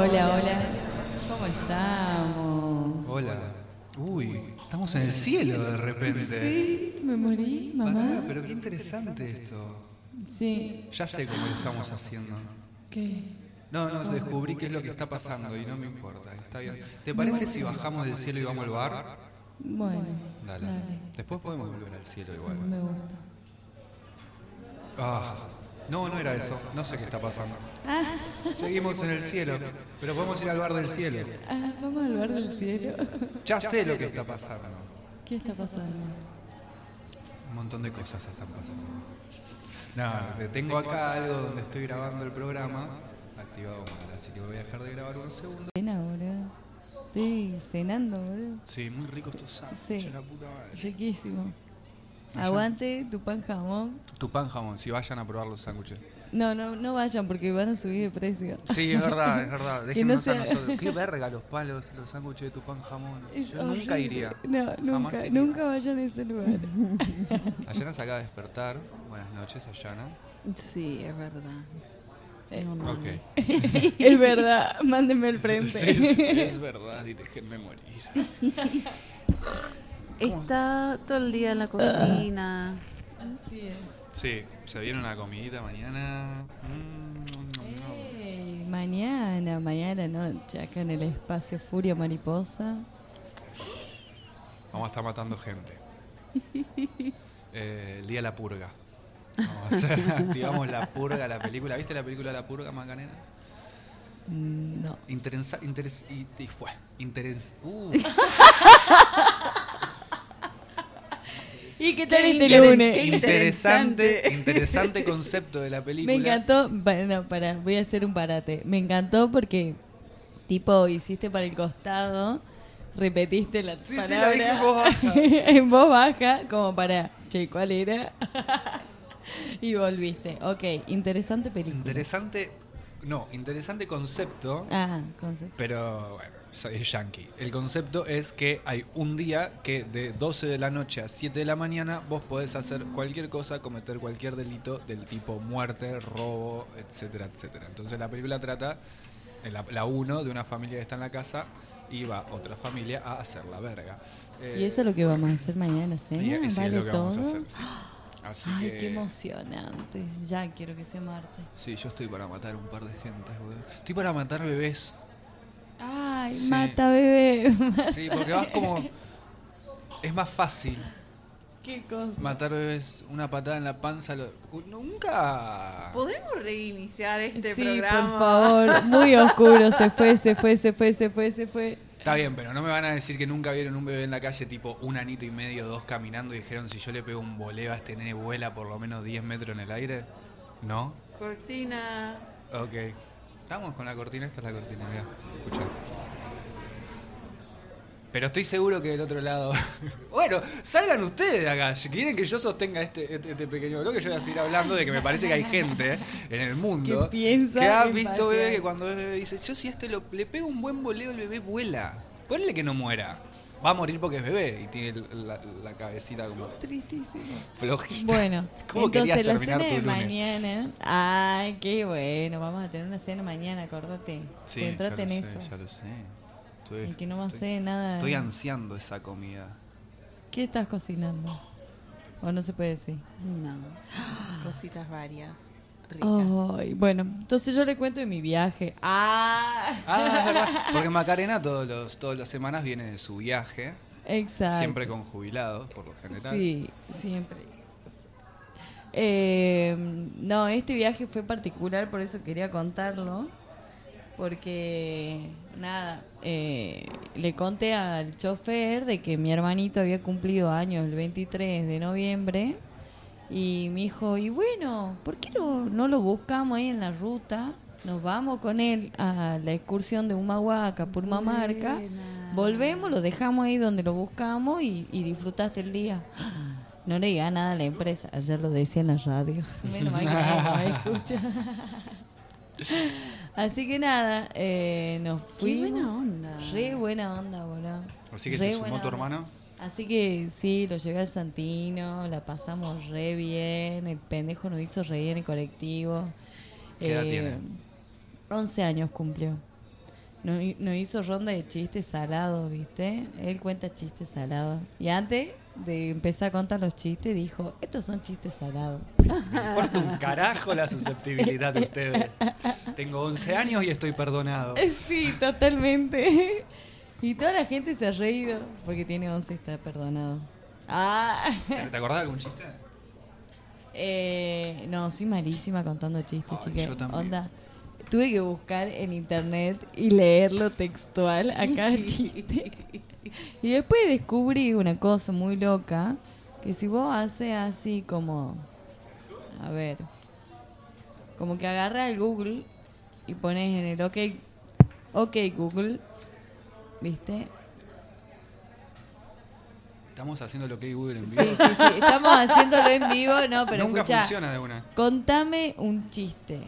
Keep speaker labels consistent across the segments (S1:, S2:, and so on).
S1: Hola. ¿Cómo estamos?
S2: Hola. Uy, estamos en el cielo de repente.
S1: Sí, me morí, mamá.
S2: Pará, pero qué interesante esto.
S1: Sí.
S2: Ya sé cómo lo estamos haciendo.
S1: ¿Qué?
S2: No, descubrí qué es lo que está pasando y no me importa. Está bien. ¿Te parece si bajamos del cielo y vamos al bar?
S1: Bueno,
S2: Dale. Después podemos volver al cielo igual.
S1: me gusta.
S2: No era eso. No sé qué está pasando. Seguimos en el cielo, pero podemos ir al bar del cielo.
S1: Vamos al bar del cielo.
S2: Ya sé lo que está pasando.
S1: ¿Qué está pasando?
S2: Un montón de cosas están pasando. Tengo acá algo donde estoy grabando el programa activado mal, así que voy a dejar de grabar un segundo.
S1: Cena, boludo. Estoy cenando, boludo.
S2: Sí, muy rico estos sándwiches,
S1: Sí.
S2: la puta madre.
S1: Riquísimo.
S2: Allá.
S1: Aguante tu pan jamón.
S2: Tu pan jamón, si vayan a probar los sándwiches.
S1: No vayan porque van a subir de precio.
S2: Sí, es verdad.
S1: Que no
S2: Déjenos
S1: sea-
S2: a nosotros. Qué verga los palos, los sándwiches de tu pan jamón.
S1: Es
S2: Yo nunca
S1: horrible.
S2: iría.
S1: No,
S2: Jamás iría.
S1: nunca vayan a ese lugar.
S2: Ayana se acaba de despertar. Buenas noches, Ayana.
S3: Sí, es verdad. No.
S2: Ok.
S1: Es verdad, mándenme el frente.
S2: Sí, es verdad y déjenme morir.
S3: Está todo el día en la cocina.
S1: Así es.
S2: Sí, se viene una comidita mañana.
S1: Ey, mañana noche, acá en el espacio Furia Mariposa.
S2: Vamos a estar matando gente. El día de la purga. Vamos a hacer, activamos la purga, la película. ¿Viste la película La Purga, Macarena?
S1: No. ¿Y qué tal este
S3: Qué
S1: lunes?
S2: Interesante concepto de la película.
S1: Me encantó. Bueno, voy a hacer un parate. Me encantó porque, tipo, hiciste para el costado, repetiste la
S2: Sí,
S1: palabra
S2: la dije en voz baja.
S1: en voz baja, como para, che, ¿cuál era? Y volviste. Ok, interesante película.
S2: Interesante concepto.
S1: Concepto.
S2: Pero bueno, soy yankee. El concepto es que hay un día que de 12 de la noche a 7 de la mañana vos podés hacer cualquier cosa, cometer cualquier delito del tipo muerte, robo, etcétera, etcétera. Entonces la película trata, la 1, de una familia que está en la casa y va otra familia a hacer la verga.
S1: ¿Y eso es lo que vamos a hacer mañana,
S2: y
S1: cena?
S2: sí,
S1: ¿Vale
S2: es lo que
S1: todo?
S2: vamos a hacer. Sí. Así
S1: Ay,
S2: que,
S1: qué emocionante. Ya quiero que sea martes.
S2: sí, yo estoy para matar un par de gente, boludo. Estoy para matar bebés.
S1: Ay,
S2: Sí.
S1: mata bebé.
S2: Sí, porque vas como... Es más fácil
S1: Qué cosa.
S2: matar bebés, una patada en la panza. Nunca.
S3: ¿Podemos reiniciar este
S1: Sí,
S3: programa?
S1: por favor. Muy oscuro. Se fue.
S2: Está bien, pero no me van a decir que nunca vieron un bebé en la calle tipo 1 anito y medio, 2 caminando y dijeron si yo le pego un voleo a este nene vuela por lo menos 10 metros en el aire. ¿No?
S3: Cortina.
S2: Ok. Estamos con la cortina, esta es la cortina, mirá, escuchá. Pero estoy seguro que del otro lado... Bueno, salgan ustedes de acá. Si quieren que yo sostenga este pequeño bloque, yo voy a seguir hablando de que me parece que hay gente en el mundo
S1: ¿Qué piensa
S2: que ha
S1: en
S2: visto
S1: patear?
S2: bebé que cuando es bebé dice, yo si a este le pego un buen voleo, el bebé vuela. Ponle que no muera. Va a morir porque es bebé y tiene la cabecita como
S1: Tristísimo.
S2: flojita.
S1: Bueno,
S2: ¿Cómo querías
S1: entonces la
S2: terminar
S1: cena
S2: tu
S1: de
S2: lunes?
S1: mañana. Ay, qué bueno. Vamos a tener una cena mañana, acordate.
S2: Sí,
S1: Centrate en eso.
S2: ya lo sé.
S1: Y que no va a ser nada.
S2: Estoy ansiando esa comida.
S1: ¿Qué estás cocinando? ¿O no se puede decir?
S3: No. Cositas varias. Ricas.
S1: Ay, bueno, entonces yo le cuento de mi viaje.
S2: Es verdad. Porque Macarena todas las semanas viene de su viaje,
S1: Exacto.
S2: siempre con jubilados, por lo general.
S1: Sí, siempre. No, este viaje fue particular, por eso quería contarlo. Porque, nada, le conté al chofer de que mi hermanito había cumplido años el 23 de noviembre. Y me dijo, y bueno, ¿por qué no lo buscamos ahí en la ruta? Nos vamos con él a la excursión de Humahuaca, Purmamarca.
S3: Buena.
S1: Volvemos, lo dejamos ahí donde lo buscamos y disfrutaste el día. No le diga nada a la empresa, ayer lo decía en la radio. Menos mal que nadie me escucha. Así que nada, nos fuimos.
S3: Qué buena onda.
S1: Re buena onda, boludo.
S2: Así que
S1: Re
S2: se sumó
S1: buena
S2: tu
S1: onda.
S2: hermano.
S1: Así que sí, lo llevé al Santino, la pasamos re bien, el pendejo nos hizo reír en el colectivo.
S2: ¿Qué edad tiene?
S1: 11 años cumplió. nos hizo ronda de chistes salados, ¿viste? Él cuenta chistes salados. Y antes de empezar a contar los chistes, dijo, estos son chistes salados.
S2: Me importa un carajo la susceptibilidad de ustedes. Tengo 11 años y estoy perdonado.
S1: Sí, totalmente. Y toda la gente se ha reído porque tiene 11 y está perdonado.
S2: ¿Te acordás de algún chiste?
S1: No, soy malísima contando chistes,
S2: Ay,
S1: chicas.
S2: yo también.
S1: Onda, tuve que buscar en internet y leerlo textual a cada chiste. Y después descubrí una cosa muy loca, que si vos haces así como, a ver, como que agarras el Google y pones en el OK Google, ¿viste?
S2: Estamos haciendo lo que hay Google en
S1: Sí,
S2: vivo.
S1: sí, sí, estamos haciéndolo en vivo, no, pero
S2: Nunca
S1: escuchá,
S2: funciona de una.
S1: contame un chiste.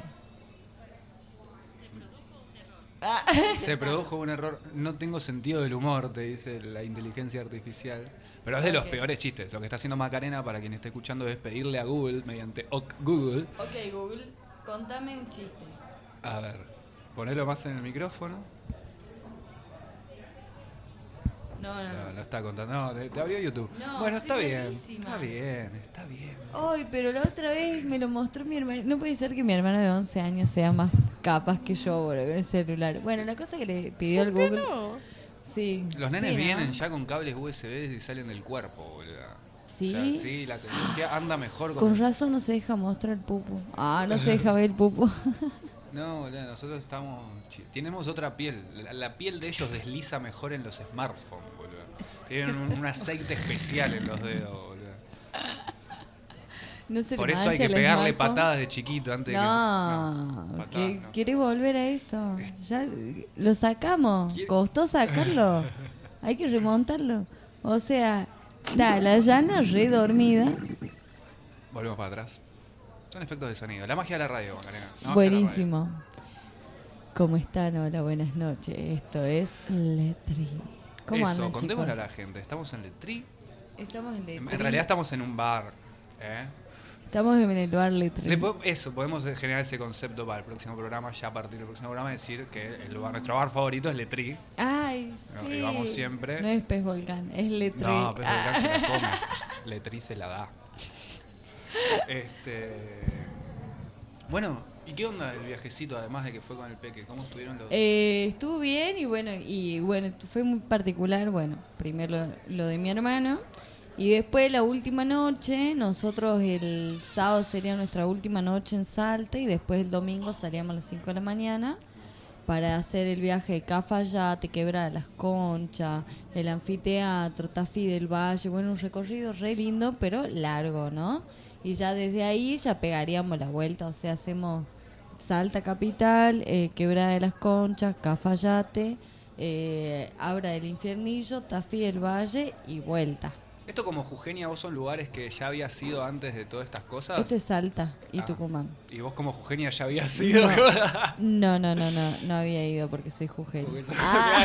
S2: Se produjo un error. No tengo sentido del humor, te dice la inteligencia artificial. Pero es de los
S1: Ok.
S2: peores chistes. Lo que está haciendo Macarena, para quien esté escuchando, es pedirle a Google, mediante Google.
S1: OK Google, contame un chiste.
S2: A ver, ponelo más en el micrófono.
S1: No.
S2: Lo está contando. No, te abrió YouTube.
S1: No,
S2: Bueno,
S1: soy
S2: está bien.
S1: malísima.
S2: Está bien.
S1: Ay, pero la otra vez me lo mostró mi hermano. No puede ser que mi hermano de 11 años sea más capaz que yo, boludo, con el celular. Bueno, la cosa que le pidió al Google.
S3: No.
S1: Sí.
S2: Los nenes
S1: sí, ¿no?
S2: vienen ya con cables USB y salen del cuerpo, boludo.
S1: ¿Sí?
S2: O sea, sí, la tecnología anda mejor
S1: Con
S2: con...
S1: razón no se deja mostrar el pupo. No se deja ver el pupo.
S2: No, boludo, nosotros estamos... Tenemos otra piel. La piel de ellos desliza mejor en los smartphones, boludo. Tienen un aceite especial en los dedos, boludo.
S1: No se le
S2: Por eso hay
S1: mancha
S2: que
S1: el
S2: pegarle
S1: smartphone.
S2: patadas de chiquito antes de que...
S1: No,
S2: patadas
S1: que
S2: no.
S1: ¿querés volver a eso? Ya lo sacamos.
S2: ¿Quiere-
S1: Costó sacarlo. Hay que remontarlo. O sea, está la llana re dormida.
S2: Volvemos para atrás. Son efectos de sonido. La magia de la radio, Macarena. La magia de la
S1: Buenísimo. ¿Cómo están? Hola, buenas noches. Esto es Letri.
S2: radio.
S1: ¿Cómo
S2: Eso,
S1: andan,
S2: contémosle a
S1: chicos?
S2: la gente. Estamos en Letri.
S1: Estamos en Letri.
S2: En realidad estamos en un bar.
S1: Estamos en el bar Letri.
S2: Eso, podemos generar ese concepto para el próximo programa. Ya a partir del próximo programa decir que nuestro bar favorito es Letri.
S1: Ay,
S2: No,
S1: sí.
S2: y vamos siempre.
S1: No es Pez Volcán, es Letri.
S2: No, pero se la come. Letri se la da. Bueno, ¿y qué onda el viajecito, además de que fue con el Peque? ¿Cómo estuvieron los...?
S1: Estuvo bien y bueno, fue muy particular. Bueno, primero lo de mi hermano y después la última noche. Nosotros el sábado sería nuestra última noche en Salta y después el domingo salíamos a las 5 de la mañana para hacer el viaje de Cafayate, Quebrada de las Conchas, el anfiteatro, Tafí del Valle. Bueno, un recorrido re lindo, pero largo, ¿no? Y ya desde ahí ya pegaríamos la vuelta, o sea, hacemos Salta Capital, Quebrada de las Conchas, Cafayate, Abra del Infiernillo, Tafí del Valle y vuelta.
S2: Esto como Jujeña, vos son lugares que ya habías ido antes de todas estas cosas.
S1: Esto es Salta y
S2: Ah.
S1: Tucumán.
S2: Y vos como Jujeña ya habías ido.
S1: No había ido porque soy jujeña.
S2: Porque sos-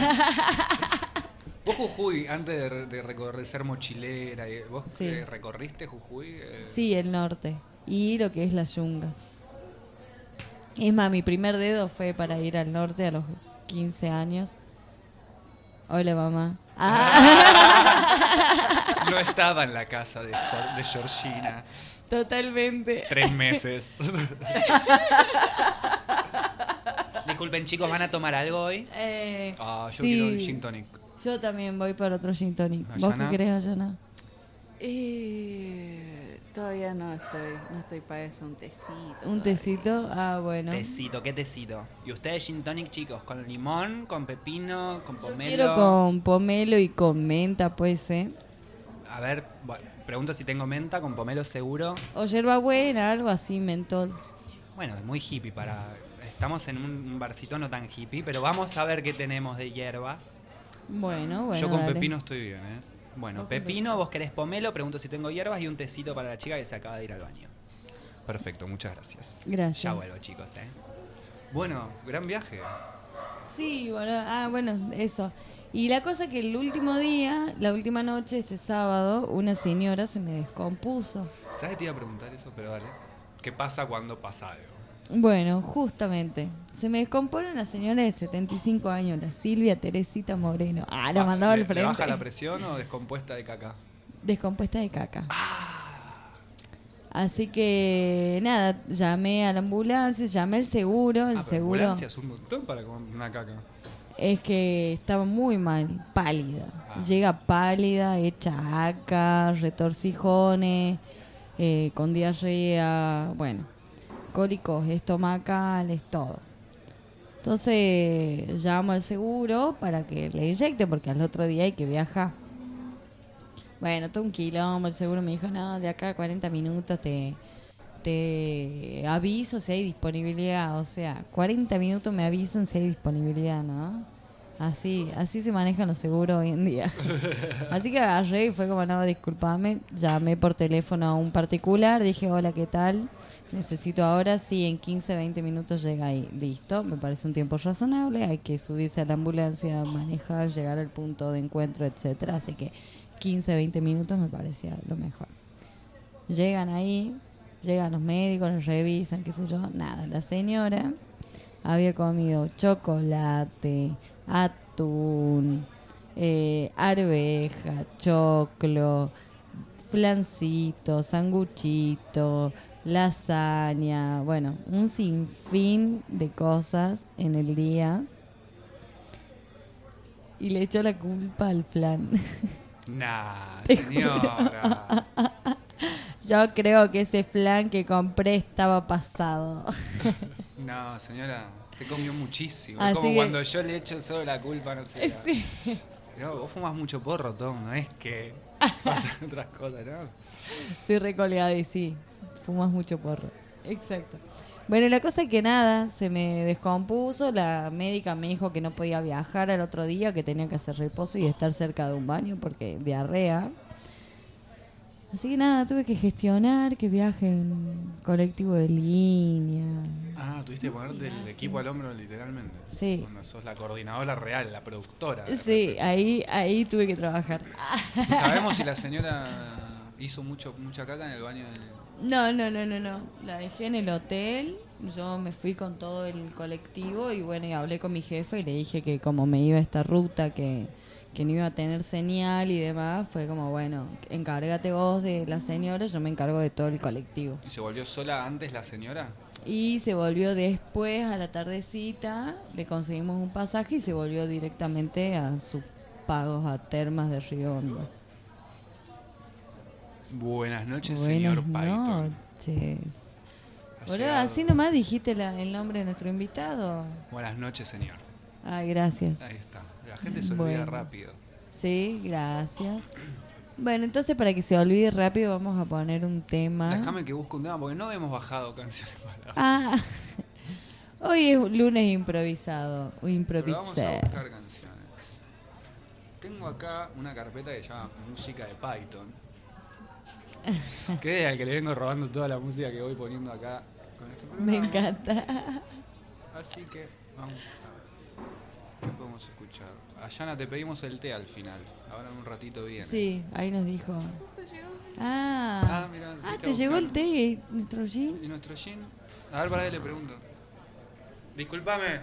S2: Vos Jujuy, antes de recorrer, ser mochilera, ¿vos
S1: Sí.
S2: recorriste Jujuy?
S1: Sí, el norte. Y lo que es las yungas. Es más, mi primer dedo fue para ir al norte a los 15 años. Hola, mamá.
S2: No estaba en la casa de Georgina.
S1: Totalmente.
S2: 3 meses. Disculpen, chicos, ¿van a tomar algo hoy? Yo
S1: sí,
S2: quiero el gin tonic.
S1: yo también voy para otro gin tonic. ¿Vos
S2: Ayana.
S1: qué querés, Ayana?
S3: Todavía no estoy para eso, un tecito.
S1: ¿Un
S3: todavía.
S1: tecito? Bueno.
S2: Tecito, ¿qué tecito? ¿Y ustedes gin tonic, chicos? ¿Con limón, con pepino, con
S1: Yo
S2: pomelo?
S1: quiero con pomelo y con menta, puede ser.
S2: A ver, bueno, pregunto si tengo menta, con pomelo seguro.
S1: O hierbabuena, algo así, mentol.
S2: Bueno, es muy hippie para... Estamos en un barcito no tan hippie, pero vamos a ver qué tenemos de hierbas.
S1: Bueno,
S2: Yo con
S1: dale.
S2: pepino estoy bien, ¿eh? Bueno,
S1: Vos con
S2: pepino, vos querés pomelo, pregunto si tengo hierbas y un tecito para la chica que se acaba de ir al baño. Perfecto, muchas gracias.
S1: Gracias.
S2: Ya vuelvo, chicos, ¿eh? Bueno, gran viaje.
S1: Sí, bueno, eso. Y la cosa que el último día, la última noche, este sábado, una señora se me descompuso.
S2: ¿Sabes? Te iba a preguntar eso, pero dale. ¿Qué pasa cuando pasa algo?
S1: Bueno, justamente. Se me descompone una señora de 75 años, la Silvia Teresita Moreno. La mandaba al
S2: ¿Le
S1: frente.
S2: baja la presión o descompuesta de caca?
S1: Descompuesta de caca. Así que, nada, llamé a la ambulancia, llamé al seguro. El
S2: pero
S1: seguro
S2: ambulancia es un montón para comer una caca.
S1: es que estaba muy mal, pálida. Llega pálida, hecha aca, retorcijones, con diarrea, bueno, cólicos estomacales, todo. Entonces llamo al seguro para que le inyecte porque al otro día hay que viajar. Bueno, todo un quilombo. El seguro me dijo, no, de acá a 40 minutos te aviso si hay disponibilidad. O sea, 40 minutos me avisan si hay disponibilidad, ¿no? Así se manejan los seguros hoy en día. Así que agarré y fue como, no, discúlpame. Llamé por teléfono a un particular, dije, hola, ¿qué tal? Necesito ahora, sí, en 15, 20 minutos llega ahí. Listo, me parece un tiempo razonable. Hay que subirse a la ambulancia, manejar, llegar al punto de encuentro, etcétera. Así que 15, 20 minutos me parecía lo mejor. Llegan ahí, llegan los médicos, los revisan, qué sé yo. Nada, la señora había comido chocolate, atún, arveja, choclo, flancito, sanguchito, lasaña, bueno, un sinfín de cosas en el día. Y le echó la culpa al flan.
S2: Nah,
S1: Te
S2: señora.
S1: Yo creo que ese flan que compré estaba pasado.
S2: No, señora, te comió muchísimo.
S1: Así
S2: Es como
S1: que-
S2: cuando yo le echo solo la culpa, no sé.
S1: Sí.
S2: No, vos fumas mucho porro, Tom, no es que pasan otras cosas, ¿no?
S1: Soy recoleada y sí, fumas mucho porro. Exacto. Bueno, la cosa es que nada, se me descompuso. La médica me dijo que no podía viajar al otro día, que tenía que hacer reposo y estar cerca de un baño porque diarrea. Así que nada, tuve que gestionar que viaje en colectivo de línea.
S2: Ah, tuviste que ponerte el equipo al hombro literalmente.
S1: Sí.
S2: Cuando sos la coordinadora real, la productora.
S1: Sí, ahí tuve que trabajar.
S2: ¿Y sabemos si la señora hizo mucha caca en el baño del...
S1: No. La dejé en el hotel. Yo me fui con todo el colectivo y bueno, y hablé con mi jefe y le dije que como me iba esta ruta, que no iba a tener señal y demás, fue como, bueno, encárgate vos de la señora, yo me encargo de todo el colectivo.
S2: ¿Y se volvió sola antes la señora?
S1: Y se volvió después, a la tardecita, le conseguimos un pasaje y se volvió directamente a sus pagos a Termas de Río Hondo.
S2: Buenas noches,
S1: Buenas
S2: señor Python.
S1: noches.
S2: Ha
S1: Boludo,
S2: llegado.
S1: así nomás dijiste el nombre de nuestro invitado.
S2: Buenas noches, señor.
S1: Ay, gracias.
S2: Ahí está. La gente se olvida
S1: Bueno.
S2: rápido.
S1: Sí, gracias. Bueno, entonces para que se olvide rápido vamos a poner un tema.
S2: Déjame que busque un tema porque no hemos bajado canciones para...
S1: Ah, hoy es un lunes improvisado. O
S2: Pero vamos a
S1: improvisé.
S2: buscar canciones. Tengo acá una carpeta que se llama Música de Python. Que es al que le vengo robando toda la música que voy poniendo acá con este programa.
S1: Me encanta.
S2: Así que vamos a ver. ¿Qué podemos escuchar? Ayana, te pedimos el té al final. Ahora en un ratito viene.
S1: Sí, ahí nos dijo.
S2: Ah, mirá,
S1: Ah,
S2: fuiste
S1: ¿te
S2: a
S1: llegó el
S2: buscar.
S1: té, nuestro gin?
S2: ¿Y nuestro gin? A ver, para ahí le pregunto. Disculpame.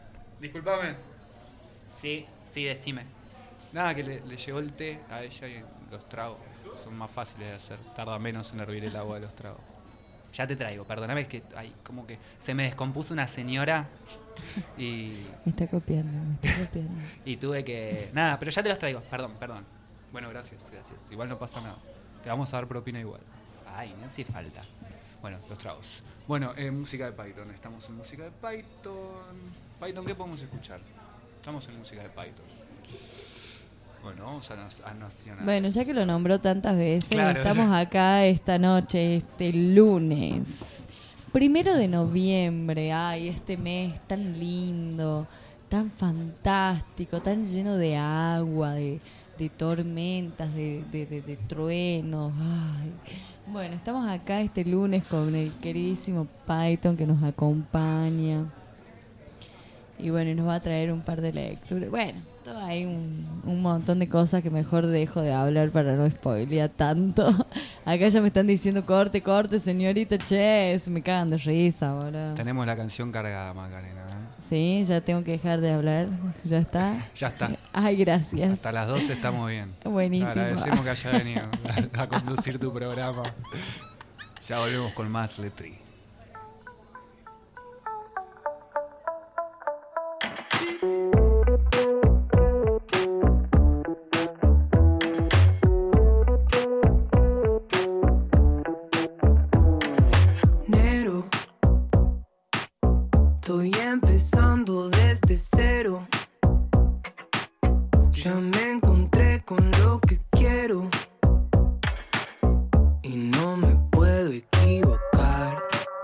S2: Sí, decime. Nada, que le llegó el té a ella y los tragos son más fáciles de hacer. Tarda menos en hervir el agua de los tragos. Ya te traigo, perdóname, es que como que se me descompuso una señora y
S1: Me está copiando.
S2: y tuve que... Nada, pero ya te los traigo, perdón. Bueno, gracias. Igual no pasa nada. Te vamos a dar propina igual. Ay, no hace falta. Bueno, los tragos. Bueno, música de Python. Estamos en música de Python. Python, ¿qué podemos escuchar? Estamos en música de Python. Bueno, vamos a Nacional.
S1: Bueno, ya que lo nombró tantas veces,
S2: Claro,
S1: estamos acá esta noche, este lunes, 1 de noviembre. Ay, este mes tan lindo, tan fantástico, tan lleno de agua, de tormentas, de truenos. Ay. Bueno, estamos acá este lunes con el queridísimo Python que nos acompaña. Y bueno, nos va a traer un par de lecturas. Bueno, esto hay un montón de cosas que mejor dejo de hablar para no spoilear tanto. Acá ya me están diciendo corte, señorita, che, me cagan de risa, boludo.
S2: Tenemos la canción cargada, Macarena.
S1: Sí, ya tengo que dejar de hablar. ¿Ya está?
S2: Ya está.
S1: Ay, gracias.
S2: Hasta las 12 estamos bien.
S1: Buenísimo.
S2: Te agradecemos que haya venido a conducir tu programa. Ya volvemos con más Letri.
S4: Estoy empezando desde cero. Ya me encontré con lo que quiero y no me puedo equivocar.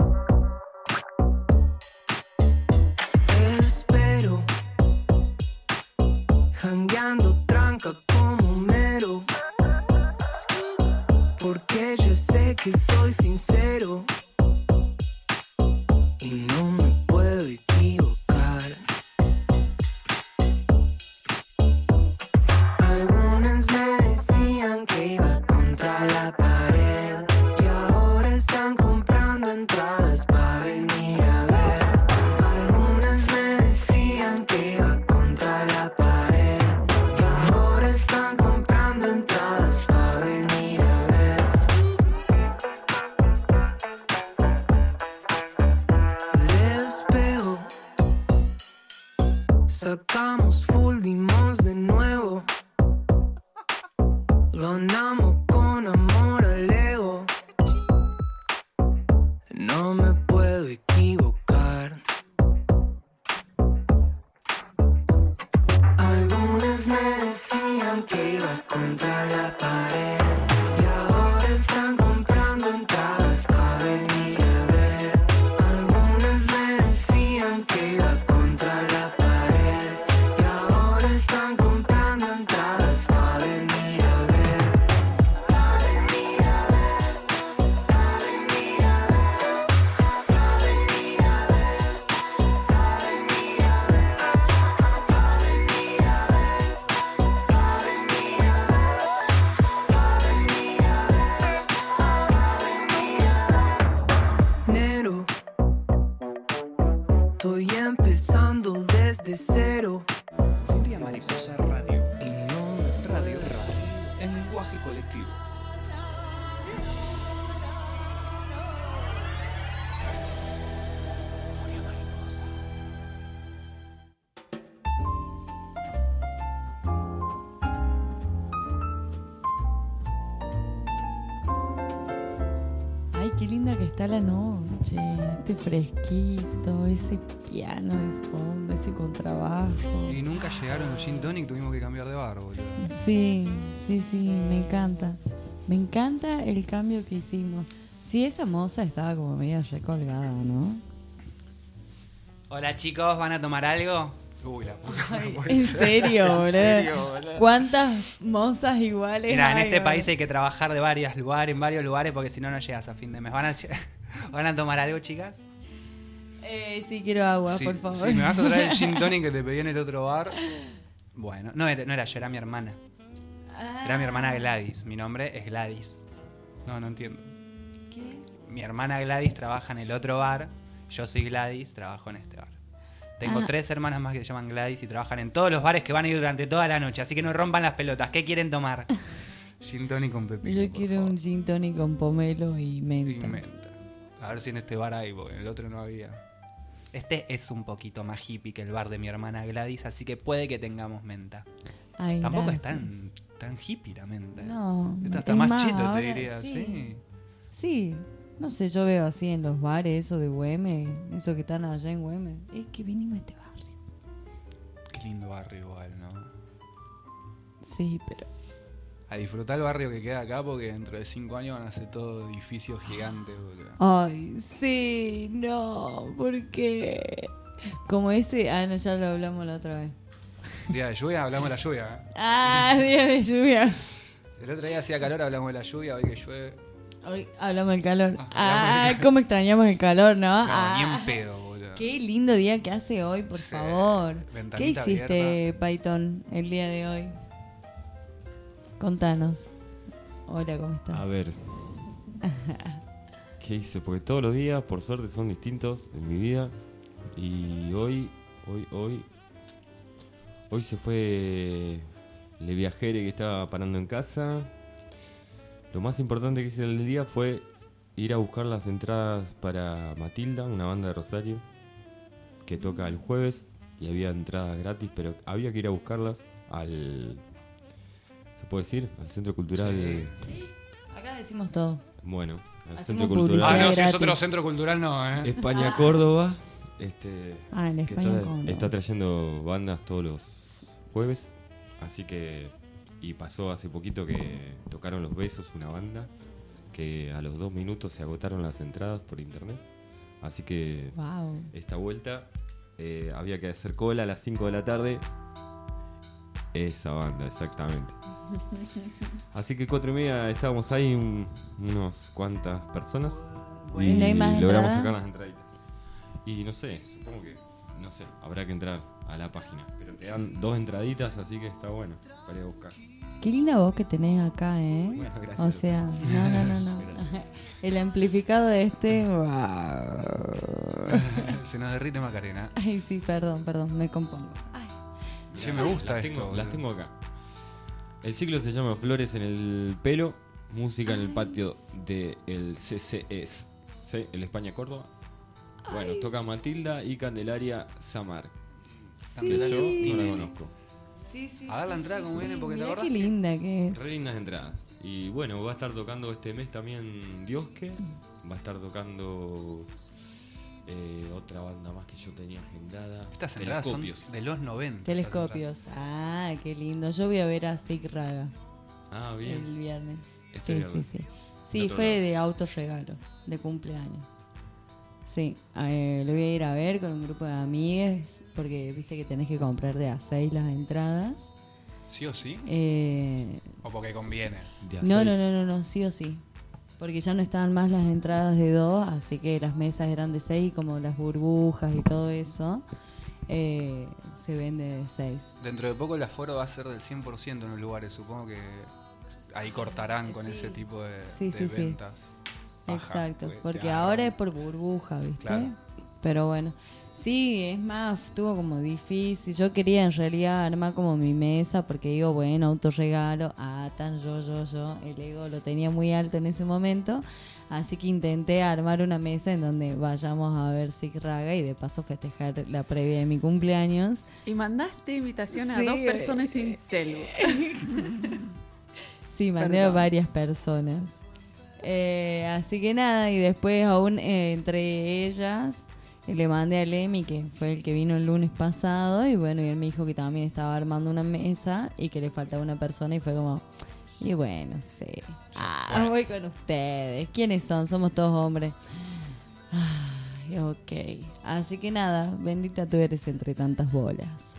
S4: Espero, jangueando tranca como mero, porque yo sé que soy sincero. Y no me puedo equivocar. Algunas me decían que iba contra la pared y ahora están comprando entradas para venir a ver. Algunas me decían que iba contra la pared y ahora están comprando entradas para venir a ver. Espejo, sacamos full, dimos de nuevo, ganamos con amor al ego. No me puedo equivocar. Algunas me decían que iba contra la pared y ahora están comprando entradas para venir a ver. Algunas me decían que iba contra la pared y ahora están comprando entradas para venir a ver. Para venir a ver, para venir a ver, para venir a ver, para venir a ver, para venir a ver, para venir a ver, Nero, estoy empezando desde cero.
S5: Furia Mariposa Radio.
S4: Y no
S5: Radio en lenguaje colectivo. Furia Mariposa.
S1: Ay, qué linda que está la noche. Este fresquito, ese piano de fondo, ese contrabajo.
S2: Y nunca llegaron los gin tonic, tuvimos que cambiar de bar, boludo.
S1: Sí, me encanta. Me encanta el cambio que hicimos. Sí, esa moza estaba como media recolgada, ¿no?
S6: Hola chicos, ¿van a tomar algo?
S2: Uy, la puta.
S1: Ay,
S2: no puede
S1: ¿en
S2: ser.
S1: serio,
S2: ¿En
S1: boludo?
S2: serio, boludo?
S1: ¿Cuántas mozas iguales
S6: Mira, en
S1: hay,
S6: este
S1: boludo?
S6: país hay que trabajar de varios lugares porque si no, no llegas a fin de mes. ¿Van a tomar algo, chicas?
S1: Sí, quiero agua,
S2: Sí,
S1: por favor.
S2: sí, me vas a traer el gin tonic que te pedí en el otro bar.
S6: Bueno, no era yo, era mi hermana. Era mi hermana Gladys. Mi nombre es Gladys.
S2: No entiendo.
S1: ¿Qué?
S6: Mi hermana Gladys trabaja en el otro bar. Yo soy Gladys, trabajo en este bar. Tengo 3 hermanas más que se llaman Gladys y trabajan en todos los bares que van a ir durante toda la noche. Así que no rompan las pelotas. ¿Qué quieren tomar?
S2: Gin tonic con pepino.
S1: Yo
S2: por
S1: quiero
S2: favor.
S1: un gin tonic con pomelo y
S2: Y
S1: menta.
S2: menta. A ver si en este bar hay, porque en el otro no había.
S6: Este es un poquito más hippie que el bar de mi hermana Gladys, así que puede que tengamos menta.
S1: Ay,
S6: Tampoco
S1: gracias.
S6: es tan hippie la menta.
S1: No,
S6: Esta está
S1: es
S6: más
S1: más,
S6: cheto, te
S1: ahora
S6: diría.
S1: sí.
S6: Sí.
S1: Sí, no sé, yo veo así en los bares, eso de Güemes, eso que están allá en Güemes. Es que vinimos a este barrio.
S2: Qué lindo barrio igual, ¿no?
S1: Sí, pero...
S2: A disfrutar el barrio que queda acá porque dentro de 5 años van a ser todos edificios gigantes, boludo.
S1: Ay, sí, no, ¿por qué? Como ese... Ah, no, ya lo hablamos la otra vez.
S2: Día de lluvia, hablamos de la lluvia. ¿Eh?
S1: Ah, día de lluvia.
S2: El otro día hacía calor, hablamos de la lluvia, hoy que
S1: Hoy hablamos del calor.
S2: Hablamos
S1: Ah,
S2: del calor.
S1: cómo extrañamos el calor, ¿no?
S2: No,
S1: Ah,
S2: ni en pedo, boludo.
S1: Qué lindo día que hace hoy, por
S2: Sí,
S1: favor.
S2: ventanita
S1: ¿Qué hiciste,
S2: abierta.
S1: Python, el día de hoy? Contanos. Hola, ¿cómo estás?
S7: A ver. ¿Qué hice? Porque todos los días, por suerte, son distintos en mi vida. Y hoy se fue Le Viajere, que estaba parando en casa. Lo más importante que hice en el día fue ir a buscar las entradas para Matilda, una banda de Rosario, que toca el jueves. Y había entradas gratis, pero había que ir a buscarlas al... ¿Se puede decir? Al Centro Cultural...
S2: Sí.
S1: Acá decimos todo.
S7: Bueno, al
S1: Hacemos
S7: Centro
S1: publicidad.
S2: Ah,
S7: Cultural
S2: no, si es
S1: gratis.
S2: otro centro cultural, no, ¿eh?
S7: España Córdoba,
S1: El
S7: que
S1: España Córdoba.
S7: está trayendo bandas todos los jueves, así que, y pasó hace poquito que tocaron Los Besos, una banda, que a los 2 minutos se agotaron las entradas por internet, así que
S1: Wow.
S7: esta vuelta había que hacer cola a las 5 de la tarde. Esa banda, exactamente. Así que 4:30 estábamos ahí, unos cuantas personas.
S1: Bueno. ¿Y no hay más
S7: logramos
S1: entrada?
S7: sacar las entraditas. Y no sé, supongo que, no sé, habrá que entrar a la página. Pero te dan 2 entraditas, así que está bueno para ir a buscar.
S1: Qué linda voz que tenés acá, ¿eh?
S7: Bueno, gracias.
S1: O sea, no. El amplificado de este...
S2: Se nos derrite Macarena.
S1: Ay, sí, perdón, me compongo. Ay.
S2: Che, me gusta
S7: las
S2: esto.
S7: las tengo acá. El ciclo se llama Flores en el pelo, música en el patio del CCS, el España Córdoba. Bueno, toca Matilda y Candelaria Samar, que yo no la conozco.
S1: Sí.
S2: A ver la entrada como viene, porque te
S1: Mirá
S2: acordás
S1: qué linda que es.
S7: Re lindas entradas. Y bueno, va a estar tocando este mes también Diosque, va a estar tocando otra banda más que yo tenía agendada.
S2: Estas entradas son
S7: Telescopios.
S2: de los 90.
S1: Telescopios. Ah, qué lindo. Yo voy a ver a Sig Raga
S7: Ah, bien.
S1: el viernes.
S7: Este
S1: Sí.
S7: viernes.
S1: Sí,
S7: otro
S1: fue
S7: lado.
S1: de autorregalo, de cumpleaños. Sí, lo voy a ir a ver con un grupo de amigues, porque viste que tenés que comprar de a 6 las entradas.
S2: ¿Sí o sí? O porque conviene.
S7: De a
S1: No,
S7: seis.
S1: sí o sí. Porque ya no estaban más las entradas de 2, así que las mesas eran de 6 y como las burbujas y todo eso, se vende de 6.
S2: Dentro de poco el aforo va a ser del 100% en los lugares. Supongo que ahí cortarán con ese tipo de,
S1: Sí,
S2: de
S1: sí, sí.
S2: ventas. Baja,
S1: Exacto,
S2: te
S1: porque
S2: agarran.
S1: ahora es por burbuja, ¿viste?
S2: Claro.
S1: Pero bueno, sí, es más, estuvo como difícil. Yo quería en realidad armar como mi mesa, porque digo, bueno, autorregalo, tan yo, el ego lo tenía muy alto en ese momento. Así que intenté armar una mesa en donde vayamos a ver Sig Raga y de paso festejar la previa de mi cumpleaños.
S3: Y mandaste invitación a
S1: Sí,
S3: 2 personas sin celu.
S1: Sí, mandé a
S3: Perdón.
S1: varias personas. Así que nada, y después aún entre ellas le mandé a Lemi, que fue el que vino el lunes pasado, y bueno, y él me dijo que también estaba armando una mesa y que le faltaba una persona y fue como, y bueno, sí. Voy con ustedes. ¿Quiénes son? Somos todos hombres. Ay, ok. Así que nada, bendita tú eres entre tantas bolas.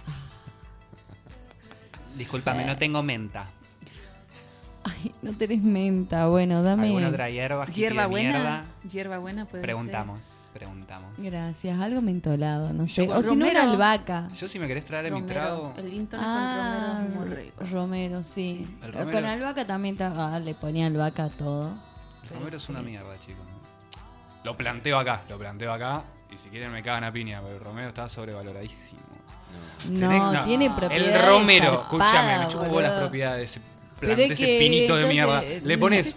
S6: Discúlpame,
S1: Sí.
S6: no tengo menta.
S1: Ay, no tenés menta. Bueno, dame...
S6: ¿Alguna otra hierba? hippie
S3: Hierba
S6: de
S3: buena.
S6: mierda?
S3: Hierba buena puede
S6: Preguntamos.
S1: Gracias, algo mentolado, no sé.
S2: Yo-
S1: O si no era
S3: Romero.
S1: albaca.
S2: Yo si me querés traer
S3: ser.
S2: mi trago...
S3: Romero. El Inton
S1: Ah,
S3: con romero es muy rico.
S1: Romero, sí.
S2: el romero.
S1: Con albahaca también le ponía albahaca a todo.
S2: El romero es una mierda, chicos. Lo planteo acá. Y si quieren me cagan a piña, pero el romero está sobrevaloradísimo.
S1: No, tiene propiedades.
S2: El romero,
S1: zarpadas,
S2: escúchame, me chupo
S1: boludo.
S2: las propiedades.
S1: Pero
S2: Planté
S1: es
S2: ese
S1: que,
S2: pinito de
S1: entonces,
S2: mierda. Le pones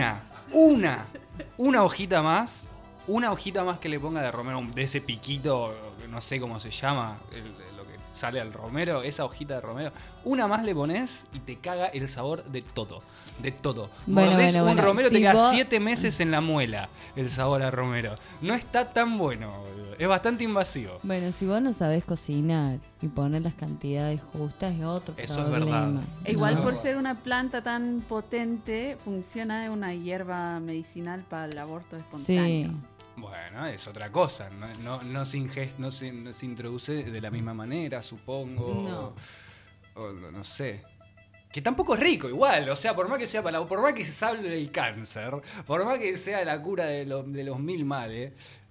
S2: una hojita más. Una hojita más que le ponga de romero, de ese piquito, no sé cómo se llama, lo que sale al romero, esa hojita de romero. Una más le pones y te caga el sabor de todo. De todo.
S1: Bueno,
S2: Mordés
S1: bueno,
S2: un
S1: bueno,
S2: romero,
S1: si
S2: te queda
S1: vos-
S2: 7 meses en la muela el sabor a romero. No está tan bueno, boludo. Es bastante invasivo.
S1: Bueno, si vos no sabés cocinar y poner las cantidades justas es otro
S2: Eso es
S1: problema.
S2: verdad.
S3: E igual
S2: No.
S3: por ser una planta tan potente, funciona de una hierba medicinal para el aborto espontáneo.
S1: Sí.
S2: Bueno, es otra cosa. No se introduce de la misma manera, supongo.
S1: No.
S2: O no sé. Que tampoco es rico, igual. O sea, por más que sea por más que se salve el cáncer, por más que sea la cura de los 1000 males,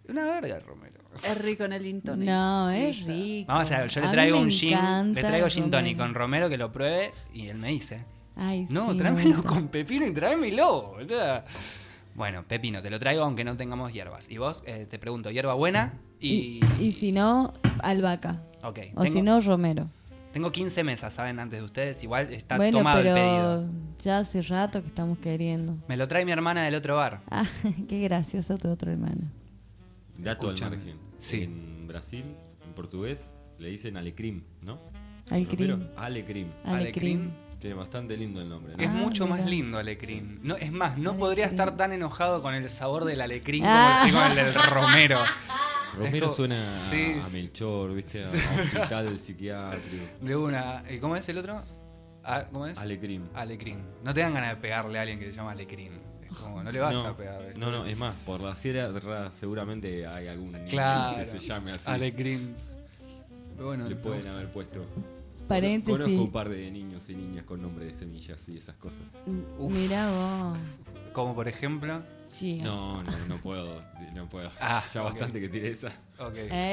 S6: Una verga el romero.
S3: Es rico en el gin tonic.
S1: No, es
S3: Listo.
S1: rico.
S6: Vamos a ver, yo le
S1: mí
S6: traigo
S1: me
S6: un gin, le
S1: encanta
S6: traigo
S1: el
S6: gin tonic
S1: romero.
S6: con romero que lo pruebe y él me dice,
S1: Ay,
S6: no,
S1: sí, me
S6: tráemelo
S1: gusta.
S6: con pepino y tráemelo, boluda. Bueno, pepino, te lo traigo aunque no tengamos hierbas. Y vos, te pregunto, ¿hierba buena?
S1: Y si no, albahaca.
S6: Ok,
S1: O si no, romero.
S6: tengo 15 mesas, ¿saben? Antes de ustedes, igual está
S1: Bueno,
S6: tomado el
S1: pero
S6: pedido.
S1: ya hace rato que estamos queriendo.
S6: Me lo trae mi hermana del otro bar.
S1: Ah, qué gracioso tu otro hermano.
S7: Dato al
S6: Escúchame.
S7: margen.
S6: Sí.
S7: En Brasil, en portugués, le dicen alecrim, ¿no?
S1: Alecrim.
S7: Romero, Alecrim.
S1: Alecrim.
S7: Tiene bastante lindo el nombre, ¿no?
S6: Es
S1: Ah,
S6: mucho más
S1: mira.
S6: lindo alecrín. No, es más, no
S1: Alecrín.
S6: podría estar tan enojado con el sabor del alecrín
S1: Ah.
S6: como estoy con el del romero.
S7: Romero
S6: Es como-
S7: suena a,
S6: sí,
S7: a Melchor, ¿viste? A hospital psiquiátrico.
S6: De una. ¿Y cómo es el otro? Ah, ¿cómo es?
S7: Alecrim.
S6: Alecrín. No te dan ganas de pegarle a alguien que se llama alecrín. Es como, no le vas
S7: no,
S6: a pegar.
S7: no, es más, por la sierra seguramente hay algún niño
S6: Claro.
S7: que se llame así.
S6: Alecrín. Pero bueno,
S7: Le pueden haber puesto.
S1: Paréntesis.
S7: Conozco un par de niños y niñas con nombre de semillas y esas cosas.
S6: Uf.
S1: Mira vos.
S6: como por ejemplo.
S1: Chía.
S7: No puedo.
S6: Ah,
S7: Ya
S6: ok.
S7: bastante que tiré esa.
S6: Ok.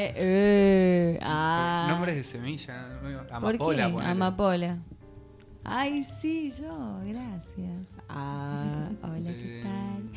S1: Ah.
S6: Nombres de semilla.
S1: ¿Por
S6: Amapola,
S1: qué?
S6: ponele.
S1: Amapola. Ay, sí, yo, gracias. Ah, hola, ¿qué tal?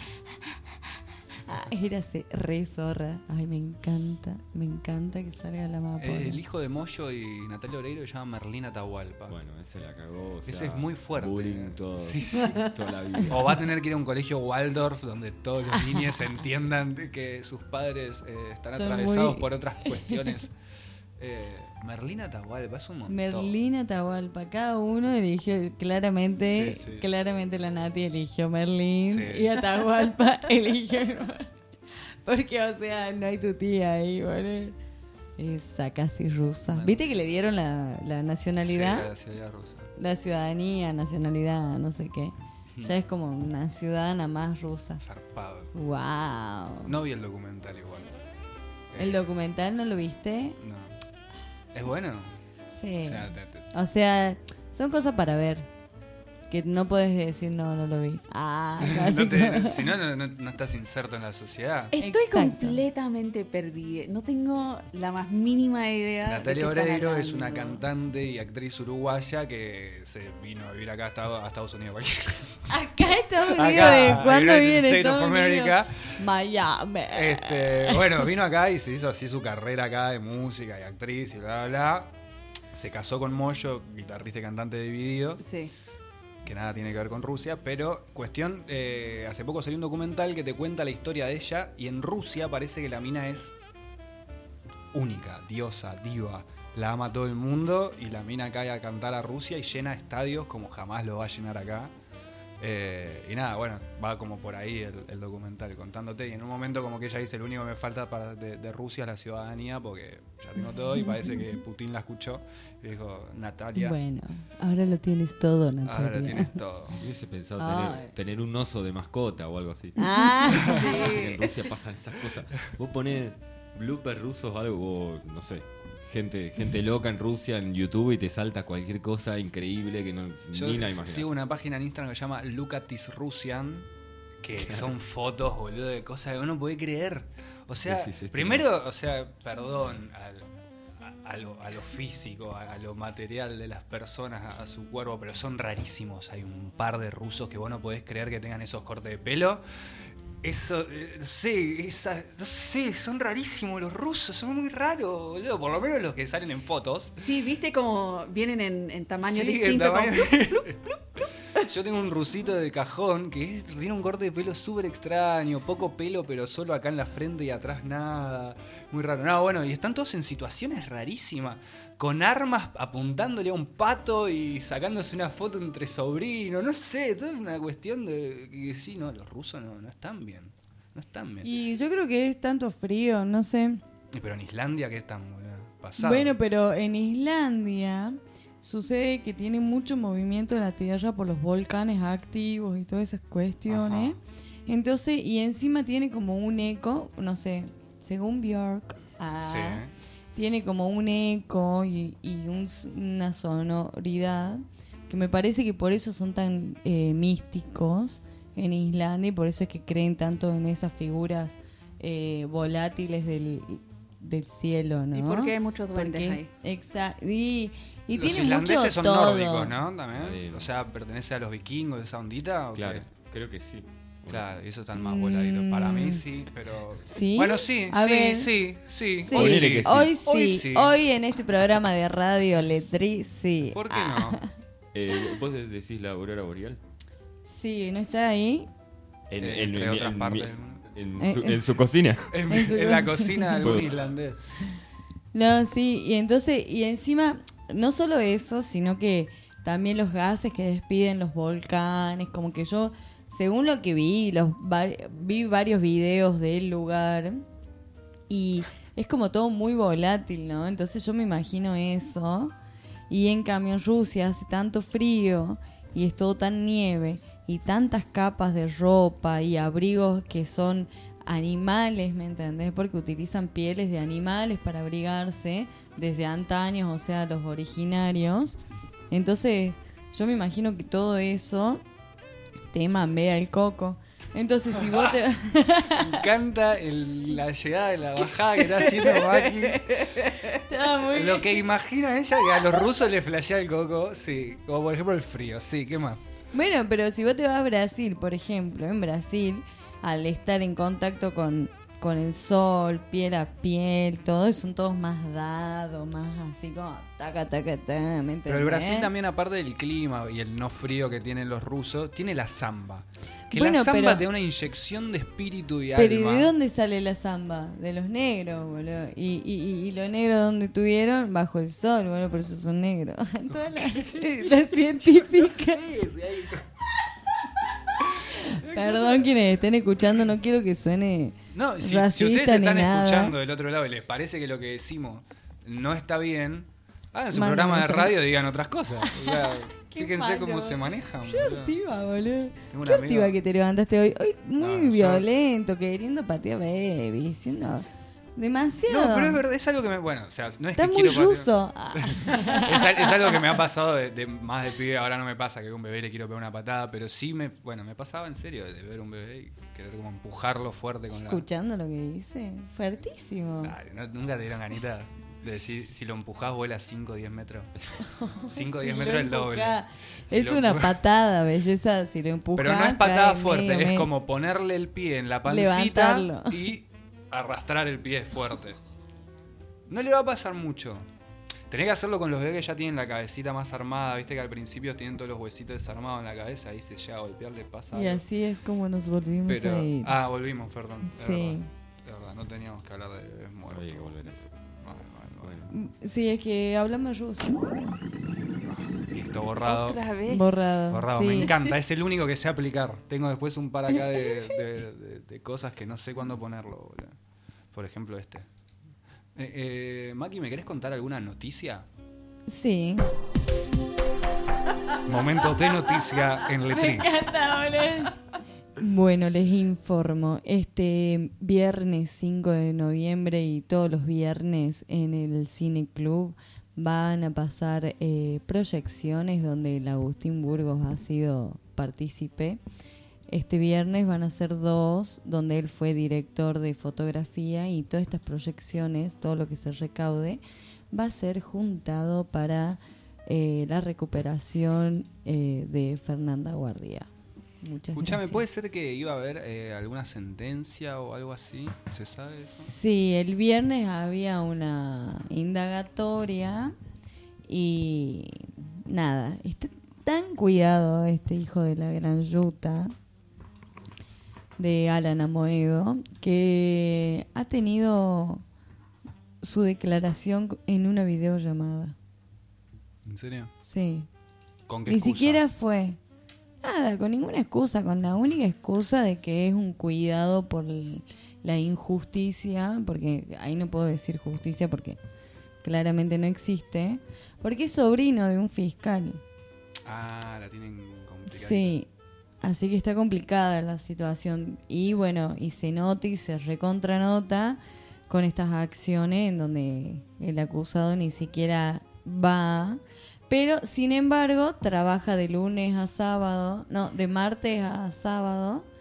S1: Ah, era re zorra. Ay, me encanta que salga la amapola.
S6: El hijo de Moyo y Natalia Oreiro se llama Merlín Atahualpa.
S7: Bueno, ese la cagó. O
S6: Ese
S7: sea,
S6: es muy fuerte.
S7: Bullying todo,
S6: Sí, sí.
S7: toda la vida.
S6: O va a tener que ir a un colegio Waldorf donde todos los niños entiendan que sus padres están
S1: Son
S6: atravesados
S1: muy-
S6: por otras cuestiones. Merlín Atahualpa es un montón.
S1: Merlín Atahualpa, cada uno eligió claramente,
S6: Sí, sí.
S1: claramente la Nati eligió Merlín
S6: Sí.
S1: y Atahualpa eligió porque o sea no hay tu tía ahí, ¿vale? Esa casi rusa.
S6: Bueno.
S1: ¿Viste que le dieron la nacionalidad?
S6: Sí, la ciudad rusa.
S1: La ciudadanía, nacionalidad, no sé qué. Ya es como una ciudadana más rusa.
S6: Zarpado.
S1: Wow.
S6: No vi el documental igual.
S1: ¿El documental no lo viste?
S6: No. ¿Es bueno?
S1: Sí.
S6: O sea,
S1: O sea, son cosas para ver. Que no puedes decir, no lo vi. Ah, así
S6: no te-
S1: como-
S6: si no, no estás inserto en la sociedad.
S3: Estoy
S1: Exacto.
S3: completamente perdida. No tengo la más mínima idea. de
S6: Natalia
S3: qué están
S6: Oreiro es una
S3: hablando.
S6: cantante y actriz uruguaya que se vino a vivir acá a Estados Unidos.
S1: Acá Estados
S6: Acá,
S1: Unidos, ¿de cuándo
S6: United
S1: viene
S6: States
S1: Estados
S6: of
S1: Unidos?
S6: America.
S1: Miami.
S6: Bueno, vino acá y se hizo así su carrera acá de música y actriz y bla, bla, bla. Se casó con Moyo, guitarrista y cantante de Dividido,
S3: Sí.
S6: que nada tiene que ver con Rusia, pero cuestión, hace poco salió un documental que te cuenta la historia de ella y en Rusia parece que la mina es única, diosa, diva, la ama todo el mundo y la mina cae a cantar a Rusia y llena estadios como jamás lo va a llenar acá. Y nada, bueno, va como por ahí el documental contándote y en un momento como que ella dice, lo único que me falta de Rusia es la ciudadanía porque ya tengo todo y parece que Putin la escuchó y dijo, Natalia,
S1: Bueno, ahora lo tienes todo, Natalia.
S6: ahora lo tienes todo.
S7: Hubiese pensado
S1: Ay.
S7: tener un oso de mascota o algo así.
S1: Ah,
S7: Porque en Rusia pasan esas cosas. Vos ponés bloopers rusos o algo, o no sé, gente loca en Rusia en YouTube y te salta cualquier cosa increíble que no,
S6: Yo
S7: ni la imaginas.
S6: sigo una página en Instagram que se llama Lukatis Russian, que son fotos, boludo, de cosas que uno puede creer. O sea,
S7: Sí, sí, sí,
S6: primero, o sea, perdón a lo físico, a lo material de las personas, a su cuerpo, pero son rarísimos. Hay un par de rusos que vos no podés creer que tengan esos cortes de pelo. Eso, no sé, son rarísimos los rusos, son muy raros, boludo. Por lo menos los que salen en fotos.
S3: Sí, viste como vienen en tamaño
S6: Sí,
S3: distinto.
S6: en tamaño-
S3: como-
S6: Yo tengo un rusito de cajón que tiene un corte de pelo súper extraño, poco pelo, pero solo acá en la frente y atrás nada. Muy raro. No, bueno, y están todos en situaciones rarísimas, con armas apuntándole a un pato y sacándose una foto entre sobrinos. No sé, toda una cuestión de que sí, no, los rusos no están bien. No están bien.
S1: y yo creo que es tanto frío, no sé.
S6: Pero en Islandia, ¿qué están, boludo? Pasado.
S1: Bueno, pero en Islandia sucede que tiene mucho movimiento en la tierra por los volcanes activos y todas esas cuestiones.
S6: Ajá.
S1: Entonces, y encima tiene como un eco, no sé, según Björk,
S6: Sí.
S1: tiene como un eco y una sonoridad que me parece que por eso son tan místicos en Islandia y por eso es que creen tanto en esas figuras volátiles del cielo, ¿no?
S3: ¿Y por qué hay muchos duendes
S1: Porque-
S3: ahí?
S1: Exacto. Y
S6: Los
S1: tiene
S6: islandeses
S1: mucho
S6: son
S1: todo.
S6: nórdicos, ¿no? También.
S7: Sí.
S6: O sea, pertenece a los vikingos, esa ondita. ¿o qué?
S7: Claro, creo que sí.
S6: Claro, y esos están más voladitos. Para mí sí, pero.
S1: ¿Sí?
S6: Bueno, sí,
S1: A ver.
S6: sí.
S1: Sí,
S7: Ponele que sí.
S1: hoy sí.
S6: Hoy sí.
S1: Hoy en este programa de radio Letri, sí.
S6: ¿Por qué no?
S7: ¿Vos decís la aurora boreal?
S1: Sí, ¿no está ahí?
S6: Entre otras partes del mundo.
S7: En su cocina.
S6: En
S1: su
S6: la
S1: cosa.
S6: cocina de algún
S7: Puedo.
S6: islandés.
S1: No, sí, y entonces, y encima, no solo eso, sino que también los gases que despiden los volcanes, como que yo, según lo que vi, vi varios videos del lugar y es como todo muy volátil, ¿no? Entonces yo me imagino eso, y en cambio en Rusia hace tanto frío y es todo tan nieve y tantas capas de ropa y abrigos que son animales, ¿me entendés? Porque utilizan pieles de animales para abrigarse desde antaños, o sea, los originarios. Entonces, yo me imagino que todo eso te mambea el coco. Entonces, si vos te...
S6: Me encanta la llegada de la bajada que está haciendo Maki.
S1: Está muy
S6: Lo que imagina ella que a los rusos les flashea el coco, sí. Como por ejemplo el frío, sí, ¿qué más?
S1: Bueno, pero si vos te vas a Brasil, por ejemplo, en Brasil, al estar en contacto con el sol, piel a piel, todo, son todos más dados, más así como taca, ¿me entendés?
S6: Pero el Brasil también, aparte del clima y el no frío que tienen los rusos, tiene la samba. Que
S1: Bueno,
S6: la samba
S1: pero-
S6: te da una inyección de espíritu y
S1: Pero ¿y
S6: alma.
S1: de dónde sale la samba? De los negros, boludo. Y los negros dónde tuvieron? Bajo el sol, boludo, por eso son negros. Toda la científica. Perdón quienes estén escuchando, no quiero que suene
S6: No, si
S1: racista
S6: ustedes
S1: ni
S6: están
S1: nada.
S6: escuchando del otro lado y les parece que lo que decimos no está bien, hagan su
S1: Mándenme
S6: programa de
S1: mensaje.
S6: radio y digan otras cosas. O sea,
S1: Qué
S6: fíjense
S1: malo.
S6: cómo se manejan.
S1: Qué
S6: boludo.
S1: hortiva, boludo.
S6: Tengo un
S1: Qué
S6: amigo-
S1: hortiva que te levantaste hoy. Hoy muy
S6: No, yo-
S1: violento, queriendo patear baby, siendo demasiado.
S6: No, pero es verdad, es algo que me. Bueno, o sea, no es
S1: Está
S6: que
S1: muy
S6: quiero patear-
S1: ruso. Ah.
S6: Es algo que me ha pasado de más de pibe. Ahora no me pasa que a un bebé le quiero pegar una patada, pero sí me pasaba en serio de ver un bebé y querer como empujarlo fuerte con la.
S1: Escuchando lo que dice, fuertísimo.
S6: Dale, nunca te dieron ganita de decir si lo empujás vuela 5 o 10 metros. 5 o 10
S1: Si
S6: metros
S1: lo
S6: el doble.
S1: empujás,
S6: Si
S1: es
S6: lo
S1: una
S6: empujas-
S1: patada, belleza, si lo empujas.
S6: Pero no es patada
S1: cae
S6: fuerte,
S1: medio,
S6: es
S1: medio.
S6: como ponerle el pie en la pancita
S1: Levantarlo.
S6: y arrastrar el pie fuerte. No le va a pasar mucho. Tenés que hacerlo con los bebés que ya tienen la cabecita más armada. Viste que al principio tienen todos los huesitos desarmados en la cabeza. Ahí se llega a golpear, le pasa
S1: Y
S6: algo.
S1: así es como nos volvimos
S6: Pero,
S1: a ir.
S6: volvimos, perdón. Es
S1: Sí.
S6: verdad, es verdad, no teníamos que hablar de bebés muertos.
S7: Había que volver a eso.
S6: Bueno.
S1: Sí, es que hablamos ruso.
S6: Listo, borrado.
S3: Otra vez.
S1: Borrado.
S6: Borrado,
S1: sí.
S6: me encanta, es el único que sé aplicar. Tengo después un par acá de cosas que no sé cuándo ponerlo. Boludo. Por ejemplo, este. Maki, ¿me querés contar alguna noticia?
S1: Sí.
S6: Momentos de noticia en
S1: Me
S6: Letrín.
S1: encanta, boludo. Bueno, les informo. Este viernes 5 de noviembre y todos los viernes en el Cine Club van a pasar proyecciones donde el Agustín Burgos ha sido partícipe. Este viernes van a ser 2, donde él fue director de fotografía y todas estas proyecciones, todo lo que se recaude, va a ser juntado para la recuperación de Fernanda Guardia. Muchas
S6: Escuchame,
S1: gracias.
S6: ¿puede ser que iba a haber alguna sentencia o algo así? ¿Se sabe eso?
S1: Sí, el viernes había una indagatoria y nada, está tan cuidado este hijo de la gran yuta de Alan Amoedo que ha tenido su declaración en una videollamada.
S6: ¿En serio?
S1: Sí.
S6: ¿Con qué
S1: Ni
S6: excusa?
S1: siquiera fue nada, con ninguna excusa, con la única excusa de que es un cuidado por la injusticia, porque ahí no puedo decir justicia porque claramente no existe, porque es sobrino de un fiscal.
S6: Ah, la tienen complicada.
S1: Sí, así que está complicada la situación y bueno, y se nota y se recontranota con estas acciones en donde el acusado ni siquiera va, pero sin embargo trabaja de lunes a sábado, no, de martes a sábado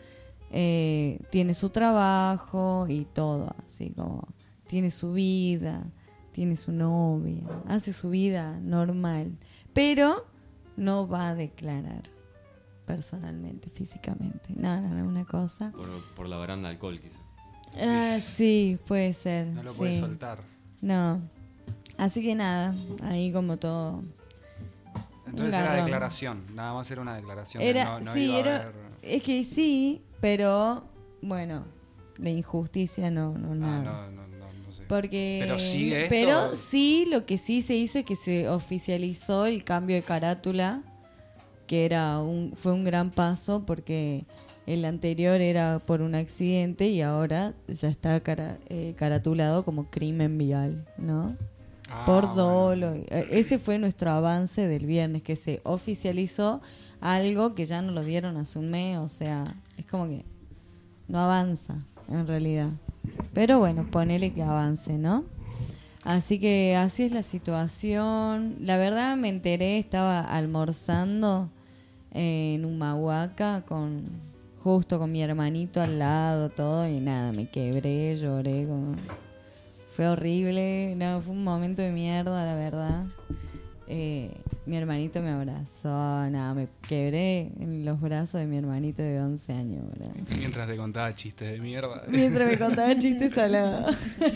S1: tiene su trabajo y todo, así como tiene su vida, tiene su novia, hace su vida normal, pero no va a declarar personalmente, físicamente. No, una cosa.
S7: Por la baranda de alcohol, quizás.
S1: Ah, sí, puede ser.
S6: No lo
S1: sí.
S6: puedes soltar.
S1: No. Así que nada, ahí como todo.
S6: Entonces era declaración, nada más era una declaración.
S1: Era,
S6: no
S1: sí,
S6: iba a
S1: era.
S6: haber-
S1: Es que sí, pero bueno, la injusticia no nada.
S6: No sé.
S1: Porque,
S6: Pero sigue esto.
S1: pero sí, lo que sí se hizo es que se oficializó el cambio de carátula, que fue un gran paso porque el anterior era por un accidente y ahora ya está caratulado como crimen vial, ¿no? Por dolo.
S6: Bueno.
S1: Ese fue nuestro avance del viernes, que se oficializó algo que ya nos lo dieron hace un mes, o sea, es como que no avanza en realidad. Pero bueno, ponele que avance, ¿no? Así que así es la situación. La verdad me enteré, estaba almorzando en Humahuaca justo con mi hermanito al lado, todo, y nada, me quebré, lloré, fue horrible, no, fue un momento de mierda, la verdad. Mi hermanito me abrazó, nada, me quebré en los brazos de mi hermanito de 11 años, ¿verdad?
S6: Mientras le contaba chistes de mierda.
S1: Mientras me contaba chistes salados.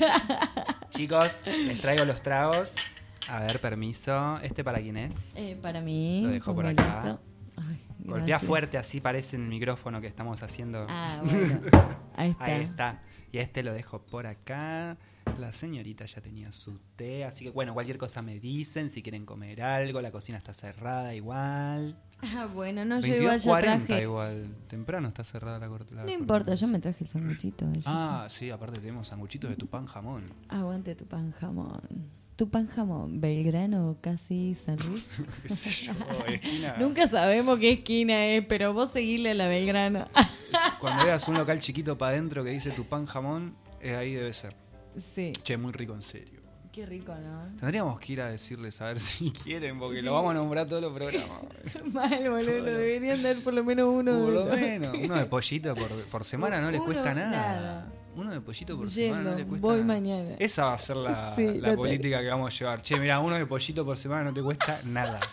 S8: Chicos, les traigo los tragos. A ver, permiso. ¿Este para quién es?
S1: Para mí,
S8: Lo dejo por
S1: Samuelito.
S8: acá.
S1: Ay,
S8: Golpea
S1: gracias.
S8: fuerte, así parece el micrófono que estamos haciendo.
S1: Ah, bueno, ahí está.
S8: Ahí está. Y este lo dejo por acá. La señorita ya tenía su té, así que bueno, cualquier cosa me dicen, si quieren comer algo, la cocina está cerrada igual.
S1: Ah, bueno, no, yo igual ya
S6: 22:40
S1: traje.
S6: igual. Temprano está cerrada la cortina.
S1: No importa, yo me traje el sanguchito.
S6: Ah, sí, aparte tenemos sanguchitos de tu pan jamón.
S1: Aguante tu pan jamón. Tu pan jamón, Belgrano, casi San Luis.
S6: ¿Qué sé yo? Esquina.
S1: Nunca sabemos qué esquina es, pero vos seguile a la Belgrano.
S6: Cuando veas un local chiquito para adentro que dice tu pan jamón, ahí debe ser.
S1: Sí,
S6: Che, muy rico en serio.
S1: qué rico, ¿no?
S6: Tendríamos que ir a decirles a ver si quieren, porque
S1: Sí.
S6: lo vamos a nombrar todos los programas.
S1: Mal, boludo, lo deberían dar por lo menos uno.
S6: Por lo
S1: de-
S6: menos. Uno de pollito por semana no les
S1: Uno,
S6: cuesta nada.
S1: nada.
S6: Uno de pollito por semana no
S1: Yendo,
S6: les cuesta
S1: voy
S6: nada.
S1: mañana.
S6: Esa va a ser
S1: Sí,
S6: la
S1: la
S6: política que vamos a llevar. Che, mira, uno de pollito por semana no te cuesta nada.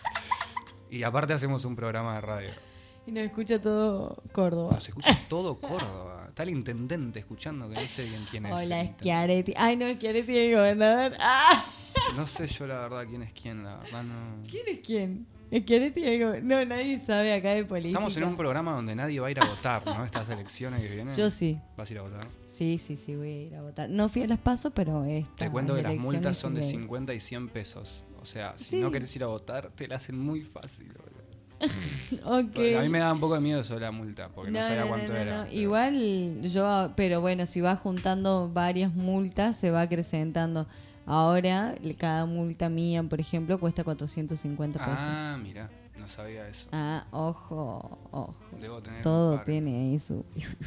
S6: Y aparte hacemos un programa de radio.
S1: Y nos escucha todo Córdoba.
S6: Nos escucha todo Córdoba. Está el intendente escuchando que no sé bien quién es.
S1: Hola,
S6: el
S1: Schiaretti. Ay, no, Schiaretti es el gobernador. ¡Ah!
S6: intendente. No sé yo la verdad quién es quién, la verdad no.
S1: ¿Quién es quién? Schiaretti es el gobernador. No, nadie sabe acá de política.
S6: Estamos en un programa donde nadie va a ir a votar, ¿no? Estas elecciones que vienen.
S1: Yo sí.
S6: ¿Vas a ir a votar?
S1: Sí, voy a ir a votar. No fui a las PASO, pero
S6: Te cuento que las
S1: elecciones
S6: multas son de
S1: sí
S6: 50 y 100 pesos. O sea, si
S1: Sí.
S6: no querés ir a votar, te la hacen muy fácil. boludo.
S1: Ok.
S6: A mí me daba un poco de miedo eso de la multa, porque no, sabía cuánto era.
S1: no.
S6: pero-
S1: Igual yo, pero bueno, si vas juntando varias multas, se va acrecentando. Ahora, cada multa mía, por ejemplo, cuesta 450 pesos.
S6: Ah, mira, no sabía eso.
S1: Ojo.
S6: Debo tener
S1: Todo
S6: un par.
S1: tiene ahí su...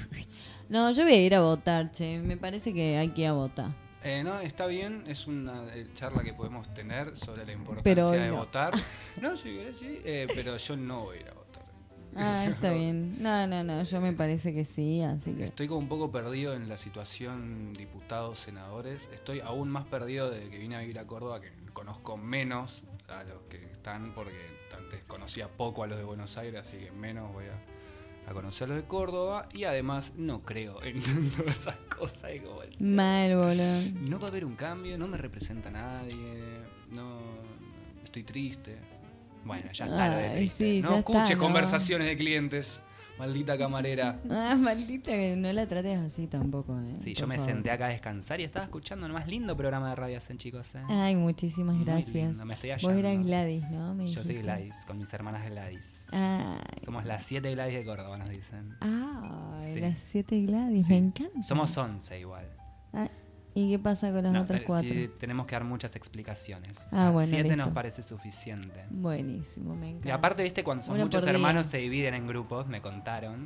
S1: No, yo voy a ir a votar, che. Me parece que hay que ir a votar.
S6: No, está bien, es una charla que podemos tener sobre la importancia
S1: Pero hoy
S6: de
S1: no.
S6: votar. No, sí, pero yo no voy a ir a votar.
S1: Ah, está bien. No, yo me parece que sí, así que...
S6: Estoy como un poco perdido en la situación diputados, senadores. Estoy aún más perdido desde que vine a vivir a Córdoba, que conozco menos a los que están, porque antes conocía poco a los de Buenos Aires, así que menos voy a conocer a los de Córdoba. Y además no creo en todas esas cosas. Y como,
S1: Mal, boludo.
S6: no va a haber un cambio, no me representa a nadie, no estoy triste. Bueno, ya está lo de
S1: Ay,
S6: triste.
S1: sí,
S6: no
S1: ya
S6: escuche
S1: está, ¿no?
S6: conversaciones de clientes, maldita camarera.
S1: Ah, maldita que no la trates así tampoco,
S8: Sí,
S1: por
S8: yo me
S1: favor.
S8: senté acá a descansar y estaba escuchando el más lindo programa de radio hacen, chicos.
S1: Ay, muchísimas
S8: Muy
S1: gracias.
S8: lindo, me estoy
S1: Vos
S8: hallando.
S1: eras Gladys, ¿no? Me
S8: Yo soy
S1: dijiste.
S8: Gladys, con mis hermanas Gladys.
S1: Ay,
S8: Somos las 7 Gladys de Córdoba, nos dicen.
S1: ay,
S8: Sí.
S1: las 7 Gladys,
S8: Sí.
S1: me encanta.
S8: Somos 11 igual.
S1: Ah, ¿y qué pasa con las
S8: No,
S1: otras 4?
S8: sí, tenemos que dar muchas explicaciones.
S1: Ah, bueno,
S8: 7 nos
S1: listo.
S8: parece suficiente.
S1: Buenísimo, me encanta.
S8: Y aparte, viste, cuando son
S1: Uno
S8: muchos
S1: por día.
S8: hermanos se dividen en grupos, me contaron.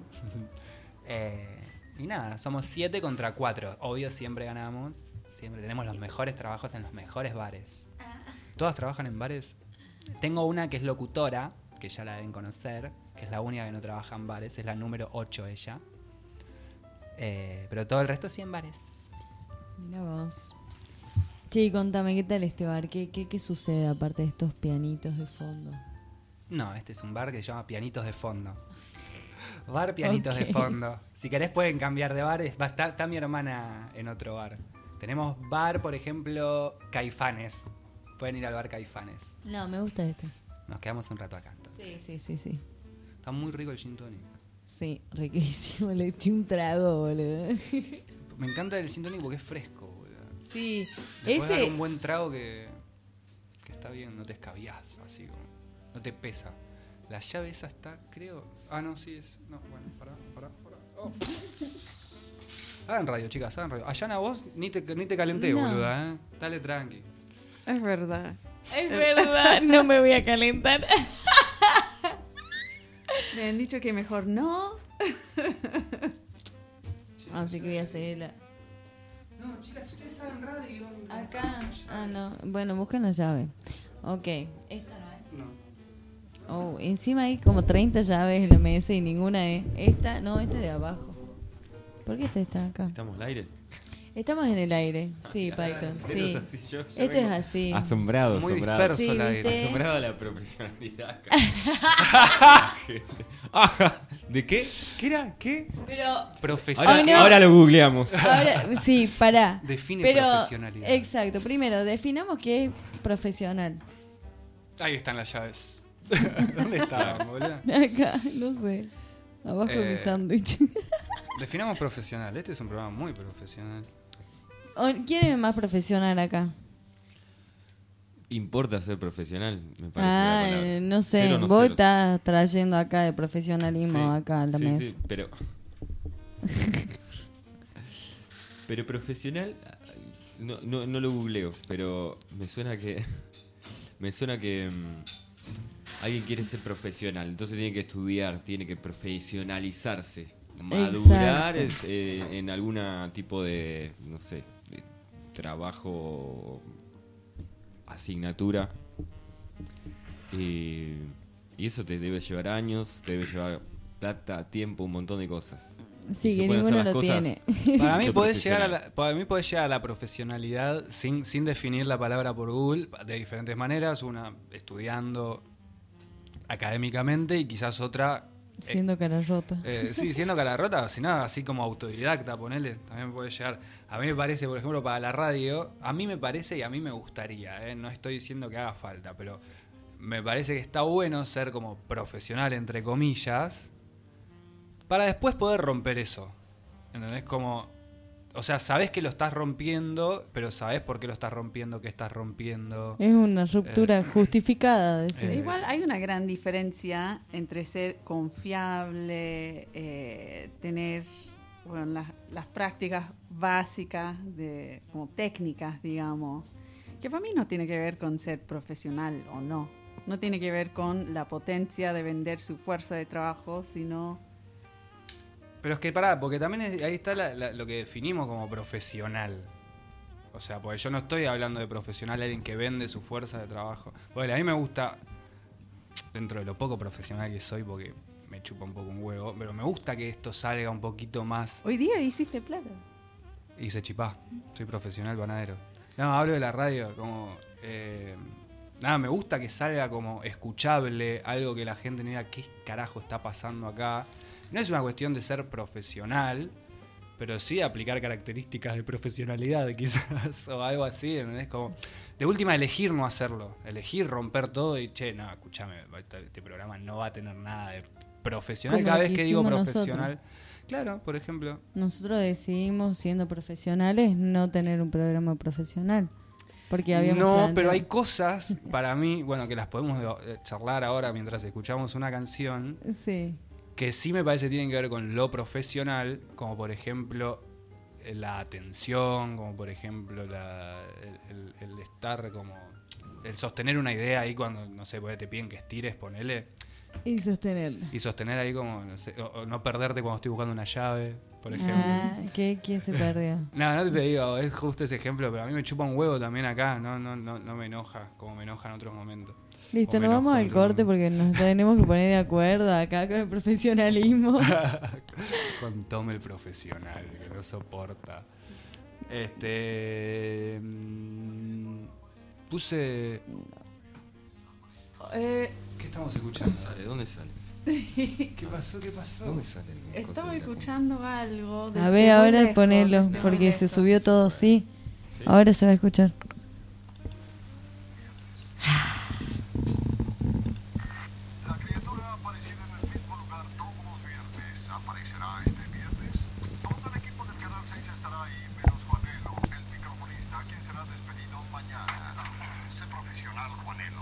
S8: Y nada, somos 7 contra 4. Obvio, siempre ganamos. Siempre tenemos los mejores trabajos en los mejores bares.
S6: ¿Todas trabajan en bares?
S8: Tengo una que es locutora, que ya la deben conocer, que es la única que no trabaja en bares, es la número 8 ella. Pero todo el resto sí en bares.
S1: Mira vos. Che, contame, ¿qué tal este bar? ¿Qué sucede aparte de estos pianitos de fondo?
S8: No, este es un bar que se llama Pianitos de Fondo. Bar Pianitos
S1: Ok.
S8: de Fondo. Si querés pueden cambiar de bar. Está mi hermana en otro bar. Tenemos bar, por ejemplo, Caifanes. Pueden ir al bar Caifanes.
S1: No, me gusta este.
S8: Nos quedamos un rato acá entonces.
S1: Sí.
S8: Está muy rico el gin tonic.
S1: Sí, riquísimo. Le eché un trago, boludo.
S8: Me encanta el gin tonic porque es fresco, boludo.
S1: Sí,
S8: Le podés dar
S1: ese...
S8: un buen trago que está bien, no te escabiás, así como. No te pesa. La llave esa está, creo. Ah, no, sí es. No, bueno, pará. Oh. Hagan radio, chicas, hagan radio. Ayana, vos ni te calenté,
S1: No.
S8: boluda, ¿eh? Dale tranqui.
S3: Es verdad.
S1: Es verdad, no me voy a calentar.
S3: Me han dicho que mejor no.
S1: Así que voy a hacer la...
S8: No, chicas, ustedes hagan radio.
S1: Acá. Ah, no. Bueno, busquen la llave. Ok. Esta no es.
S8: No.
S1: Oh, encima hay como 30 llaves en la mesa y ninguna es. Esta, no, esta es de abajo. ¿Por qué esta está acá?
S7: ¿Estamos al aire?
S1: Estamos en el aire. Sí, Python.
S7: Esto
S1: Sí.
S7: es así, yo
S1: Esto es
S7: vengo
S1: así.
S7: Asombrado,
S8: Muy
S7: asombrado.
S8: disperso
S1: Sí,
S8: el aire.
S1: ¿viste?
S7: Asombrado a la profesionalidad acá. Ajá. ¿De qué? ¿Qué era? ¿Qué?
S1: Pero
S8: Profesional.
S1: Ay, no.
S7: Ahora lo googleamos.
S1: ahora, sí, pará.
S8: Define
S1: Pero,
S8: profesionalidad.
S1: exacto. Primero, definamos qué es profesional.
S8: Ahí están las llaves. ¿Dónde estaban, boludo?
S1: Acá, no sé. Abajo de mi sándwich.
S8: Definamos profesional. Este es un programa muy profesional.
S1: ¿Quién es más profesional acá?
S7: Importa ser profesional, me parece.
S1: Ah,
S7: la palabra.
S1: no sé.
S7: Cero no
S1: Vos
S7: cero.
S1: estás trayendo acá el profesionalismo
S7: Sí,
S1: acá a la
S7: sí,
S1: mesa.
S7: sí, pero. Pero profesional. No lo googleo, pero me suena que. Me suena que. Alguien quiere ser profesional, entonces tiene que estudiar, tiene que profesionalizarse. Madurar
S1: Exacto.
S7: en algún tipo de. No sé. De trabajo. Asignatura. Y eso te debe llevar años, te debe llevar plata, tiempo, un montón de cosas.
S1: Sí,
S7: Y se
S1: que
S7: pueden
S1: ninguno
S7: hacer
S1: lo
S7: las
S1: tiene.
S7: cosas
S8: Para mí
S7: ser
S8: podés llegar
S7: profesional.
S8: a la profesionalidad sin definir la palabra por Google de diferentes maneras. Una estudiando académicamente y quizás otra
S1: Siendo cara rota.
S8: sí, siendo cara rota, o si no, así como autodidacta, ponele, también puede llegar. A mí me parece, por ejemplo, para la radio, a mí me parece y a mí me gustaría, no estoy diciendo que haga falta, pero me parece que está bueno ser como profesional, entre comillas, para después poder romper eso. ¿Entendés? Como, o sea, sabés que lo estás rompiendo, pero sabés por qué lo estás rompiendo, qué estás rompiendo.
S1: Es una ruptura justificada. De ese.
S3: Igual hay una gran diferencia entre ser confiable, tener bueno, las prácticas básicas, como técnicas, digamos, que para mí no tiene que ver con ser profesional o no. No tiene que ver con la potencia de vender su fuerza de trabajo, sino...
S8: Pero es que pará, porque también ahí está lo que definimos como profesional. O sea, porque yo no estoy hablando de profesional, alguien que vende su fuerza de trabajo. Bueno, a mí me gusta, dentro de lo poco profesional que soy, porque me chupa un poco un huevo, pero me gusta que esto salga un poquito más.
S3: Hoy día hiciste plata.
S8: Hice chipá, soy profesional panadero. No, hablo de la radio, como... nada, me gusta que salga como escuchable, algo que la gente no diga qué carajo está pasando acá. No es una cuestión de ser profesional, pero sí aplicar características de profesionalidad quizás, o algo así, ¿entendés? Como, de última, elegir no hacerlo, elegir romper todo y, che, no, escúchame, este programa no va a tener nada de profesional.
S1: Como
S8: Cada
S1: lo
S8: vez
S1: que
S8: que digo
S1: hicimos
S8: profesional,
S1: nosotros.
S8: claro, por ejemplo,
S1: Nosotros decidimos, siendo profesionales, no tener un programa profesional. Porque habíamos
S8: no,
S1: planteado-
S8: pero hay cosas para mí, bueno, que las podemos charlar ahora mientras escuchamos una canción,
S1: Sí.
S8: que sí me parece tienen que ver con lo profesional, como por ejemplo la atención, como por ejemplo el estar como... el sostener una idea ahí cuando, no sé, te piden que estires, ponele,
S1: Y sostenerla.
S8: y sostener ahí como, no sé, o no perderte cuando estoy buscando una llave, por ejemplo.
S1: Ah, ¿quién se perdió?
S8: No te digo, es justo ese ejemplo, pero a mí me chupa un huevo también acá, no me enoja, como me enoja en otros momentos.
S1: Listo,
S8: O
S1: nos
S8: me
S1: vamos
S8: enojo
S1: al
S8: el
S1: corte
S8: nombre.
S1: porque nos tenemos que poner de acuerdo acá con el profesionalismo.
S8: Con Tom el profesional, que no soporta. Puse... ¿Qué estamos escuchando?
S7: ¿Dónde sales?
S8: ¿Qué pasó?
S7: ¿Dónde salen?
S3: Estaba escuchando algo.
S1: A ver, ahora ponelo,
S3: ponelo
S1: porque se subió todo, sí. Ahora se va a escuchar.
S9: La criatura aparecida en el mismo lugar todos los viernes aparecerá este viernes. Todo el equipo del Canal 6 estará ahí, menos Juanelo, el microfonista, quien será despedido mañana. Sé profesional, Juanelo.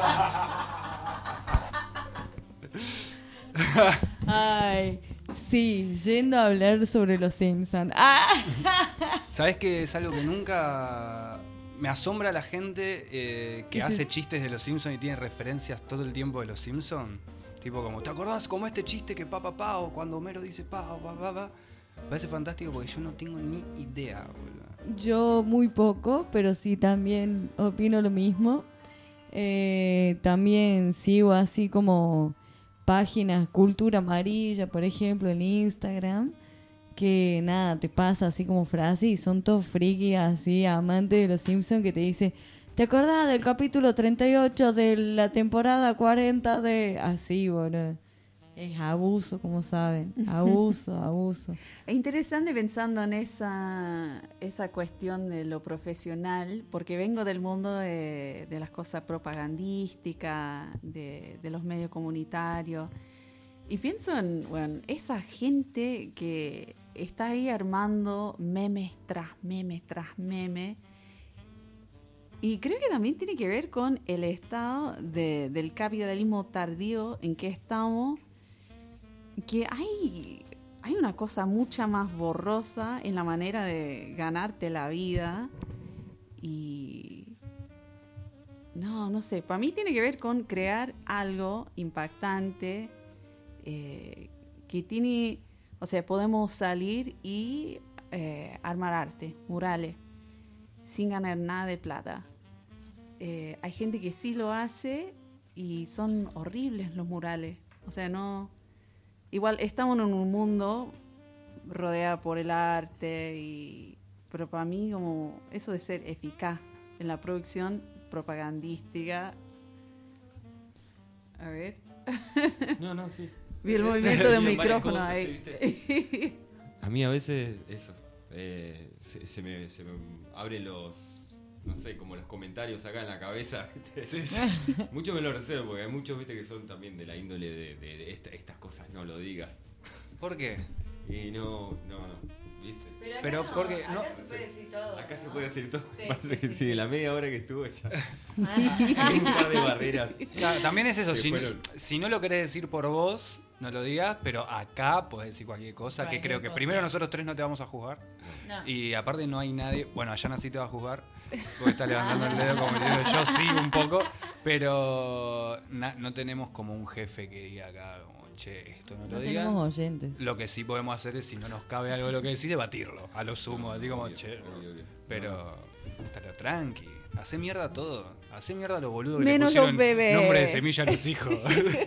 S1: Ay, sí, yendo a hablar sobre los Simpsons. ¡Ah!
S8: ¿Sabes que es algo que nunca... Me asombra la gente que
S1: Ese
S8: hace
S1: es-
S8: chistes de los Simpsons y tiene referencias todo el tiempo de los Simpsons? Tipo como, ¿te acordás como este chiste que pa, o cuando Homero dice pa? Me parece fantástico porque yo no tengo ni idea, boludo.
S1: Yo muy poco, pero sí también opino lo mismo. También sigo así como páginas Cultura Amarilla, por ejemplo, en Instagram, que nada, te pasa así como frase y son todos frikis así, amantes de los Simpsons, que te dice, ¿te acordás del capítulo 38 de la temporada 40 de...? Así, boludo. Es abuso, como saben. Abuso.
S3: Es interesante pensando en esa cuestión de lo profesional, porque vengo del mundo de las cosas propagandísticas, de los medios comunitarios, y pienso en esa gente que está ahí armando memes tras memes tras memes, y creo que también tiene que ver con el estado del capitalismo tardío en que estamos, que hay una cosa mucha más borrosa en la manera de ganarte la vida y no sé, para mí tiene que ver con crear algo impactante que tiene, o sea, podemos salir y armar arte, murales, sin ganar nada de plata. Hay gente que sí lo hace y son horribles los murales, o sea, no... Igual estamos en un mundo rodeado por el arte, pero para mí como eso de ser eficaz en la producción propagandística. A ver.
S7: No, sí.
S3: Vi el movimiento del
S7: Son varias
S3: micrófono
S7: cosas,
S3: ahí.
S7: A mí a veces eso, se me abren no sé, como los comentarios acá en la cabeza. ¿viste?
S8: Sí.
S7: Mucho me lo reservo, porque hay muchos, viste, que son también de la índole de estas cosas no lo digas.
S8: ¿Por qué?
S7: Y no, ¿viste?
S8: Pero
S1: acá
S8: porque no-
S1: acá se puede decir todo.
S7: Acá se
S1: ¿no?
S7: puede decir todo.
S1: Sí,
S7: Parece
S1: sí,
S7: que
S1: sí,
S7: de
S1: sí.
S7: la media hora que estuve ya. Hay un par de barreras.
S8: Claro, también es eso,
S7: Que
S8: si,
S7: fueron-
S8: si no lo querés decir por vos, no lo digas, pero acá podés decir cualquier cosa,
S1: Cualquier
S8: que creo que
S1: cosa.
S8: primero nosotros tres no te vamos a juzgar.
S1: No.
S8: Y aparte no hay nadie, bueno, Ayana sí te va a juzgar, porque está levantando el dedo como diciendo yo sí un poco, pero no tenemos como un jefe que diga acá, como, che, esto no
S1: No
S8: lo
S1: tenemos
S8: digan.
S1: oyentes.
S8: Lo que sí podemos hacer es, si no nos cabe algo de lo que decís, debatirlo, a lo sumo, así como,
S7: Obvio,
S8: che,
S7: obvio.
S8: pero tranqui, hace mierda todo, hace mierda a los boludos que
S3: Menos
S8: le pusieron
S3: los bebés.
S8: nombre de semilla a los hijos.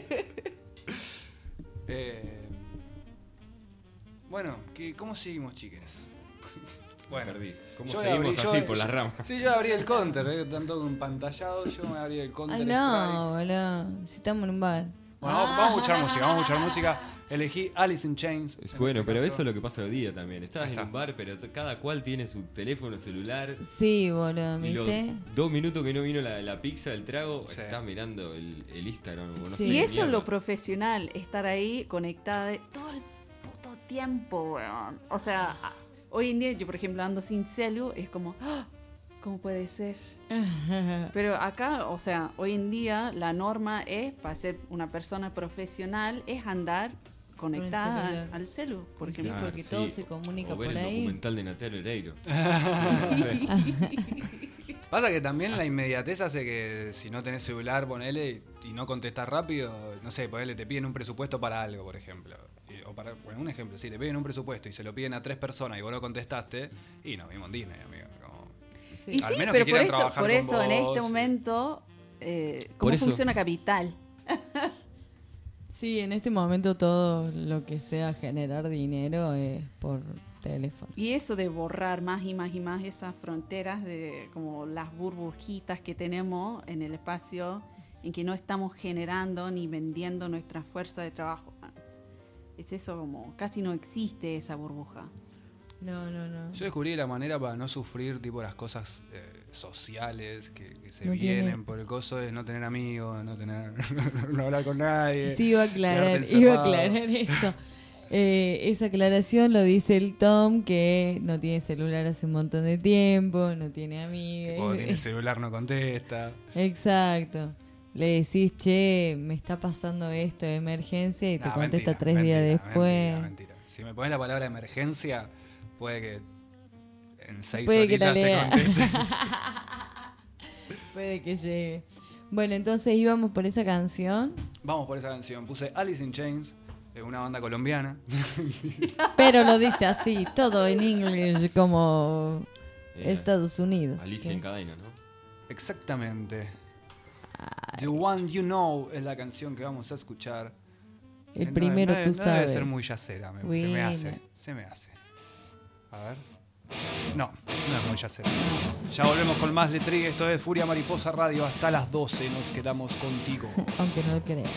S8: Bueno, ¿cómo seguimos, chiques? Bueno,
S7: Perdí. ¿Cómo
S8: yo
S7: seguimos
S8: abrí-
S7: así
S8: yo-
S7: por las ramas?
S8: Sí, yo abrí el counter, tanto empantallado, yo me abrí el counter.
S1: Ay, no, boludo. Si estamos en un bar.
S8: Bueno, vamos a escuchar música, Elegí Alice in Chains.
S7: Es
S8: en
S7: bueno,
S8: este
S7: pero
S8: caso.
S7: eso es lo que pasa hoy día también. Estás
S8: Ahí
S7: en
S8: está.
S7: un bar, pero cada cual tiene su teléfono celular.
S1: Sí, boludo,
S7: Y los
S1: ¿viste?
S7: 2 minutos que no vino la pizza, el trago,
S8: Sí.
S7: estás mirando el Instagram. O no
S1: Sí.
S7: sé
S3: Y
S7: qué
S3: eso es
S7: mierda.
S3: lo profesional, estar ahí conectada todo el puto tiempo, weón. O sea, hoy en día yo, por ejemplo, ando sin celu, es como, ¡ah! ¿Cómo puede ser? Pero acá, o sea, hoy en día la norma es, para ser una persona profesional, es andar conectada
S1: celular.
S3: al celu, por
S1: Sí,
S3: ejemplo.
S1: porque todo se comunica
S7: o ver
S1: por
S7: el
S1: ahí.
S7: documental de Natalia Oreiro.
S8: Pasa que también la inmediatez hace que si no tenés celular, ponele y no contestás rápido, no sé, ponele, te piden un presupuesto para algo, por ejemplo. O para, bueno, un ejemplo, sí, te piden un presupuesto y se lo piden a 3 personas y vos no contestaste, y nos vimos en Disney, amigo. Como,
S1: Sí.
S3: Y
S8: Al
S3: sí,
S8: menos
S3: pero
S8: que
S3: por
S8: quieran
S3: eso,
S8: trabajar
S3: por
S8: con
S3: eso en
S8: vos,
S3: este
S8: sí.
S3: momento cómo
S7: eso-
S3: funciona Capital.
S1: Sí, en este momento todo lo que sea generar dinero es por teléfono.
S3: Y eso de borrar más y más y más esas fronteras de como las burbujitas que tenemos en el espacio en que no estamos generando ni vendiendo nuestra fuerza de trabajo. Es eso, como casi no existe esa burbuja.
S1: No.
S6: Yo descubrí la manera para no sufrir tipo las cosas sociales que se
S1: No
S6: vienen
S1: tiene-
S6: por el coso es no tener amigos, no tener no hablar con nadie.
S1: Sí, iba a aclarar,
S6: quedarte
S1: iba a
S6: encerrado.
S1: aclarar eso. Esa aclaración lo dice el Tom, que no tiene celular hace un montón de tiempo, no tiene amigos.
S6: O tiene celular, no contesta.
S1: Exacto. Le decís, che, me está pasando esto de emergencia y te
S6: Nah,
S1: contesta
S6: mentira,
S1: 3 días
S6: mentira,
S1: después.
S6: Mentira. Si me pones la palabra emergencia, puede que en 6
S1: Puede que la
S6: horitas te
S1: lea.
S6: conteste.
S1: Puede que llegue. Bueno, entonces íbamos por esa canción,
S6: Vamos por esa canción. Puse Alice in Chains, una banda colombiana.
S1: pero lo dice así, todo en inglés como Estados Unidos.
S7: Alicia
S1: ¿Qué?
S7: en cadena, ¿no?
S6: Exactamente. The One You Know es la canción que vamos a escuchar.
S1: El primero tú
S6: Debe
S1: sabes.
S6: ser muy yacera, se me
S1: Buena.
S6: hace. Se me hace. A ver. No, no es muy yacera. Ya volvemos con más Letrigue. Esto es Furia Mariposa Radio. Hasta las 12 nos quedamos contigo.
S1: Aunque no lo creas.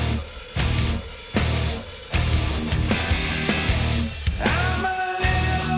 S4: I'm a little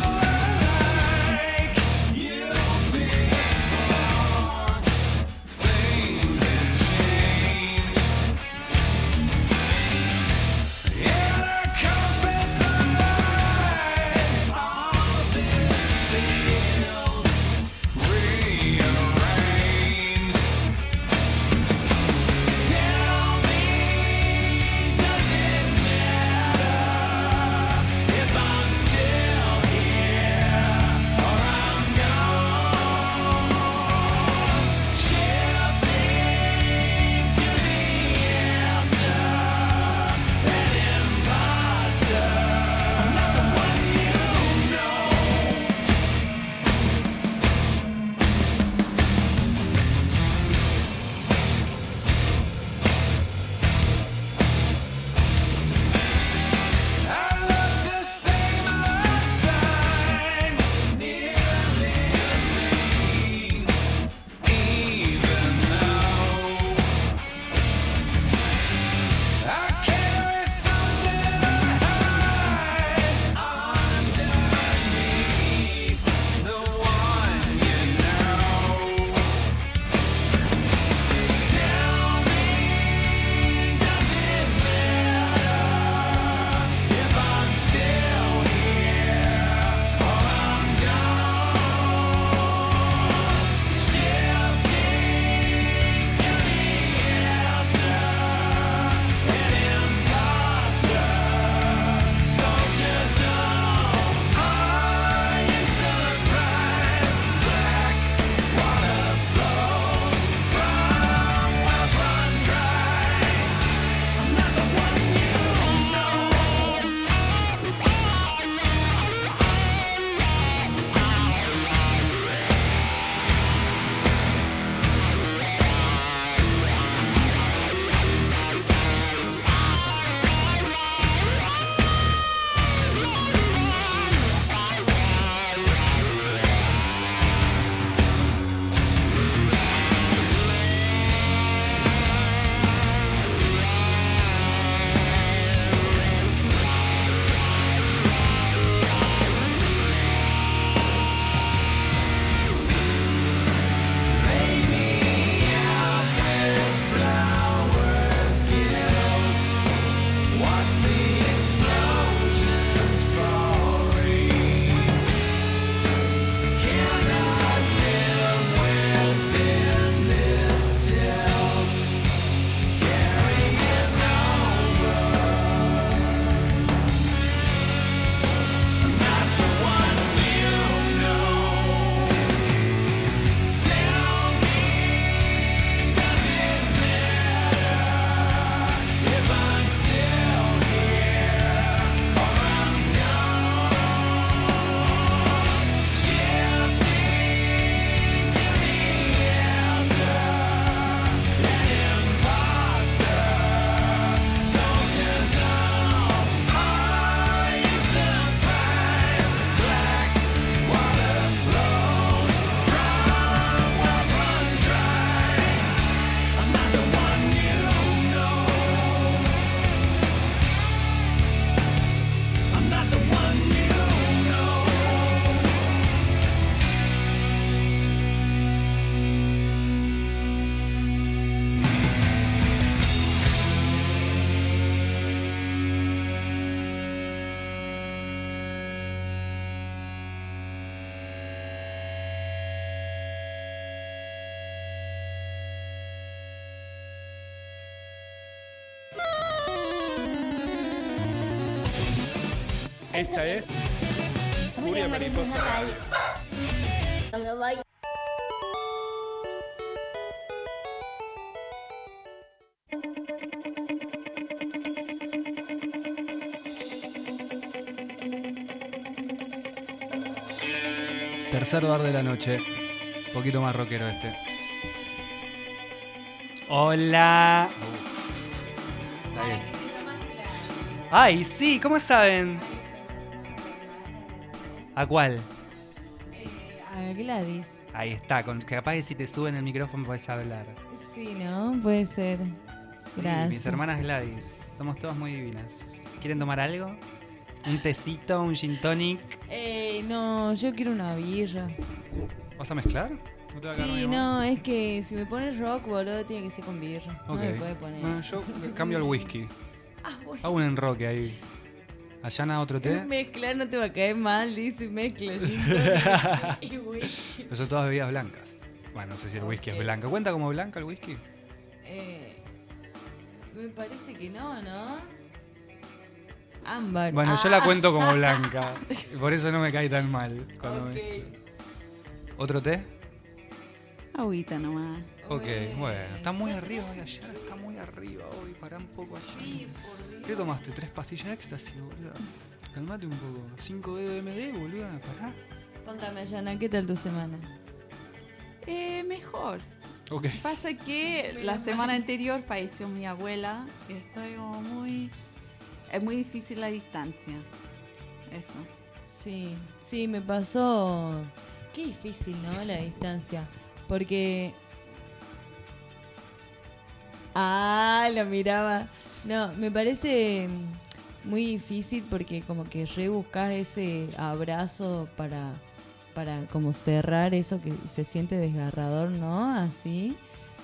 S8: Esta es Furia Mariposa Radio.
S10: Me voy.
S8: Tercer bar de la noche. Un poquito más rockero este. Hola. Está bien. Ay, sí, ¿cómo saben? ¿A cuál?
S1: A Gladys.
S8: Ahí está, capaz que si te suben el micrófono podés hablar.
S1: Sí, ¿no? Puede ser. Gracias.
S8: Mis hermanas Gladys, somos todas muy divinas. ¿Quieren tomar algo? ¿Un tecito, un gin tonic?
S1: No, yo quiero una birra.
S8: ¿Vas a mezclar? ¿No te va a quedar
S1: Sí,
S8: muy
S1: no, es que si me pones rock, boludo, tiene que ser con birra.
S8: mal?
S1: No
S8: Ok.
S1: me puede poner.
S8: Bueno, yo cambio al whisky.
S1: Bueno.
S8: Hago un enroque ahí. ¿Allana otro té?
S1: Mezclar no te va a caer mal, dice mezcla. gin tonic y whisky.
S8: Pero son todas bebidas blancas. Bueno, no sé si el whisky es blanco. ¿Cuenta como blanca el whisky?
S1: Me parece que no, ¿no? Ámbar.
S8: Bueno, yo la cuento como blanca. Y por eso no me cae tan mal. Cuando
S1: Ok.
S8: ¿Otro té?
S3: Agüita nomás.
S8: Ok, bueno. Está muy arriba hoy allá. Está muy arriba hoy. Pará un poco allá.
S1: Sí, por Dios.
S8: ¿Qué tomaste? 3 pastillas de éxtasis, boludo. Calmate un poco. 5 de MD, boludo. Pará.
S1: Contame, Ayana, ¿qué tal tu semana?
S3: Mejor.
S8: Ok.
S3: Pasa que la semana anterior falleció mi abuela y estoy como muy... Es muy difícil la distancia. Eso.
S1: Sí, me pasó. Qué difícil, ¿no? La distancia. Porque. La miraba. No, me parece muy difícil porque como que rebuscas ese abrazo para como cerrar eso que se siente desgarrador, ¿no? Así.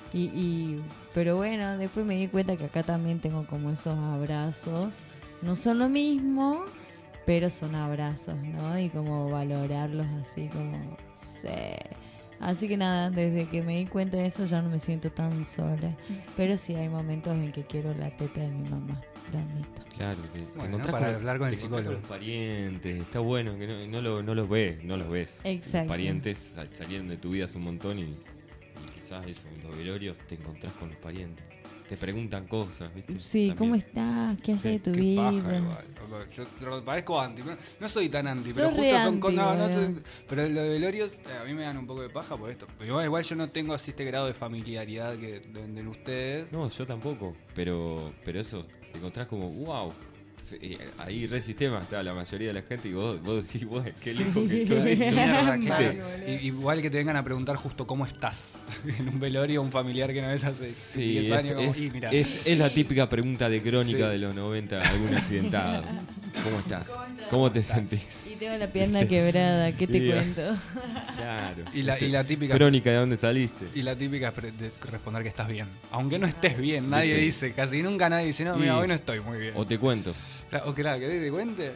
S1: Pero bueno, después me di cuenta que acá también tengo como esos abrazos. No son lo mismo, pero son abrazos, ¿no? Y como valorarlos así como... Sí. Así que nada, desde que me di cuenta de eso ya no me siento tan sola. Pero sí hay momentos en que quiero la teta de mi mamá, grandito.
S7: Claro, que te
S8: Bueno,
S7: encontrás
S8: para
S7: con,
S8: hablar con el
S7: te encontrás
S8: psicólogo.
S7: con los parientes, está bueno, que no los ves.
S1: Exacto.
S7: Los parientes salieron de tu vida hace un montón y quizás eso, en los velorios te encontrás con los parientes. Te preguntan cosas, ¿viste?
S1: Sí,
S7: También.
S1: ¿cómo estás? ¿Qué haces de tu
S8: Qué
S1: vida?
S8: paja igual. Yo parezco anti. No soy tan anti,
S1: Sos
S8: pero justo
S1: re
S8: son
S1: anti,
S8: cosas. No,
S1: boludo.
S8: pero los velorios a mí me dan un poco de paja por esto. Pero igual yo no tengo así este grado de familiaridad que de ustedes.
S7: No, yo tampoco, pero eso, te encontrás como, wow. Ahí re sistema está la mayoría de la gente y vos decís, wow, qué lejos que estoy.
S8: Mierda,
S1: Mal,
S8: claro.
S1: boludo.
S8: Igual que te vengan a preguntar justo cómo estás en un velorio un familiar que no ves hace 10 años. Como, "Y mira".
S7: es la típica pregunta de crónica
S8: Sí.
S7: de los 90, algún accidentado. ¿Cómo estás? ¿Cómo te sentís?
S1: Y tengo la pierna quebrada, ¿qué te
S7: Sí,
S1: cuento?
S7: Claro.
S8: Y la típica.
S7: Crónica de dónde saliste.
S8: Y la típica es de responder que estás bien. Aunque no estés bien, nadie
S7: Sí.
S8: dice, casi nunca nadie dice, no, mira,
S7: Y-
S8: hoy no estoy muy bien.
S7: O te cuento.
S8: O claro, que te cuente.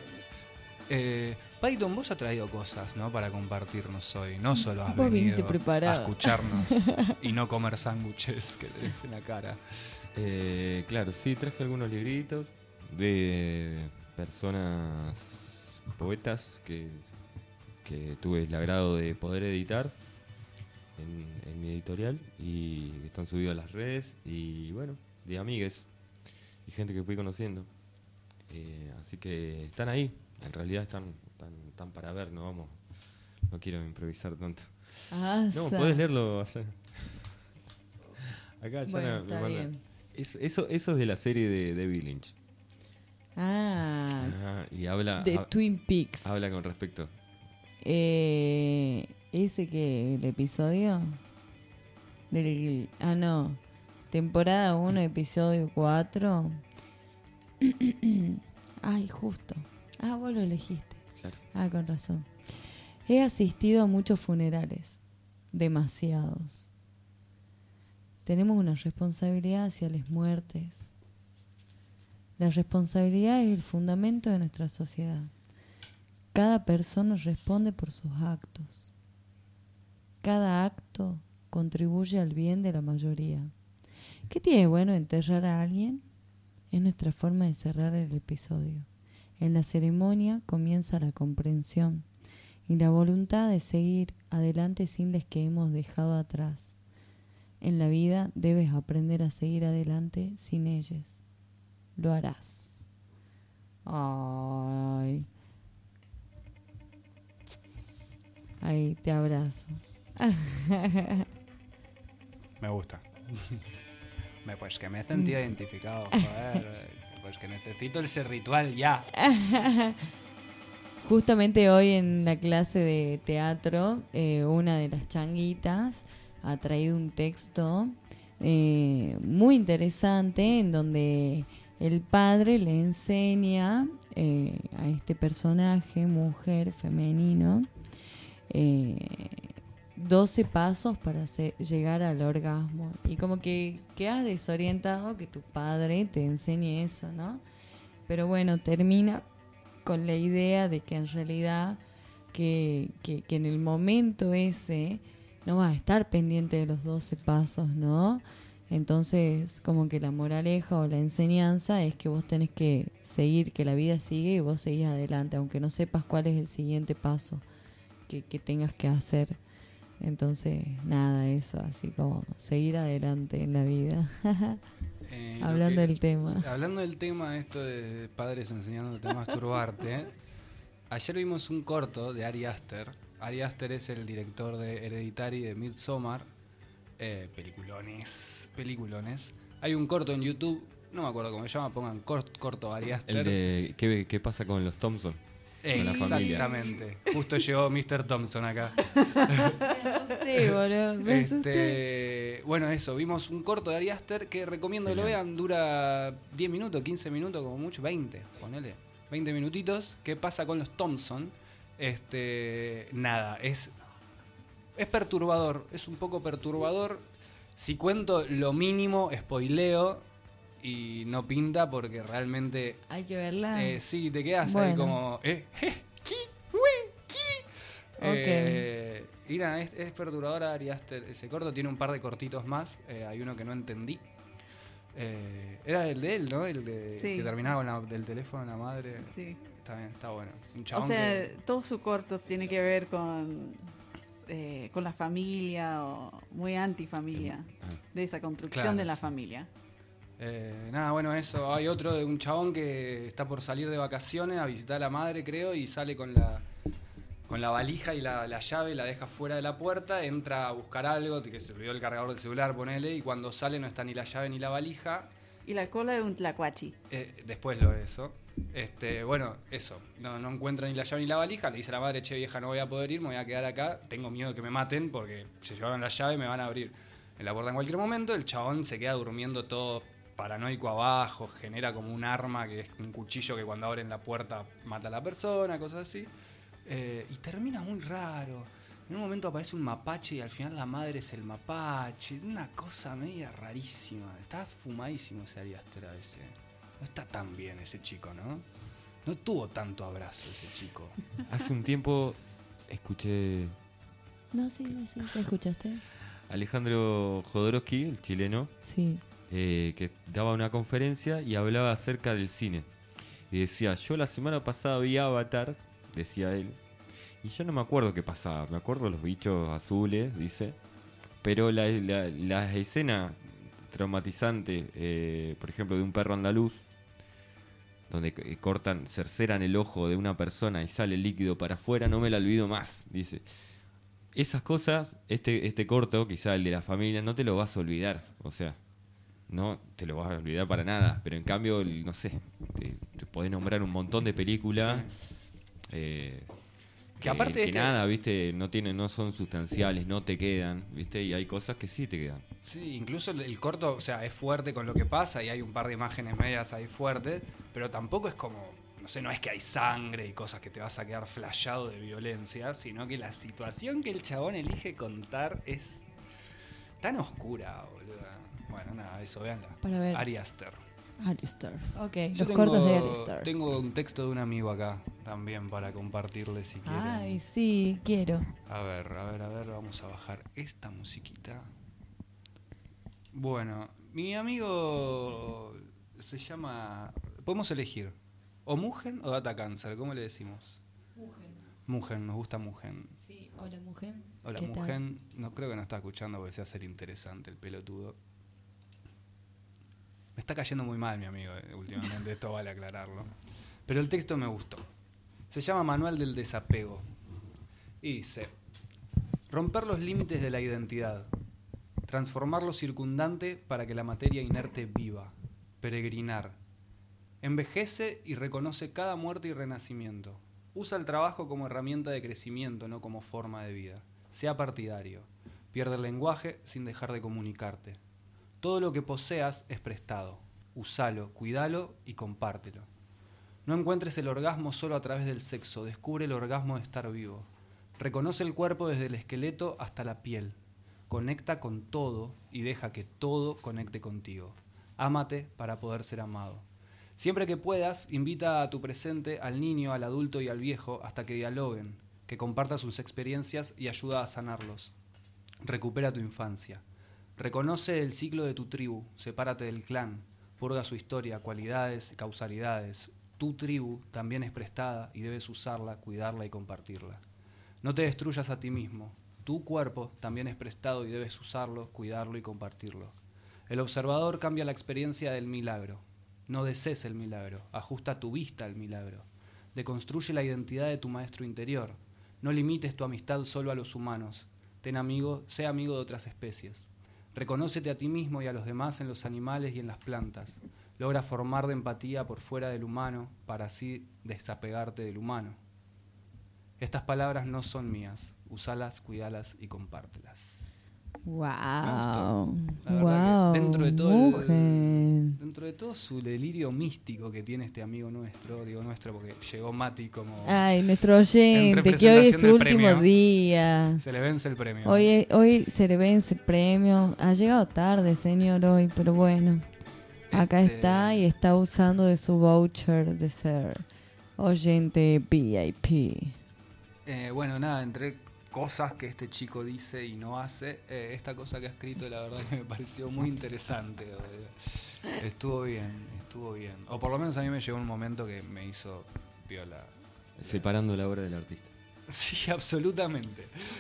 S8: Python, vos has traído cosas, ¿no? Para compartirnos hoy. No solo has
S1: Vos viniste
S8: venido
S1: preparado.
S8: a escucharnos y no comer sándwiches que tenés en la cara.
S7: Claro, sí, traje algunos libritos de personas, poetas que tuve el agrado de poder editar en mi editorial y que están subidos a las redes y bueno, de amigues y gente que fui conociendo. Así que están ahí, en realidad están para ver, no quiero improvisar tanto. No, podés leerlo allá. Acá ya
S1: Bueno,
S7: me
S1: está
S7: manda.
S1: bien.
S7: Eso es de la serie de David Lynch. Ajá, y habla
S1: De Twin Peaks.
S7: habla con respecto.
S1: ¿Ese que el episodio? No. Temporada 1, episodio 4. Ay, justo. Vos lo elegiste.
S7: Claro.
S1: Con razón. He asistido a muchos funerales. Demasiados. Tenemos una responsabilidad hacia las muertes. La responsabilidad es el fundamento de nuestra sociedad. Cada persona responde por sus actos. Cada acto contribuye al bien de la mayoría. ¿Qué tiene bueno enterrar a alguien? Es nuestra forma de cerrar el episodio. En la ceremonia comienza la comprensión y la voluntad de seguir adelante sin las que hemos dejado atrás. En la vida debes aprender a seguir adelante sin ellas. Lo harás. Ay. Ay, te abrazo.
S8: Me gusta. Pues que me he sentido identificado, joder. Pues que necesito ese ritual ya.
S1: Justamente hoy en la clase de teatro, una de las changuitas ha traído un texto muy interesante en donde el padre le enseña a este personaje, mujer, femenino, 12 pasos para llegar al orgasmo. Y como que quedas desorientado que tu padre te enseñe eso, ¿no? Pero bueno, termina con la idea de que en realidad que en el momento ese no vas a estar pendiente de los 12 pasos, ¿no? Entonces, como que la moraleja o la enseñanza es que vos tenés que seguir, que la vida sigue y vos seguís adelante, aunque no sepas cuál es el siguiente paso que tengas que hacer. Entonces, nada, eso, así como seguir adelante en la vida. Hablando del tema.
S8: Hablando del tema, esto de padres enseñándote a masturbarte, ayer vimos un corto de Ari Aster. Ari Aster es el director de Hereditary, de Midsommar. Peliculones. Hay un corto en YouTube, no me acuerdo cómo se llama, pongan corto Ari Aster.
S7: El de ¿qué pasa con los Thompson? Con la familia.
S8: Exactamente. Justo llegó Mr. Thompson acá.
S1: Me asusté, boludo. Me asusté.
S8: Bueno, eso. Vimos un corto de Ari Aster que recomiendo que lo vean. Dura 10 minutos, 15 minutos, como mucho. 20, ponele. 20 minutitos. ¿Qué pasa con los Thompson? Nada, es perturbador. Es un poco perturbador. Si cuento lo mínimo, spoileo. Y no pinta porque realmente...
S1: Hay que verla.
S8: Sí, te quedas
S1: bueno.
S8: ahí como... Y nada, es perturbadora Ari Aster. Ese corto tiene un par de cortitos más. Hay uno que no entendí. Era el de él, ¿no? El de
S3: Sí.
S8: que terminaba con el teléfono de la madre.
S3: Sí.
S8: Está bien, está bueno. Un
S3: O
S8: chabón
S3: sea,
S8: que...
S3: todo su corto tiene que ver con la familia o muy antifamilia, de esa construcción
S8: Claro,
S3: de la
S8: sí.
S3: familia.
S8: Nada, bueno, eso. Hay otro de un chabón que está por salir de vacaciones a visitar a la madre, creo, y sale con la valija y la llave, la deja fuera de la puerta, entra a buscar algo, que se olvidó el cargador del celular, ponele, y cuando sale no está ni la llave ni la valija.
S3: Y la cola de un tlacuachi.
S8: Después lo de eso. Bueno, eso. No encuentra ni la llave ni la valija. Le dice a la madre, che, vieja, no voy a poder ir, me voy a quedar acá. Tengo miedo de que me maten porque se llevaron la llave y me van a abrir en la puerta en cualquier momento. El chabón se queda durmiendo todo paranoico abajo, genera como un arma que es un cuchillo que cuando abren la puerta mata a la persona, cosas así. Y termina muy raro. En un momento aparece un mapache y al final la madre es el mapache. Una cosa media rarísima. Está fumadísimo ese Ari Aster a veces. No está tan bien ese chico, ¿no? No tuvo tanto abrazo ese chico.
S7: Hace un tiempo escuché
S1: No, sí, ¿te escuchaste?
S7: Alejandro Jodorowsky, el chileno,
S1: Sí.
S7: que daba una conferencia y hablaba acerca del cine. Y decía, yo la semana pasada vi Avatar, decía él, y yo no me acuerdo qué pasaba. Me acuerdo los bichos azules, dice, pero la escena traumatizante, por ejemplo, de un perro andaluz, donde cerceran el ojo de una persona y sale líquido para afuera, no me la olvido más, dice. Esas cosas, este corto, quizá el de la familia, no te lo vas a olvidar, o sea, no te lo vas a olvidar para nada, pero en cambio, no sé, te podés nombrar un montón de películas
S8: que aparte
S7: que nada, viste, no son sustanciales, no te quedan, viste, y hay cosas que sí te quedan.
S8: Sí, incluso el corto, o sea, es fuerte con lo que pasa y hay un par de imágenes medias ahí fuertes, pero tampoco es como, no sé, no es que hay sangre y cosas que te vas a quedar flashado de violencia, sino que la situación que el chabón elige contar es tan oscura, boludo. Bueno, nada, eso, véanla.
S1: Para ver.
S8: Ari Aster.
S1: Alistair. Ok,
S8: Yo
S1: los cortos de Alistair.
S8: Tengo un texto de un amigo acá también para compartirle si quieren.
S1: Ay, sí, quiero.
S8: A ver, vamos a bajar esta musiquita. Bueno, mi amigo se llama... Podemos elegir. ¿O Mugen o Data Cancer? ¿Cómo le decimos? Mugen, nos gusta Mugen.
S1: Sí, hola mujer.
S8: Hola
S1: ¿Qué tal?
S8: Mugen, no creo que no está escuchando porque se va a hacer interesante el pelotudo. Me está cayendo muy mal mi amigo últimamente, esto vale aclararlo. Pero el texto me gustó. Se llama Manual del Desapego. Y dice: romper los límites de la identidad. Transformar lo circundante para que la materia inerte viva. Peregrinar. Envejece y reconoce cada muerte y renacimiento. Usa el trabajo como herramienta de crecimiento, no como forma de vida. Sea partidario. Pierde el lenguaje sin dejar de comunicarte. Todo lo que poseas es prestado. Usalo, cuídalo y compártelo. No encuentres el orgasmo solo a través del sexo. Descubre el orgasmo de estar vivo. Reconoce el cuerpo desde el esqueleto hasta la piel. Conecta con todo y deja que todo conecte contigo. Ámate para poder ser amado. Siempre que puedas, invita a tu presente, al niño, al adulto y al viejo hasta que dialoguen, que compartan sus experiencias y ayuda a sanarlos. Recupera tu infancia. Reconoce el ciclo de tu tribu, sepárate del clan, purga su historia, cualidades y causalidades. Tu tribu también es prestada y debes usarla, cuidarla y compartirla. No te destruyas a ti mismo. Tu cuerpo también es prestado y debes usarlo, cuidarlo y compartirlo. El observador cambia la experiencia del milagro. No desees el milagro, ajusta tu vista al milagro. Deconstruye la identidad de tu maestro interior. No limites tu amistad solo a los humanos. Sé amigo de otras especies. Reconócete a ti mismo y a los demás en los animales y en las plantas. Logra formar de empatía por fuera del humano para así desapegarte del humano. Estas palabras no son mías. Usalas, cuidalas y compártelas.
S1: Wow.
S8: La verdad
S1: Wow.
S8: que dentro de todo
S1: mujer.
S8: su delirio místico que tiene este amigo nuestro, digo nuestro porque llegó Mati como
S1: Ay, nuestro oyente, que hoy es
S8: representación
S1: su
S8: del
S1: último
S8: premio.
S1: día.
S8: se le vence el premio.
S1: Hoy se le vence el premio. Ha llegado tarde, señor, hoy, pero bueno. Acá está y está usando de su voucher de ser oyente VIP.
S8: Bueno, nada, entre cosas que este chico dice y no hace, esta cosa que ha escrito la verdad que me pareció muy interesante. Estuvo bien. O por lo menos a mí me llegó un momento que me hizo piola.
S7: Separando la obra del artista.
S8: Sí, absolutamente.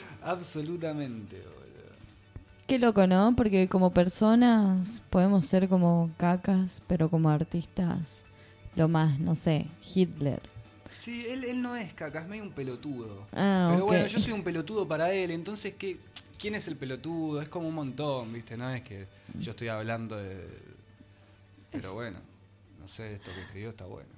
S8: Boludo.
S1: Qué loco, ¿no? Porque como personas podemos ser como cacas, pero como artistas, lo más, no sé, Hitler.
S8: Sí, él no es caca, es medio un pelotudo.
S1: Ah,
S8: Pero
S1: ok.
S8: bueno, yo soy un pelotudo para él, entonces ¿quién es el pelotudo? Es como un montón, ¿viste? No es que yo estoy hablando de... Pero bueno, no sé, esto que escribió está bueno.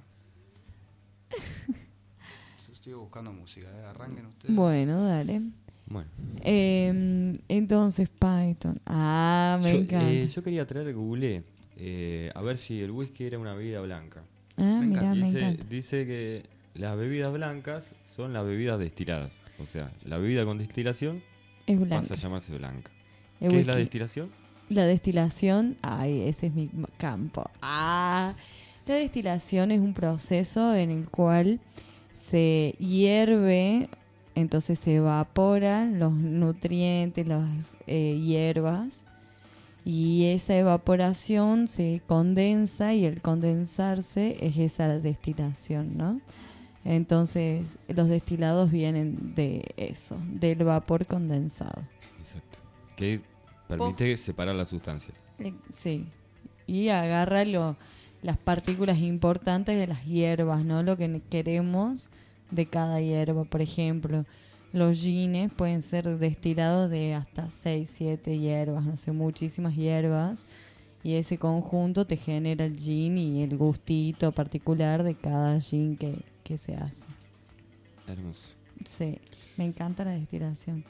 S8: Estoy buscando música, arranquen ustedes.
S1: Bueno, dale.
S7: Bueno.
S1: Entonces, Python. Ah, me encanta.
S7: Yo quería traer, googleé, a ver si el whisky era una bebida blanca.
S1: Ah,
S8: me
S1: mira, me
S7: Dice,
S1: encanta.
S7: dice que las bebidas blancas son las bebidas destiladas. O sea, la bebida con destilación
S1: Es
S7: pasa
S1: blanca.
S7: a llamarse blanca.
S1: El
S7: ¿Qué es la
S1: whisky.
S7: destilación?
S1: La destilación, ay, ese es mi campo. Ah, la destilación es un proceso en el cual se hierve, entonces se evaporan los nutrientes, las hierbas, y esa evaporación se condensa y el condensarse es esa destilación, ¿no? Entonces los destilados vienen de eso, del vapor condensado.
S7: Exacto. Que permite separar la sustancia.
S1: Sí, y agarra las partículas importantes de las hierbas, ¿no? Lo que queremos de cada hierba. Por ejemplo, los gines pueden ser destilados de hasta 6, 7 hierbas, no sé, muchísimas hierbas. Y ese conjunto te genera el gin y el gustito particular de cada gin que se hace.
S7: Hermoso.
S1: Sí, me encanta la destilación.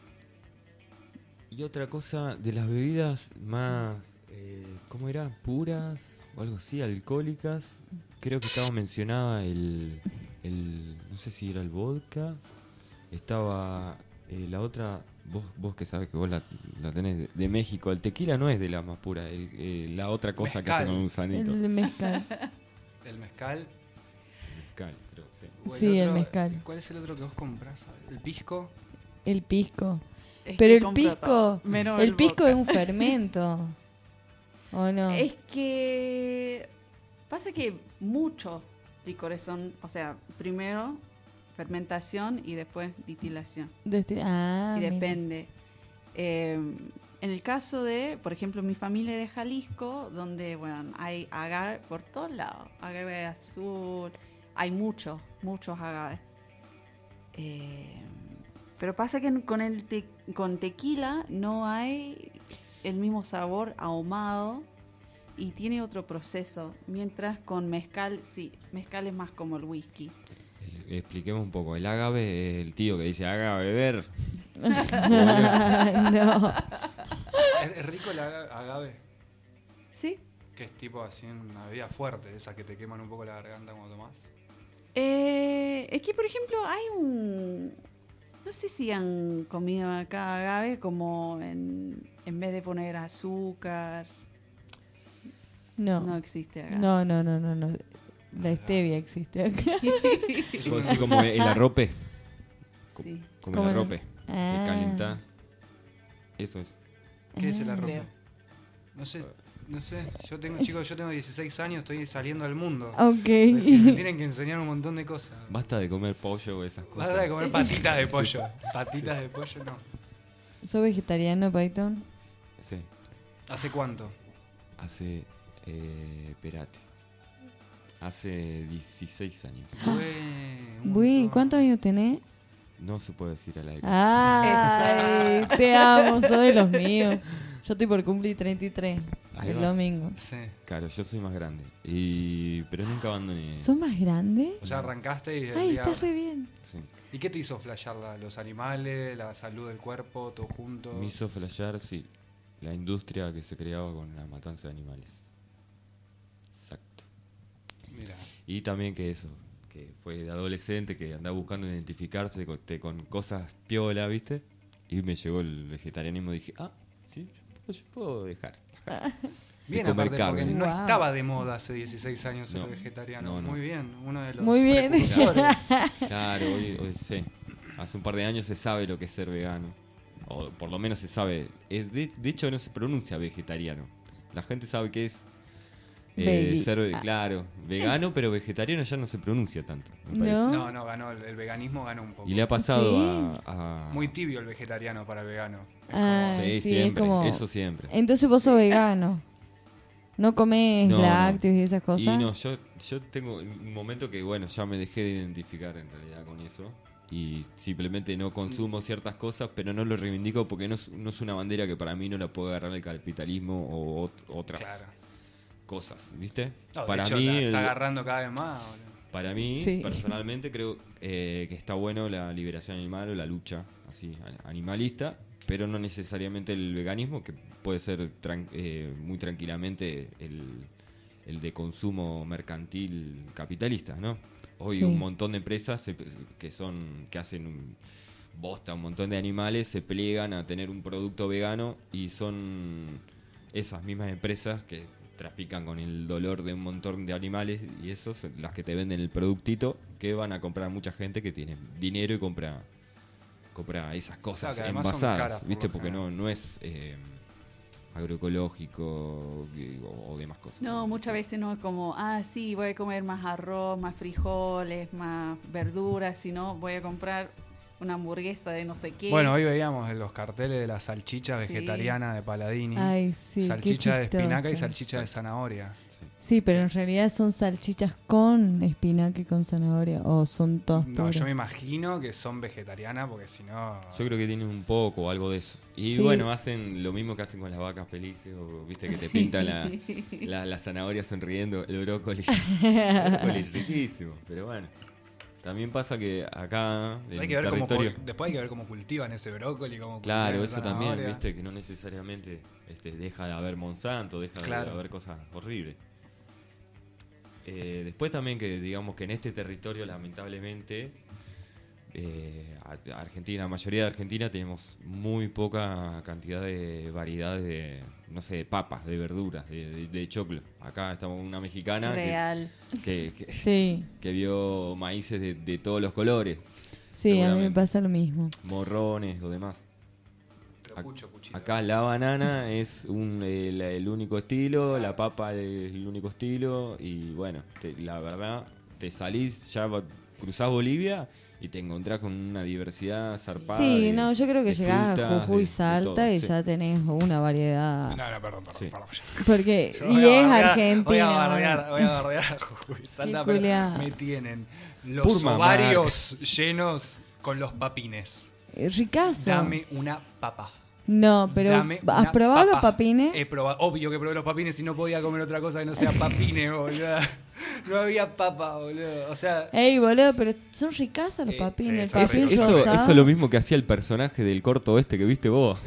S7: Y otra cosa, de las bebidas más, ¿cómo era? Puras o algo así, alcohólicas. Creo que estaba mencionada no sé si era el vodka. Estaba la otra, vos que sabes que vos la tenés de México. El tequila no es de la más pura, la otra cosa que
S8: Mezcal.
S7: hace con un sanito.
S1: El mezcal.
S8: El mezcal.
S7: Mezcal, pero sí.
S8: o
S1: Sí, el
S8: otro-
S1: mezcal.
S8: ¿Cuál es el otro que vos comprás? ¿El pisco?
S1: El pisco.
S3: Es
S1: Pero
S3: que
S1: el
S3: compro
S1: pisco,
S3: todo, menos
S1: el pisco
S3: vodka.
S1: es un fermento. ¿O no?
S3: Es que pasa que mucho licores son, o sea, primero fermentación y después destilación. Y
S1: Mira.
S3: depende. En el caso de, por ejemplo, mi familia de Jalisco, donde, bueno, hay agave por todos lados. Agave azul, hay muchos agaves. Pero pasa que con tequila no hay el mismo sabor ahumado y tiene otro proceso. Mientras con mezcal, sí, mezcal es más como el whisky.
S7: Expliquemos un poco. El agave es el tío que dice, haga beber.
S1: No.
S8: ¿Es rico el agave?
S3: ¿Sí?
S8: Que es tipo así una bebida fuerte, esa que te queman un poco la garganta cuando tomás.
S3: Es que, por ejemplo, hay un... No sé si han comido acá agave como en vez de poner azúcar. No
S1: No.
S3: existe agave.
S1: No. La stevia existe acá.
S7: Así como el arrope.
S3: Sí.
S7: Como
S1: Como
S7: el
S1: el-
S7: arrope.
S1: Ah.
S7: Que calentás. Eso es.
S8: ¿Qué es el arrope?
S3: Creo.
S8: No sé. Yo tengo 16 años, estoy saliendo al mundo.
S1: Ok.
S8: Me tienen que enseñar un montón de cosas.
S7: Basta de comer pollo o esas cosas.
S8: Vas a comer patitas de pollo. Patitas de pollo no.
S1: ¿Sos vegetariano, Python?
S7: Sí.
S8: ¿Hace cuánto?
S7: Hace. Espérate. Hace 16 años.
S1: Uy, ¿cuántos años tenés?
S7: No se puede decir al aire.
S1: Ay, te amo, sos de los míos. Yo estoy por cumplir 33
S7: Ahí
S1: el
S7: va.
S1: domingo.
S8: Sí.
S7: Claro, yo soy más grande. Pero nunca abandoné.
S1: ¿Sos más grande?
S8: O sea, arrancaste y...
S1: Ay, estás re bien.
S7: Sí.
S8: ¿Y qué te hizo flashear? ¿Los animales, la salud del cuerpo, todo junto?
S7: Me hizo flashear, sí. La industria que se creaba con la matanza de animales. Exacto.
S8: Mira.
S7: Y también que eso, que fue de adolescente, que andaba buscando identificarse con cosas piola, ¿viste? Y me llegó el vegetarianismo y dije, sí, yo puedo dejar.
S8: Bien,
S7: de comer
S8: aparte, porque
S7: carne.
S8: no
S1: Wow.
S8: estaba de moda hace 16 años ser
S7: No,
S8: vegetariano.
S7: no.
S8: Muy bien, uno de los
S1: Muy bien.
S8: precursores.
S7: Claro, hoy sí. Hace un par de años se sabe lo que es ser vegano. O por lo menos se sabe. De hecho, no se pronuncia vegetariano. La gente sabe que es
S1: Veggie.
S7: ser, claro, vegano, pero vegetariano ya no se pronuncia tanto. me parece.
S1: No.
S8: No, ganó, el veganismo ganó un poco.
S7: Y le ha pasado
S1: Sí.
S7: a.
S8: Muy tibio el vegetariano para el vegano. Es
S1: Ah,
S7: Sí,
S1: sí,
S7: siempre.
S1: es como...
S7: Eso siempre.
S1: Entonces vos sos vegano. ¿No comes
S7: No,
S1: lácteos y esas cosas?
S7: Y no, yo tengo un momento que, bueno, ya me dejé de identificar en realidad con eso. Y simplemente no consumo ciertas cosas, pero no lo reivindico porque no es una bandera que para mí no la puede agarrar el capitalismo o otras
S8: Claro.
S7: cosas, ¿viste?
S8: No, de
S7: para
S8: hecho,
S7: mí,
S8: está agarrando cada vez más. boludo.
S7: para mí
S1: Sí.
S7: personalmente, creo que está bueno la liberación animal o la lucha así animalista, pero no necesariamente el veganismo, que puede ser muy tranquilamente el de consumo mercantil capitalista, ¿no? Hoy
S1: Sí.
S7: un montón de empresas que hacen bosta a un montón de animales, se pliegan a tener un producto vegano y son esas mismas empresas que trafican con el dolor de un montón de animales y esos las que te venden el productito que van a comprar mucha gente que tiene dinero y compra esas cosas
S8: Claro, que además son
S7: envasadas,
S8: caras, por
S7: ¿viste?
S8: lo
S7: Porque
S8: general.
S7: no es agroecológico o demás cosas.
S3: No, muchas veces no es como, sí, voy a comer más arroz, más frijoles, más verduras, sino voy a comprar una hamburguesa de no sé qué.
S8: Bueno, hoy veíamos en los carteles de la salchicha
S3: Sí.
S8: vegetariana de Paladini.
S1: Ay, sí,
S8: salchicha
S1: qué
S8: de espinaca y
S1: chistoso.
S8: salchicha de zanahoria.
S1: Sí, pero en realidad son salchichas con espinaca y con zanahoria. O son todas
S8: No,
S1: puras.
S8: yo me imagino que son vegetarianas porque si no...
S7: Yo creo que tienen un poco o algo de eso. Y
S1: Sí.
S7: bueno, hacen lo mismo que hacen con las vacas felices, o viste que te pintan la zanahoria sonriendo, el brócoli. El brócoli es riquísimo, pero bueno. También pasa que acá, en
S8: Hay que ver
S7: territorio...
S8: después hay que ver cómo cultivan ese brócoli. Cómo
S7: Claro,
S8: cultivan
S7: eso
S8: la
S7: también,
S8: zanahoria.
S7: viste, que no necesariamente deja de haber Monsanto, deja
S8: Claro.
S7: de haber cosas horribles. Después también que digamos que en este territorio lamentablemente Argentina, la mayoría de Argentina tenemos muy poca cantidad de variedades de, no sé, de papas, de verduras, de choclo. Acá estamos una mexicana
S3: Real.
S7: que
S1: Sí,
S7: vio maíces de todos los colores,
S1: sí, a mí me
S7: Seguramente.
S1: pasa lo mismo.
S7: morrones o demás.
S8: Pero puchito.
S7: Acá la banana es el único estilo, la papa es el único estilo y bueno, la verdad te salís, cruzás Bolivia y te encontrás con una diversidad zarpada.
S1: Sí, no, yo creo que
S7: de
S1: llegás a
S7: frutas,
S1: Jujuy,
S7: de
S1: Salta
S7: todo,
S1: y
S7: sí.
S1: ya tenés una variedad.
S8: No, perdón.
S7: Sí.
S1: Porque,
S8: Yo
S1: y
S8: voy a
S1: es
S8: bardear-
S1: Argentina.
S8: Voy a bardear a Jujuy Salta,
S1: Qué
S8: pero
S1: culiao.
S8: me tienen los
S7: Por mamá.
S8: ovarios llenos con los papines.
S1: Ricazo.
S8: Dame una papa.
S1: No, pero
S8: Dame
S1: ¿has
S8: una
S1: probado los
S8: papa.
S1: papines?
S8: He probado, obvio que probé los papines y no podía comer otra cosa que no sea papines, boludo. No había papa, boludo. O sea,
S1: Ey, boludo, pero son ricazos los papines.
S8: sí,
S1: El
S8: son
S1: papín
S8: ricos.
S7: Eso
S1: rosado.
S7: es lo mismo que hacía el personaje del corto este que viste vos.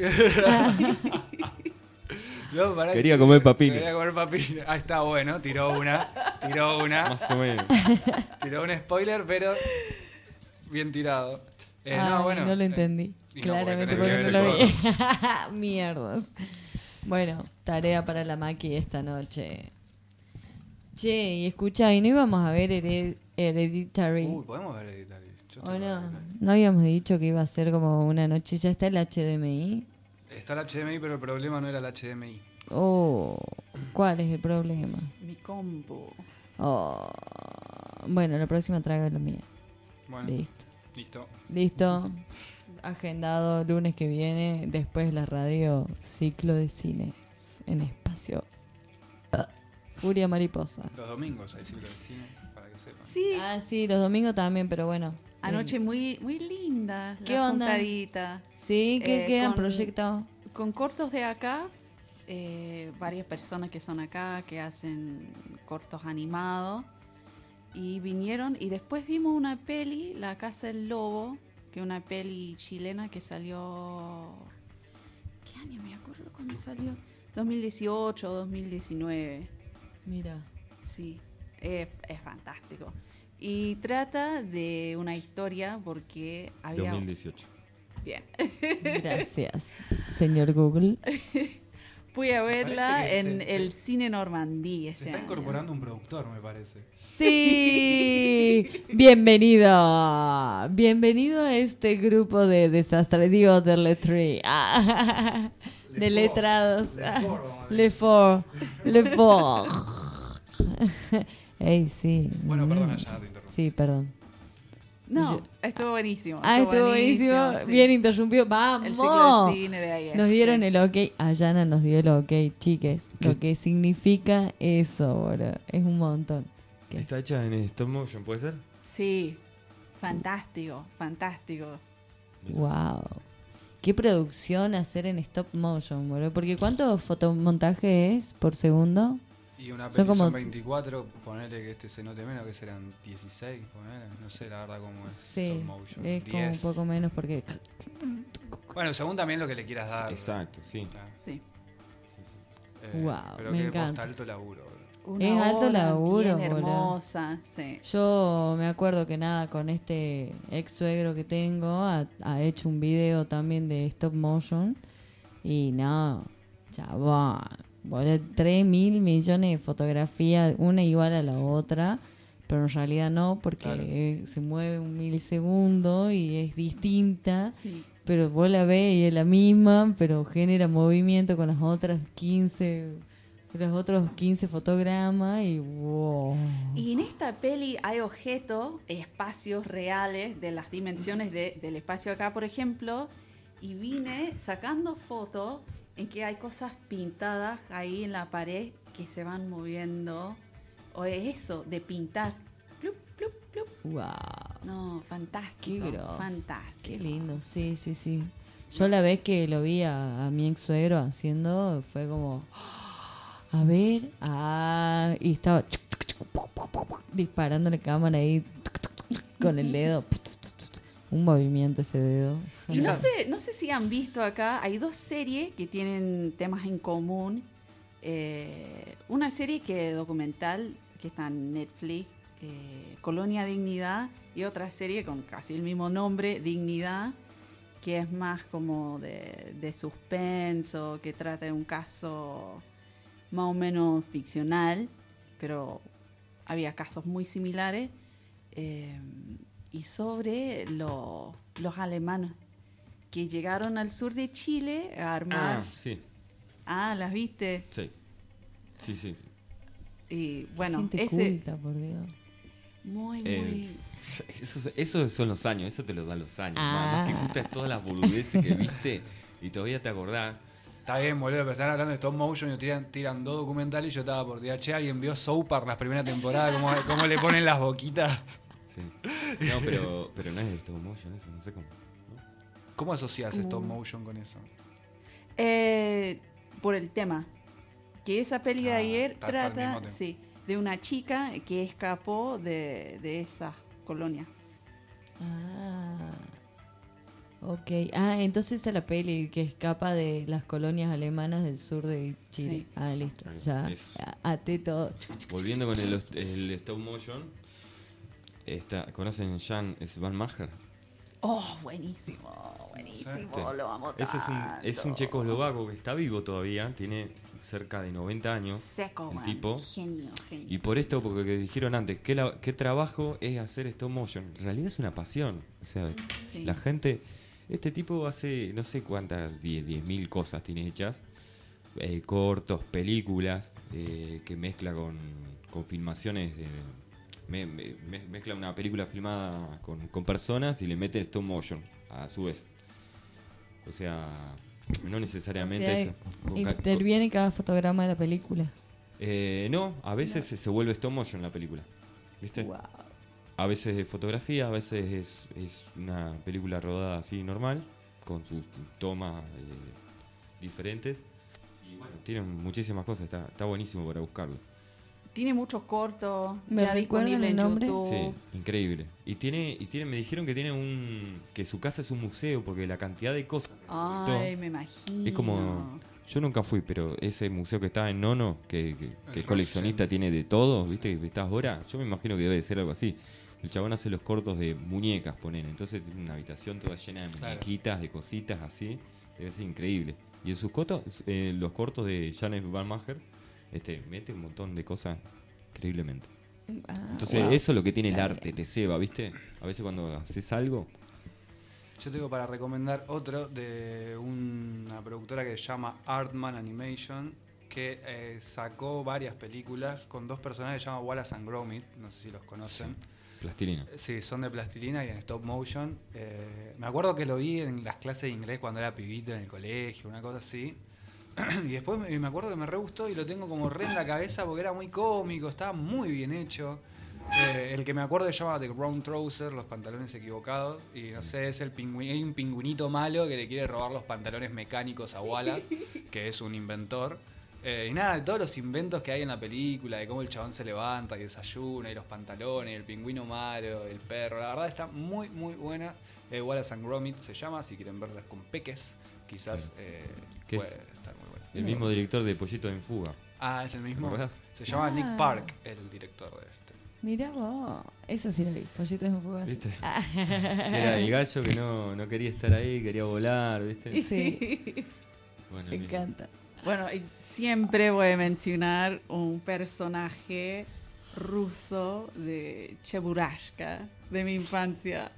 S8: no, pará,
S7: Quería comer papines.
S8: Quería comer papines. Ahí está, bueno, tiró una.
S7: Más o menos.
S8: Tiró un spoiler, pero bien tirado.
S1: Ay, no lo entendí.
S8: y no,
S1: Claramente
S8: porque
S1: porque
S8: tenés
S1: no
S8: que
S1: lo
S8: ver
S1: vi. Mierdas. Bueno, tarea para la Maki esta noche. Che, y escucha, ¿y no íbamos a ver Hereditary?
S8: Uy, podemos ver Hereditary. Yo
S1: ¿O
S8: estoy
S1: no?
S8: para Hereditary.
S1: ¿No habíamos dicho que iba a ser como una noche? ¿Ya está el HDMI?
S8: Está el HDMI, pero el problema no era el HDMI.
S1: Oh, ¿cuál es el problema?
S3: Mi compu.
S1: Oh, bueno, la próxima traigo la mía.
S8: Bueno,
S1: Listo.
S8: listo.
S1: Listo. Agendado lunes que viene. Después la radio Ciclo de Cine en espacio. Furia Mariposa.
S8: Los domingos hay ciclo de cine, para que sepan.
S3: Sí,
S1: Ah, sí, los domingos también, pero bueno.
S3: anoche muy, muy linda.
S1: ¿Qué
S3: la
S1: onda?
S3: juntadita.
S1: Sí, ¿qué han
S3: con-
S1: proyectado?
S3: Con cortos de acá, varias personas que son acá, que hacen cortos animados. Y vinieron y después vimos una peli, La Casa del Lobo, que es una peli chilena que salió... ¿Qué año me acuerdo cuando salió? 2018 o 2019.
S1: Mira.
S3: Sí, es fantástico. Y trata de una historia porque había...
S7: 2018.
S3: Bien.
S1: Gracias, señor Google.
S3: Fui a verla
S8: parece que
S3: en
S8: se-
S3: el Cine Normandí
S8: Se
S3: ese
S8: está
S3: año.
S8: incorporando un productor, me parece.
S1: Sí, bienvenido. Bienvenido a este grupo de desastre, digo, de letri. De letrados. Lefort. Ey, sí.
S8: Bueno, perdona, ya te interrumpí.
S1: Sí, perdón.
S3: No,
S1: Yo-
S3: estuvo buenísimo.
S1: Estuvo buenísimo.
S3: sí.
S1: Bien interrumpido.
S3: El
S1: ¡Vamos!
S3: ciclo de cine de ayer.
S1: Nos dieron
S3: sí.
S1: el ok. Ayana nos dio el ok, chiques.
S7: ¿Qué?
S1: Lo que significa eso, boludo. Es un montón. ¿Qué?
S7: Está hecha en stop motion, ¿puede ser?
S3: Sí, fantástico, fantástico.
S1: Wow. Qué producción hacer en stop motion, boludo. Porque ¿cuánto fotomontaje es por segundo?
S8: Y una
S1: Son
S8: peli son
S1: como-
S8: 24, ponele que este se note menos, que serán 16, ponele. No sé la verdad cómo es.
S1: Sí,
S8: Stop motion.
S1: es como un
S8: 10.
S1: poco menos porque...
S8: Bueno, según también lo que le quieras dar.
S7: Exacto, sí.
S8: Claro.
S3: Sí.
S1: Guau,
S8: pero
S1: me
S8: que
S1: encanta.
S8: posta alto laburo, boludo.
S3: Una
S1: Es alto
S3: obra
S1: laburo,
S3: bien
S1: boludo.
S3: hermosa, sí.
S1: Yo me acuerdo que nada, con este ex suegro que tengo, ha hecho un video también de stop motion. Y no, chabón, boludo, 3.000 millones de fotografías, una igual a la otra. Pero en realidad no, porque
S8: Claro.
S1: se mueve un milisegundo y es distinta.
S3: Sí.
S1: Pero vos la ves y es la misma, pero genera movimiento con las otras 15, los otros 15 fotogramas y wow.
S3: Y en esta peli hay objetos, espacios reales de las dimensiones del espacio acá, por ejemplo, y vine sacando fotos en que hay cosas pintadas ahí en la pared que se van moviendo. O es eso, de pintar. Plup, plup, plup.
S1: Wow.
S3: No,
S1: Qué
S3: fantástico.
S1: grosso.
S3: Fantástico.
S1: Qué lindo, sí, sí, sí. Yo la vez que lo vi a mi ex suegro haciendo, fue como, a ver, y estaba disparando la cámara ahí con el dedo. Un movimiento ese dedo.
S3: Y no sé si han visto acá, hay dos series que tienen temas en común. Una serie que documental que está en Netflix, Colonia Dignidad, y otra serie con casi el mismo nombre, Dignidad, que es más como de suspenso, que trata de un caso más o menos ficcional, pero había casos muy similares, y sobre los alemanes que llegaron al sur de Chile a armar...
S7: sí,
S3: ¿Las viste?
S7: sí. Sí, sí.
S3: Y bueno,
S1: Gente
S3: ese...
S1: culta, por Dios.
S3: Muy,
S7: Eh,
S3: muy...
S7: Esos son los años, eso te lo dan los años.
S1: Ah.
S7: Más que justas todas las boludeces que viste y todavía te acordás.
S8: Está bien, boludo, pero están hablando de stop motion y tiran dos documentales y yo estaba por tirar. Che, ¿alguien vio South Park las primeras temporadas? ¿Cómo le ponen las boquitas?
S7: Sí. No, pero no es de stop motion eso, no sé cómo. ¿no?
S8: ¿Cómo asocias stop motion con eso?
S3: Por el tema. Que esa peli de ayer
S8: está al
S3: trata
S8: mismo tema.
S3: sí, de una chica que escapó de esa colonia.
S1: Ah. Ok. Entonces es la peli que escapa de las colonias alemanas del sur de Chile.
S3: Sí.
S1: Listo. Ya
S7: Es-
S1: até todo.
S7: Volviendo con el stop motion, ¿conocen Jan Svanmacher?
S3: Oh, buenísimo, buenísimo,
S7: Sí.
S3: lo amo
S7: Ese es un
S3: tanto.
S7: checoslovaco que está vivo todavía, tiene cerca de 90 años.
S3: Seco,
S7: el
S3: man.
S7: tipo.
S3: Genio, genio.
S7: Y por esto, porque que dijeron antes, ¿qué trabajo es hacer stop motion? En realidad es una pasión. O sea,
S3: Sí.
S7: la gente... Este tipo hace no sé cuántas, 10.000 cosas tiene hechas. Cortos, películas, que mezcla con filmaciones. Mezcla una película filmada con personas y le mete stop motion a su vez. O sea, no necesariamente
S1: O sea,
S7: eso.
S1: interviene cada fotograma de la película.
S7: No, a veces se vuelve stop motion la película. ¿Viste?
S1: Wow.
S7: A veces es fotografía, a veces es una película rodada así normal, con sus tomas diferentes. Y bueno, tiene muchísimas cosas, está buenísimo para buscarlo.
S3: Tiene muchos cortos,
S1: ¿Me
S3: ya
S1: recuerdan
S3: disponible
S1: el
S3: en
S1: nombre?
S3: YouTube.
S7: Sí, increíble. Y me dijeron que tiene que su casa es un museo, porque la cantidad de cosas.
S3: Ay, me imagino.
S7: Es como, yo nunca fui, pero ese museo que está en Nono, que el coleccionista tiene de todo, ¿viste? Que estás ahora, yo me imagino que debe de ser algo así. El chabón hace los cortos de muñecas, ponen. Entonces tiene una habitación toda llena de muñequitas, de cositas así. Debe ser increíble. Y en sus cortos, los cortos de Janet Barmacher, mete un montón de cosas increíblemente. Entonces
S1: Wow.
S7: eso es lo que tiene el arte, te ceba, ¿viste? A veces cuando haces algo,
S8: Yo tengo para recomendar otro de una productora que se llama Artman Animation, que sacó varias películas con dos personajes que se llaman Wallace and Gromit, no sé si los conocen.
S7: plastilina.
S8: Sí, son de plastilina y en stop motion. Me acuerdo que lo vi en las clases de inglés cuando era pibito en el colegio, una cosa así. Y después me acuerdo que me re gustó y lo tengo como re en la cabeza porque era muy cómico, estaba muy bien hecho. El que me acuerdo se llama The Wrong Trouser, los pantalones equivocados. Y no sé, es hay un pingüinito malo que le quiere robar los pantalones mecánicos a Wallace, que es un inventor. Y nada, de todos los inventos que hay en la película, de cómo el chabón se levanta y desayuna, y los pantalones, y el pingüino malo, el perro. La verdad está muy, muy buena. Wallace and Gromit se llama, si quieren verlas con peques, quizás
S7: ¿Qué
S8: puede
S7: es?
S8: estar muy buena.
S7: El mismo director de Pollito en Fuga.
S8: Ah, es el mismo.
S7: ¿Te acordás?
S8: Se llama Nick Park, el director de este.
S1: Mirá vos. Eso sí lo vi. Pollitos en fuego así.
S7: ¿Viste? Era el gallo que no quería estar ahí, quería volar, ¿viste?
S1: Sí,
S7: Bueno,
S1: me
S7: el mismo.
S1: encanta.
S3: Bueno, y siempre voy a mencionar un personaje ruso de Cheburashka, de mi infancia.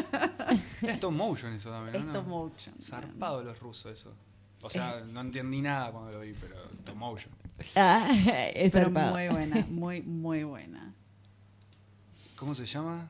S8: Es stop motion eso también, ¿no?
S3: Stop motion.
S8: Zarpado los rusos eso. O sea, no entendí nada cuando lo vi, pero stop motion.
S1: Es
S3: Pero
S1: zarpado.
S3: muy buena, muy, muy buena.
S8: ¿Cómo se llama?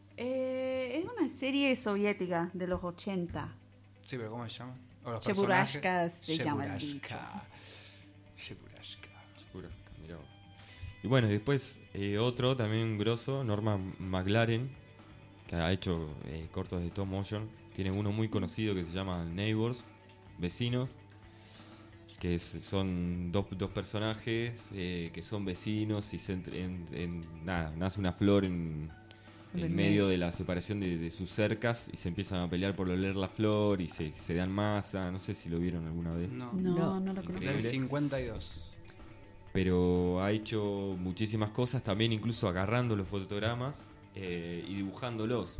S3: Es una serie soviética de los 80.
S8: Sí, pero ¿cómo se llama? O los
S3: Cheburashka
S8: personajes.
S3: se llama el
S8: Cheburashka. Cheburashka.
S7: Seguro, mirá vos. Y bueno, después otro también grosso, Norman McLaren, que ha hecho cortos de stop motion. Tiene uno muy conocido que se llama Neighbors, Vecinos, que son dos personajes que son vecinos y nada, nace una flor en medio de la separación de sus cercas y se empiezan a pelear por oler la flor y se dan masa. No sé si lo vieron alguna vez.
S8: No.
S3: No lo conozco.
S8: Del 52.
S7: Pero ha hecho muchísimas cosas, también incluso agarrando los fotogramas y dibujándolos.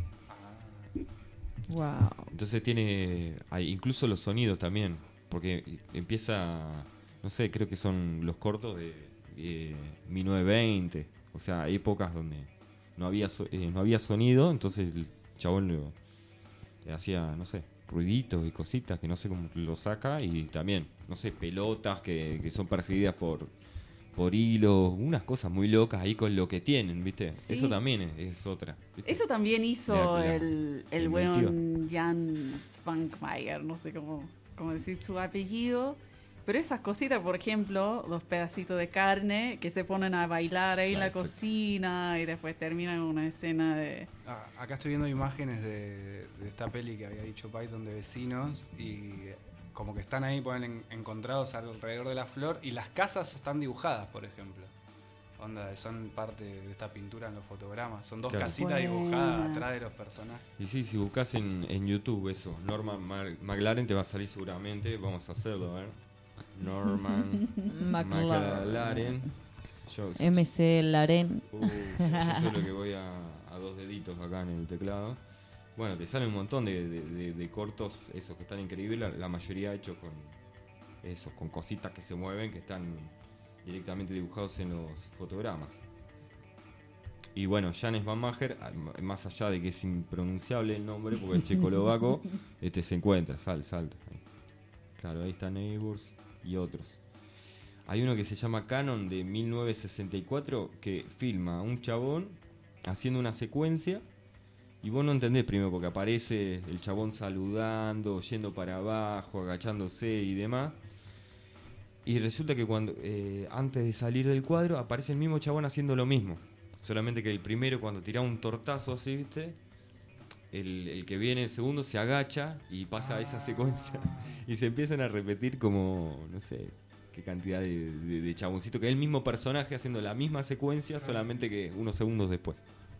S1: Wow.
S7: Entonces hay incluso los sonidos también, porque empieza, no sé, creo que son los cortos de 1920, o sea, épocas donde no había sonido, entonces el chabón le hacía, no sé, ruiditos y cositas que no sé cómo lo saca, y también, no sé, pelotas que son perseguidas por por hilo, unas cosas muy locas ahí con lo que tienen, ¿viste?
S3: Sí.
S7: Eso también es otra. ¿viste?
S3: Eso también hizo
S7: La-
S3: el buen Jan Svankmajer, no sé cómo decir su apellido. Pero esas cositas, por ejemplo, los pedacitos de carne que se ponen a bailar ahí en la
S7: Claro,
S3: cocina y después terminan una escena de...
S8: Acá estoy viendo imágenes de esta peli que había dicho Python de vecinos y como que están ahí ponen encontrados alrededor de la flor y las casas están dibujadas, por ejemplo. Onda, son parte de esta pintura en los fotogramas. Son dos
S7: Claro.
S8: casitas
S3: Buena.
S8: dibujadas atrás de los personajes.
S7: Y sí, si buscas en YouTube eso, Norman McLaren te va a salir seguramente. Vamos a hacerlo, a ver. Norman McLaren. Yo,
S1: MC Laren.
S7: yo solo que voy a dos deditos acá en el teclado. Bueno, te sale un montón de cortos, esos que están increíbles, la mayoría hechos con cositas que se mueven, que están directamente dibujados en los fotogramas. Y bueno, Jan Svankmajer, más allá de que es impronunciable el nombre, porque es checoslovaco, se encuentra, salta. Claro, ahí está Neighbors y otros. Hay uno que se llama Canon de 1964 que filma a un chabón haciendo una secuencia y vos no entendés primero porque aparece el chabón saludando, yendo para abajo, agachándose y demás. Y resulta que cuando antes de salir del cuadro aparece el mismo chabón haciendo lo mismo. Solamente que el primero cuando tira un tortazo así, ¿viste? El que viene en segundo se agacha y pasa esa secuencia y se empiezan a repetir como, no sé, qué cantidad de chaboncito, que es el mismo personaje haciendo la misma secuencia, solamente que unos segundos después.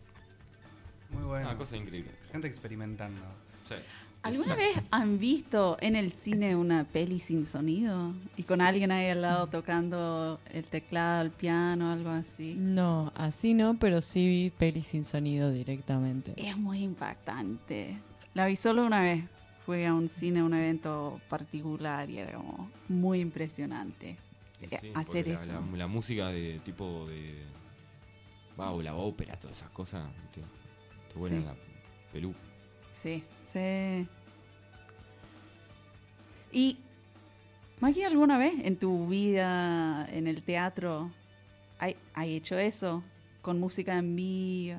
S8: Muy bueno.
S7: Una cosa increíble.
S8: Gente experimentando.
S7: Sí.
S3: ¿Alguna
S7: Exacto.
S3: vez han visto en el cine una peli sin sonido? Y con alguien ahí al lado tocando el teclado, el piano, algo así.
S1: No, así no, pero sí vi pelis sin sonido directamente.
S3: Es muy impactante. La vi solo una vez. Fui a un cine, a un evento particular y era como muy impresionante
S7: Y sí,
S3: hacer
S7: porque
S3: eso.
S7: la música de tipo de... o la ópera, todas esas cosas, te vuelan
S3: Sí.
S7: la peluca.
S3: Sí, sí. Y, Maki, ¿alguna vez en tu vida en el teatro hay hecho eso? ¿Con música en vivo?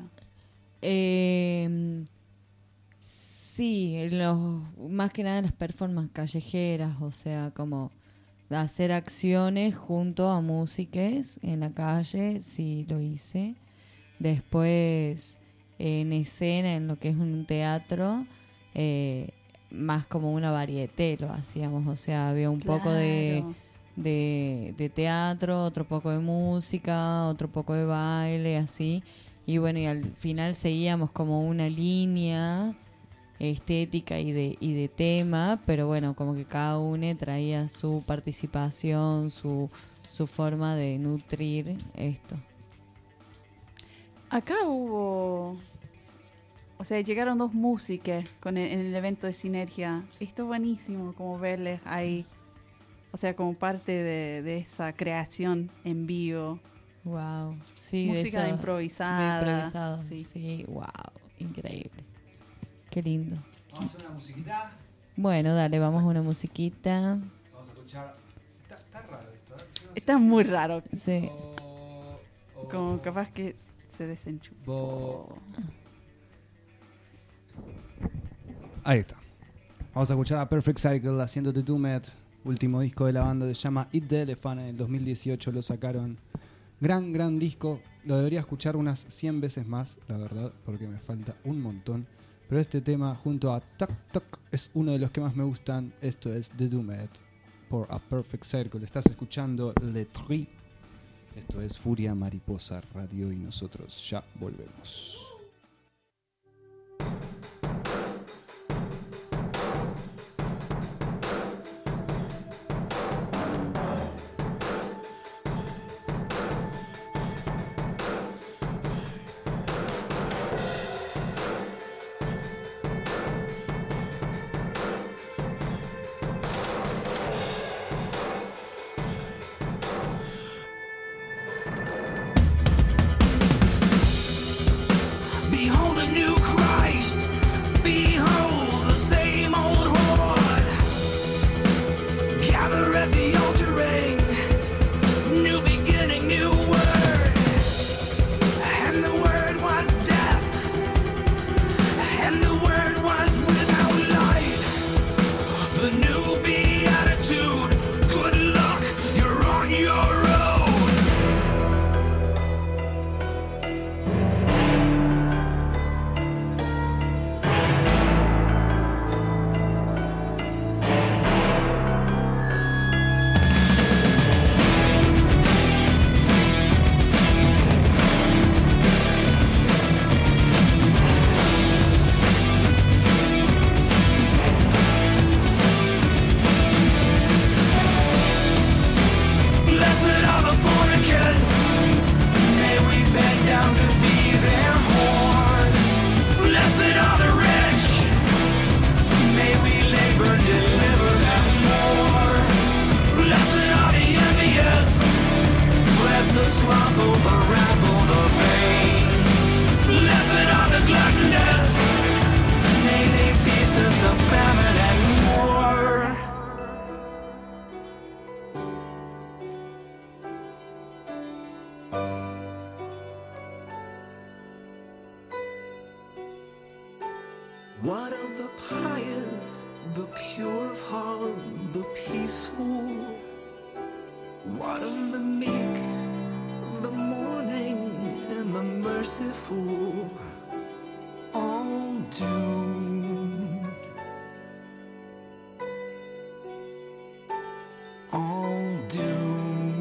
S1: Sí, más que nada en las performances callejeras, o sea, como hacer acciones junto a músicos en la calle, sí lo hice. Después en escena, en lo que es un teatro, más como una varieté lo hacíamos, o sea, había un poco de teatro, otro poco de música, otro poco de baile, así. Y bueno, y al final seguíamos como una línea estética y de tema, pero bueno, como que cada uno traía su participación, su forma de nutrir esto.
S3: Acá hubo... O sea, llegaron dos músicos en el evento de Sinergia. Esto es buenísimo, como verles ahí. O sea, como parte de esa creación en vivo.
S1: Wow, sí,
S3: Música
S1: de
S3: improvisada.
S1: improvisado,
S3: Sí.
S1: sí, wow, increíble. Qué lindo.
S8: Vamos a hacer una musiquita.
S1: Bueno, dale, vamos a una musiquita.
S8: Vamos a escuchar. Está raro esto, ¿eh?
S3: Está muy raro.
S1: Sí.
S3: Como capaz que se desenchufó.
S8: Ahí está. Vamos a escuchar a Perfect Circle haciendo The Doomed, último disco de la banda, se llama Eat the Elephant, en el 2018 lo sacaron. Gran disco, lo debería escuchar unas 100 veces más, la verdad, porque me falta un montón. Pero este tema junto a Tuk Tuk es uno de los que más me gustan. Esto es The Doomed por A Perfect Circle. Estás escuchando Le Tri. Esto es Furia Mariposa Radio y nosotros ya volvemos.
S4: I What of the pious, the pure of heart, the peaceful? What of the meek, the mourning, and the merciful? All doomed, all doomed.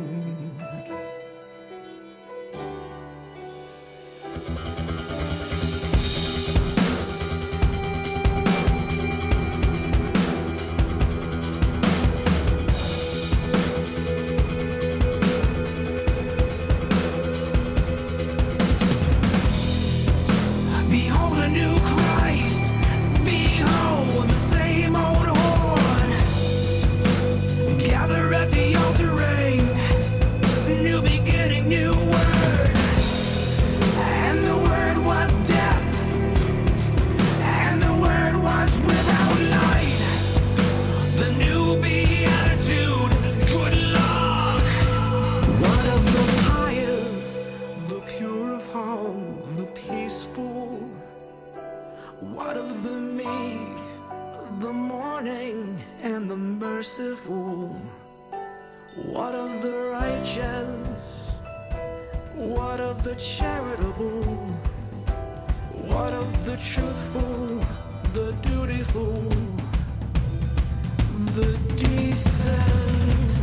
S4: Behold a new Christ, behold the same old horde. Gather at the altar ring, new beginning, new word. And the word was death, and the word was without light. The new beatitude, good luck. What of the pious, the pure of heart, the peaceful? What of the meek, the mourning, and the merciful? What of the righteous? What of the charitable? What of the truthful, the dutiful, the decent?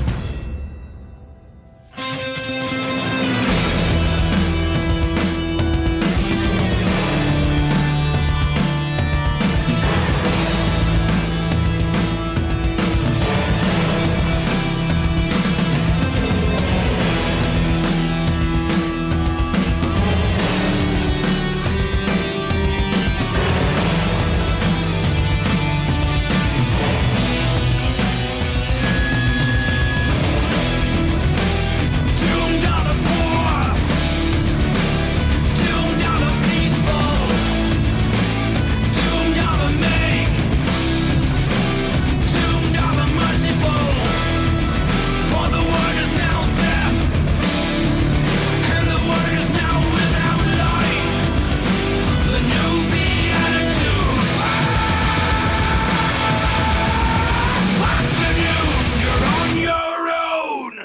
S4: Doomed are the poor, doomed are the peaceful, doomed are the meek, doomed are the merciful. For the word is now deaf, and the word is now without light. The new beatitude. Fuck the new, you're on your own.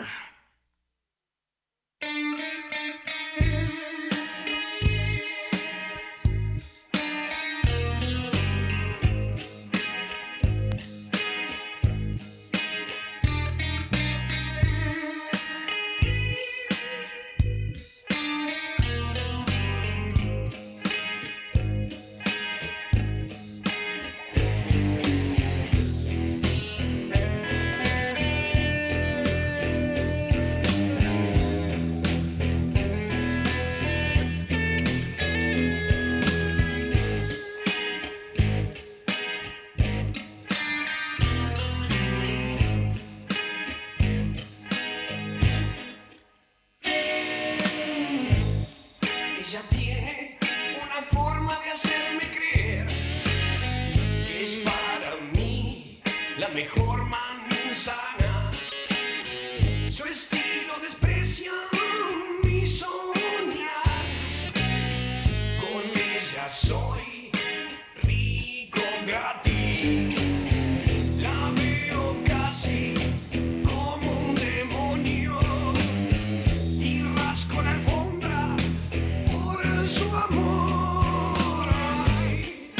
S4: Ella tiene una forma de hacerme creer que es para mí la mejor manzana. Su estilo desprecia mi soñar. Con ella soy rico gratis. La veo casi como un demonio y rasco la alfombra por su amor. Ay.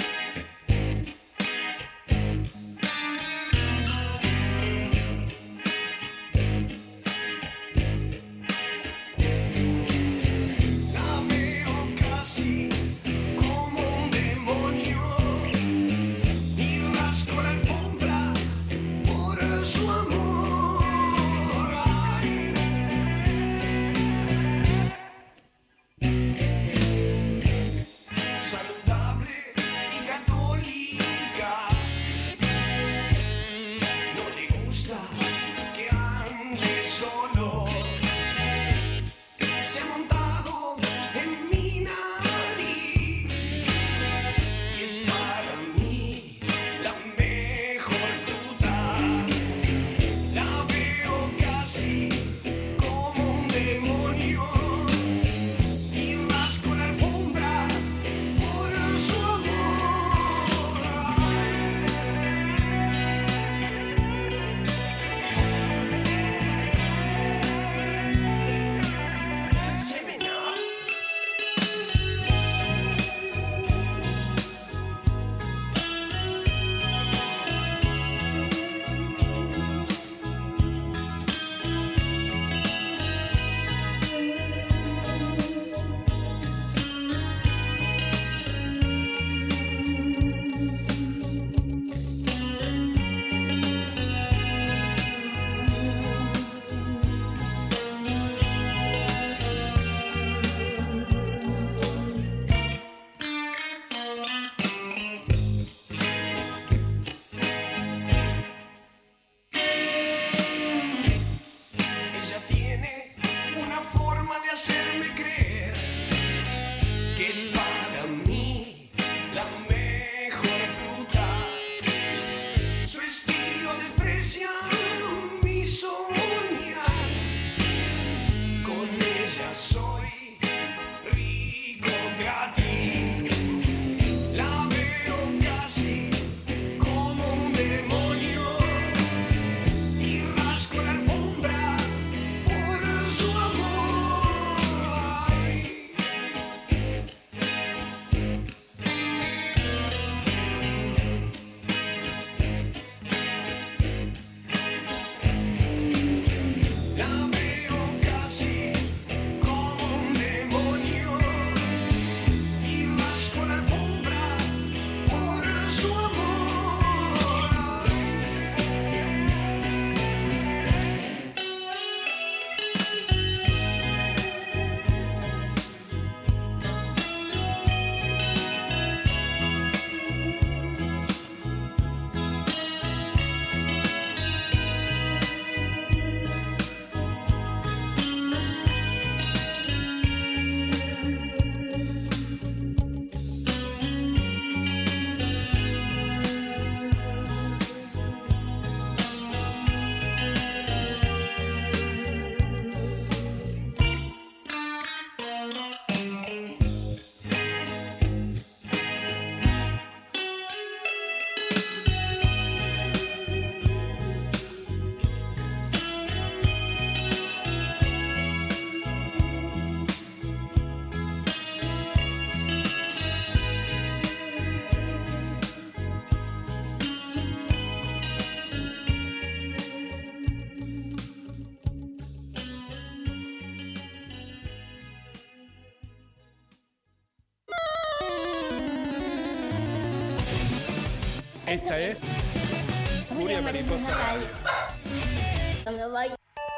S2: Esta es Furia Mariposa Radio.
S10: No me voy.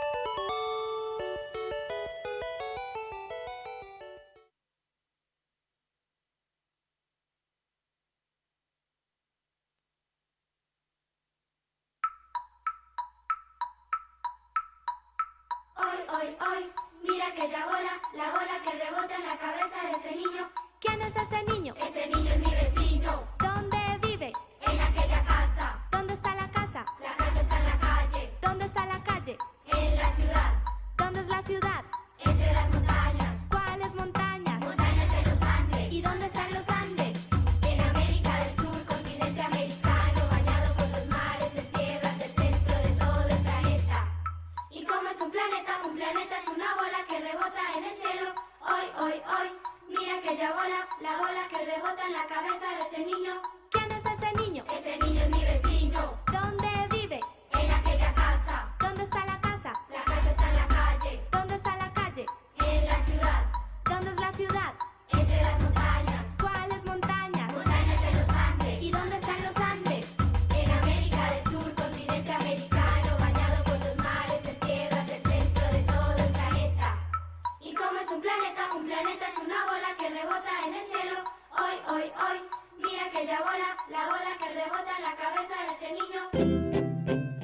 S11: Hoy, mira aquella bola, la bola que rebota en la cabeza de ese niño.
S12: ¿Quién es ese niño?
S11: Ese niño es mi vecino.
S12: ¿Dónde vive?
S11: En aquella casa.
S12: ¿Dónde está la casa?
S11: La casa está en la calle.
S12: ¿Dónde está la calle?
S11: En la ciudad.
S12: ¿Dónde es la ciudad?
S11: Entre las montañas.
S12: ¿Cuáles montañas?
S11: Montañas de los Andes.
S12: ¿Y dónde están los Andes?
S11: En América del Sur, continente americano, bañado por los mares de tierras del centro de todo el planeta. Y como es un planeta es una bola que rebota en el cielo. Hoy, mira aquella bola, la bola que rebota en la cabeza de ese niño.
S12: ¿Quién es ese niño?
S11: Ese niño es mi vecino.
S12: ¿Dónde vive?
S11: En aquella casa.
S12: ¿Dónde está la casa?
S11: La casa está en la calle.
S12: ¿Dónde está la calle?
S11: En la ciudad.
S12: ¿Dónde es la ciudad?
S11: Entre las montañas.
S12: ¿Cuáles montañas?
S11: Montañas de los Andes.
S12: ¿Y dónde están los Andes?
S11: En América del Sur, continente americano, bañado por los mares de tierras del centro de todo el planeta. Y como es un planeta es una bola que rebota en el cielo. Hoy, mira aquella bola, la bola que rebota en la cabeza de ese niño.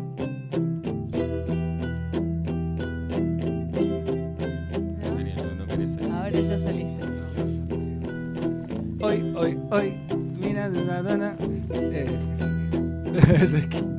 S7: No querés salir.
S1: Ahora ya saliste.
S6: Hoy, mira la dona. Es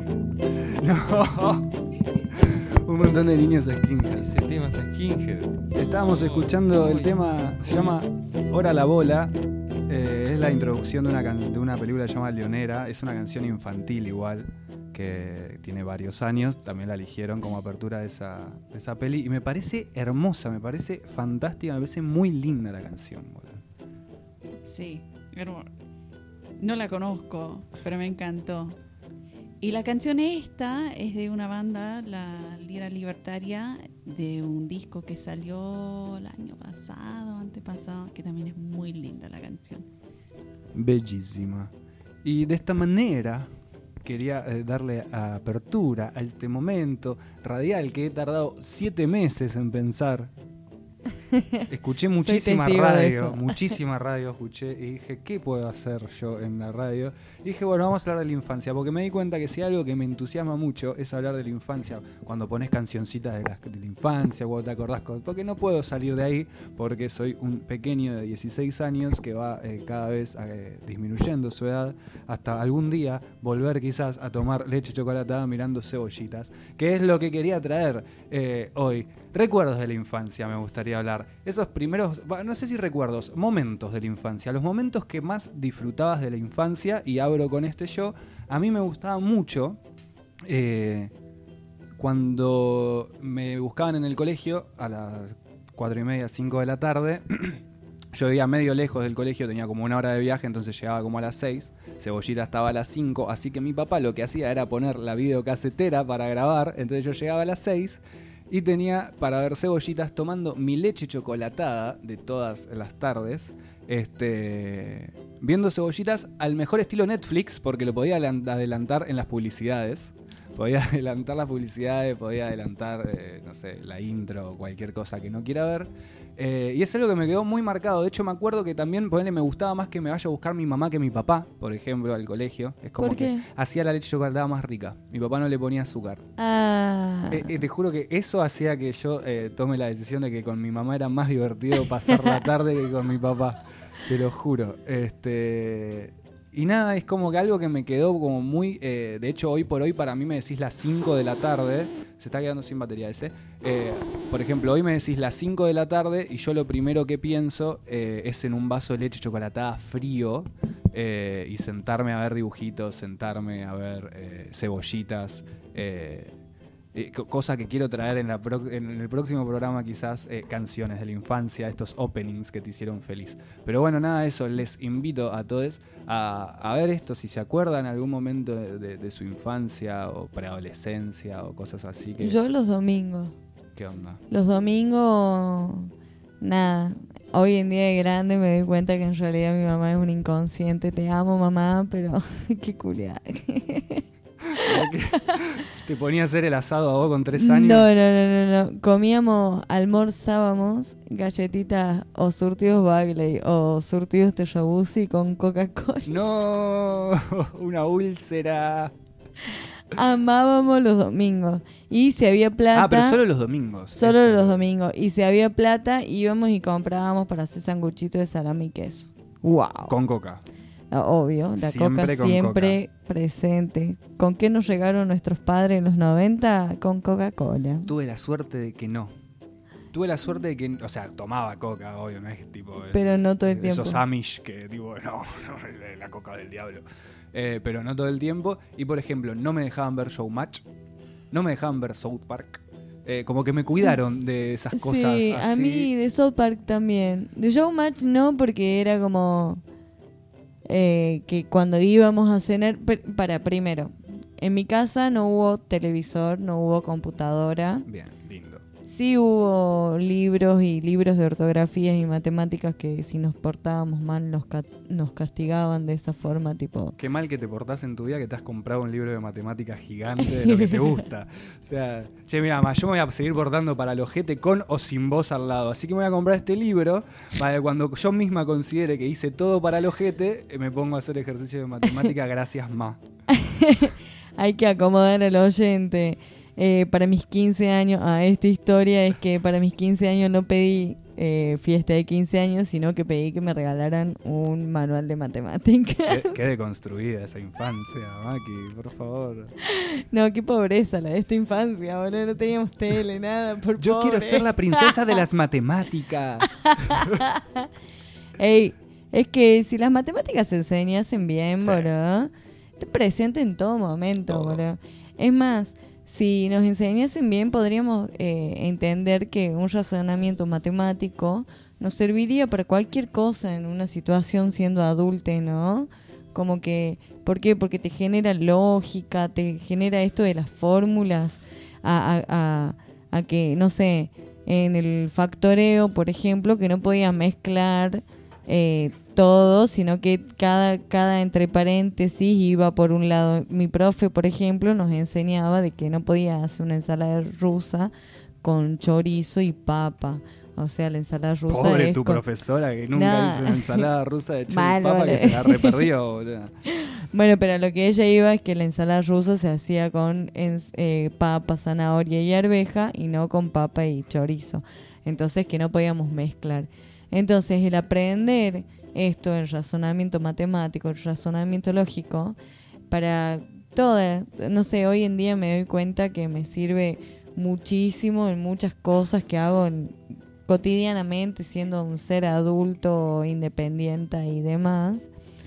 S6: no. Un montón de niños skinhead.
S7: Ese tema es skinhead.
S6: Estábamos escuchando el tema, se llama Hora la Bola. Es la introducción de una película llamada Leonera. Es una canción infantil igual, que tiene varios años. También la eligieron como apertura de esa peli. Y me parece hermosa, me parece fantástica, me parece muy linda la canción. Boludo.
S3: Sí, no la conozco, pero me encantó. Y la canción esta es de una banda, la Lira Libertaria, de un disco que salió el año pasado, antepasado, que también es muy linda la canción.
S6: Bellísima. Y de esta manera quería darle apertura a este momento radial que he tardado 7 meses en pensar. Escuché muchísima radio escuché y dije, ¿qué puedo hacer yo en la radio? Y dije, bueno, vamos a hablar de la infancia, porque me di cuenta que si algo que me entusiasma mucho es hablar de la infancia, cuando pones cancioncitas de la infancia, cuando te acordás, porque no puedo salir de ahí, porque soy un pequeño de 16 años que va cada vez disminuyendo su edad, hasta algún día volver quizás a tomar leche chocolatada mirando cebollitas, que es lo que quería traer hoy. Recuerdos de la infancia me gustaría hablar. Esos primeros, no sé si recuerdos, momentos de la infancia. Los momentos que más disfrutabas de la infancia, y abro con este yo. A mí me gustaba mucho cuando me buscaban en el colegio a las 4:30, 5 de la tarde. Yo vivía medio lejos del colegio, tenía como 1 hora de viaje, entonces llegaba como a las 6. Cebollita estaba a las 5, así que mi papá lo que hacía era poner la videocasetera para grabar. Entonces yo llegaba a las 6 y tenía para ver Cebollitas tomando mi leche chocolatada de todas las tardes, viendo Cebollitas al mejor estilo Netflix, porque lo podía adelantar en las publicidades. Podía adelantar las publicidades, podía adelantar, no sé, la intro o cualquier cosa que no quiera ver. Y es algo que me quedó muy marcado. De hecho, me acuerdo que también me gustaba más que me vaya a buscar mi mamá que mi papá, por ejemplo, al colegio. Es como
S1: ¿Por qué?
S6: que hacía la leche chocolatada más rica. Mi papá no le ponía azúcar. Te juro que eso hacía que yo tome la decisión de que con mi mamá era más divertido pasar la tarde que con mi papá. Te lo juro. Y nada, es como que algo que me quedó como muy... de hecho, hoy por hoy para mí me decís las 5 de la tarde. Se está quedando sin batería ese. Por ejemplo, hoy me decís las 5 de la tarde y yo lo primero que pienso es en un vaso de leche chocolatada frío y sentarme a ver dibujitos, sentarme a ver cebollitas. Cosa que quiero traer en el próximo programa, quizás canciones de la infancia, estos openings que te hicieron feliz. Pero bueno, nada de eso, les invito a todos a ver esto, si se acuerdan en algún momento de su infancia o preadolescencia o cosas así.
S1: Yo los domingos.
S6: ¿Qué onda?
S1: Los domingos nada. Hoy en día de grande me doy cuenta que en realidad mi mamá es un inconsciente. Te amo, mamá, pero qué culiada.
S8: ¿Te ponía a hacer el asado a vos con 3 años?
S1: No. Comíamos, almorzábamos galletitas o surtidos Bagley o surtidos Terrabusi con Coca-Cola.
S8: No, una úlcera.
S1: Amábamos los domingos. Y si había plata...
S8: Ah, pero solo los domingos.
S1: Solo
S8: Eso.
S1: los domingos. Y si había plata, íbamos y comprábamos para hacer sanguchitos de salami y queso. ¡Wow!
S8: Con coca.
S1: Obvio, la
S8: Siempre
S1: coca
S8: con
S1: siempre presente. ¿Con qué nos llegaron nuestros padres en los 90? Con Coca-Cola.
S8: Tuve la suerte de que no. Tuve la suerte de que... O sea, tomaba coca, obvio, no es tipo...
S1: Pero no todo el tiempo.
S8: Esos Amish que tipo, no, la coca del diablo. Pero no todo el tiempo. Y por ejemplo, no me dejaban ver Showmatch. No me dejaban ver South Park. Como que me cuidaron de esas cosas
S1: Sí,
S8: así.
S1: a mí de South Park también. De Showmatch no, porque era como... que cuando íbamos a cenar... Primero, en mi casa no hubo televisor, no hubo computadora.
S8: Bien, lindo.
S1: Sí hubo libros y libros de ortografías y matemáticas que si nos portábamos mal nos castigaban de esa forma, tipo...
S8: Qué mal que te portás en tu vida que te has comprado un libro de matemáticas gigante de lo que te gusta. O sea, che, mira, yo me voy a seguir portando para el ojete con o sin vos al lado. Así que me voy a comprar este libro para que cuando yo misma considere que hice todo para el ojete, me pongo a hacer ejercicio de matemática. Gracias, ma.
S1: Hay que acomodar al oyente. Para mis 15 años, esta historia es que para mis 15 años no pedí fiesta de 15 años, sino que pedí que me regalaran un manual de matemáticas.
S8: Qué deconstruida esa infancia, Maki, por favor.
S1: No, qué pobreza la de esta infancia, boludo. No teníamos tele, nada, por
S8: Yo
S1: pobre.
S8: quiero ser la princesa de las matemáticas.
S1: Ey, es que si las matemáticas se enseñasen bien,
S8: Sí.
S1: boludo, te presente en todo momento,
S8: Todo.
S1: boludo. Es más, si nos enseñasen bien, podríamos entender que un razonamiento matemático nos serviría para cualquier cosa en una situación siendo adulte, ¿no? Como que, ¿por qué? Porque te genera lógica, te genera esto de las fórmulas, a que, no sé, en el factoreo, por ejemplo, que no podías mezclar todo, sino que cada entre paréntesis iba por un lado. Mi profe, por ejemplo, nos enseñaba de que no podía hacer una ensalada rusa con chorizo y papa. O sea, la ensalada rusa
S8: Pobre
S1: es
S8: tu
S1: con...
S8: profesora que nunca
S1: Nah.
S8: hizo una ensalada rusa de chile y
S1: Mal,
S8: papa
S1: boludo.
S8: que se la reperdió, boludo.
S1: Bueno, pero lo que ella iba es que la ensalada rusa se hacía con papa, zanahoria y arveja y no con papa y chorizo. Entonces que no podíamos mezclar. Entonces el aprender esto, el razonamiento matemático, el razonamiento lógico, para todas, no sé, hoy en día me doy cuenta que me sirve muchísimo en muchas cosas que hago cotidianamente siendo un ser adulto, independiente y demás.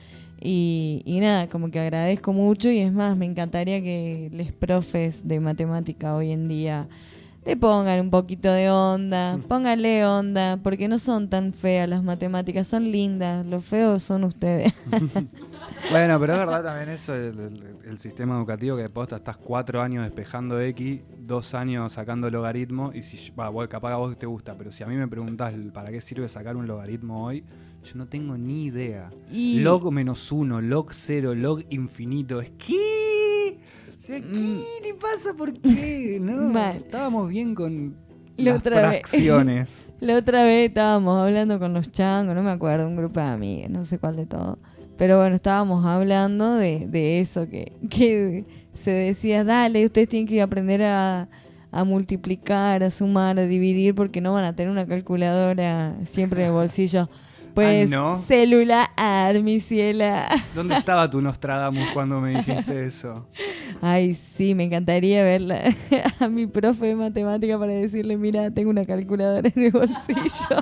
S1: Y nada, como que agradezco mucho y es más, me encantaría que los profes de matemática hoy en día le pongan un poquito de onda, pónganle onda, porque no son tan feas las matemáticas, son lindas, los feos son ustedes.
S8: Bueno, pero es verdad también eso, el sistema educativo que posta estás 4 años despejando X, 2 años sacando logaritmo, y si capaz a vos te gusta, pero si a mí me preguntás para qué sirve sacar un logaritmo hoy, yo no tengo ni idea.
S1: Y-
S8: Log -1, log 0, log infinito, es ¿qué? O sea, ¿qué le pasa? ¿Por qué? No,
S1: Mal.
S8: estábamos bien con
S1: La
S8: las
S1: otra vez.
S8: fracciones.
S1: La otra vez estábamos hablando con los changos, no me acuerdo, un grupo de amigas, no sé cuál de todo. Pero bueno, estábamos hablando de eso, que se decía, dale, ustedes tienen que aprender a multiplicar, a sumar, a dividir, porque no van a tener una calculadora siempre en el bolsillo. Pues,
S8: ¿no?
S1: celular, mi ciela.
S8: ¿Dónde estaba tu Nostradamus cuando me dijiste eso?
S1: Ay, sí, me encantaría verla a mi profe de matemática para decirle, mira, tengo una calculadora en el bolsillo.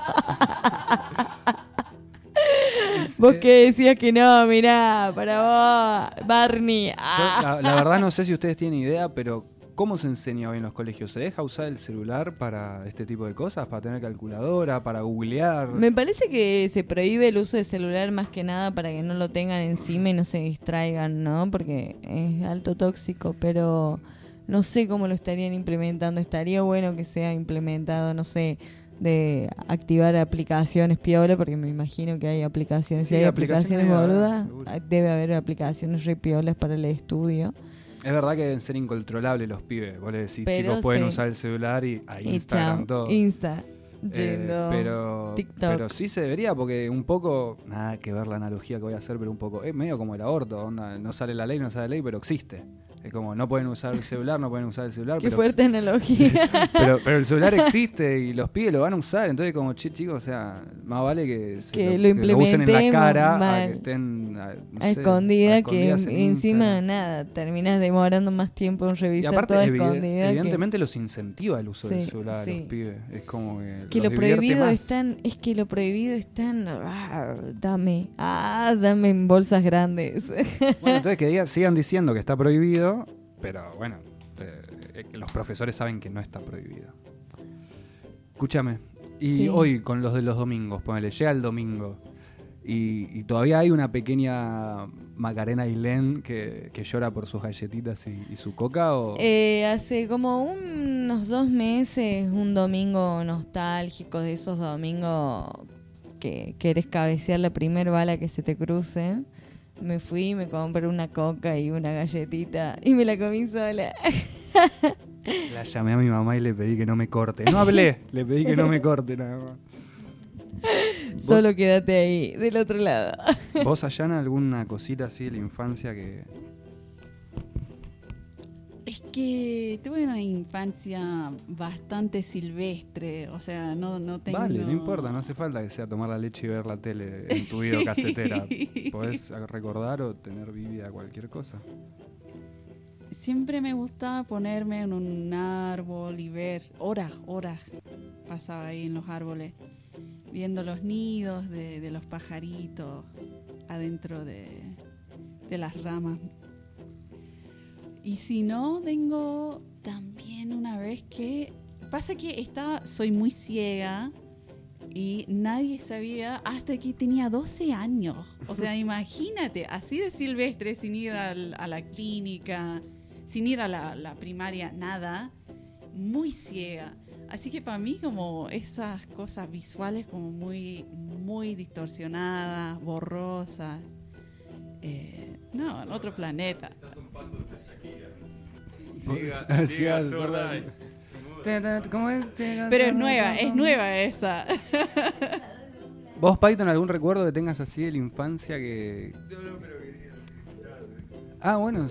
S1: Vos que decías que no, mirá, para vos, Barney.
S8: Yo, la verdad no sé si ustedes tienen idea, pero ¿cómo se enseña hoy en los colegios? ¿Se deja usar el celular para este tipo de cosas? ¿Para tener calculadora? ¿Para googlear?
S1: Me parece que se prohíbe el uso de celular más que nada para que no lo tengan encima y no se distraigan, ¿no? Porque es alto tóxico, pero no sé cómo lo estarían implementando. Estaría bueno que sea implementado, no sé, de activar aplicaciones piola, porque me imagino que hay aplicaciones.
S6: Sí,
S1: Si hay
S6: aplicaciones
S1: aplicaciones
S6: debe haber,
S1: boludas,
S6: seguro.
S1: debe haber aplicaciones re piolas para el estudio.
S6: Es verdad que deben ser incontrolables los pibes. Vos le decís,
S1: Pero
S6: chicos, pueden
S1: sí.
S6: usar el celular y a
S1: Y
S6: Instagram
S1: chao,
S6: todo.
S1: Insta, yendo,
S6: pero
S1: TikTok.
S6: sí se debería, porque un poco, nada que ver la analogía que voy a hacer, pero un poco, es medio como el aborto, onda, no sale la ley, pero existe. Es como, no pueden usar el celular,
S1: Qué
S6: pero,
S1: fuerte analogía.
S6: pero el celular existe y los pibes lo van a usar, entonces como, chicos, o sea, más vale que,
S1: Que lo
S6: que lo usen en la
S1: implementemos
S6: cara, a
S1: mal.
S6: que estén no
S1: A
S6: sé,
S1: escondida,
S6: a escondidas
S1: que
S6: en
S1: encima
S6: Instagram.
S1: nada, terminas demorando más tiempo en
S6: Y
S1: revisar
S6: aparte,
S1: todo escondida.
S6: evidentemente los incentiva el uso del
S1: Sí,
S6: celular a
S1: sí.
S6: los pibes. Es como que,
S1: Que
S6: los
S1: lo
S6: divierte
S1: prohibido
S6: más.
S1: es tan, es que lo prohibido es tan, dame en bolsas grandes.
S6: Bueno, entonces que sigan diciendo que está prohibido, pero bueno, los profesores saben que no está prohibido. Escúchame, y
S1: Sí.
S6: hoy con los de los domingos, ponele, llega el domingo y todavía hay una pequeña Macarena Ailén que llora por sus galletitas y su coca, o
S1: Hace como unos 2 meses, un domingo nostálgico, de esos domingos que querés cabecear la primer bala que se te cruce. Me fui, me compré una coca y una galletita y me la comí sola.
S6: la llamé a mi mamá y le pedí que no me corte. No hablé, le pedí que no me corte nada más.
S1: Solo quédate ahí, del otro lado.
S6: ¿Vos, Ayana, alguna cosita así de la infancia que...
S3: Es que tuve una infancia bastante silvestre, o sea, no tengo...
S6: Vale, no importa, no hace falta que sea tomar la leche y ver la tele en tu videocasetera. Podés recordar o tener vívida cualquier cosa.
S3: Siempre me gustaba ponerme en un árbol y ver horas pasaba ahí en los árboles, viendo los nidos de los pajaritos adentro de las ramas. Y si no, tengo también una vez que... Pasa que soy muy ciega y nadie sabía hasta que tenía 12 años. O sea, imagínate, así de silvestre, sin ir a la clínica, sin ir a la primaria, nada. Muy ciega. Así que para mí como esas cosas visuales como muy, muy distorsionadas, borrosas. No, en otro planeta.
S6: Siga sorda. ¿Cómo es?
S3: Pero es nueva esa.
S6: ¿Vos, Python, algún recuerdo que tengas así de la infancia que...? Ah, bueno.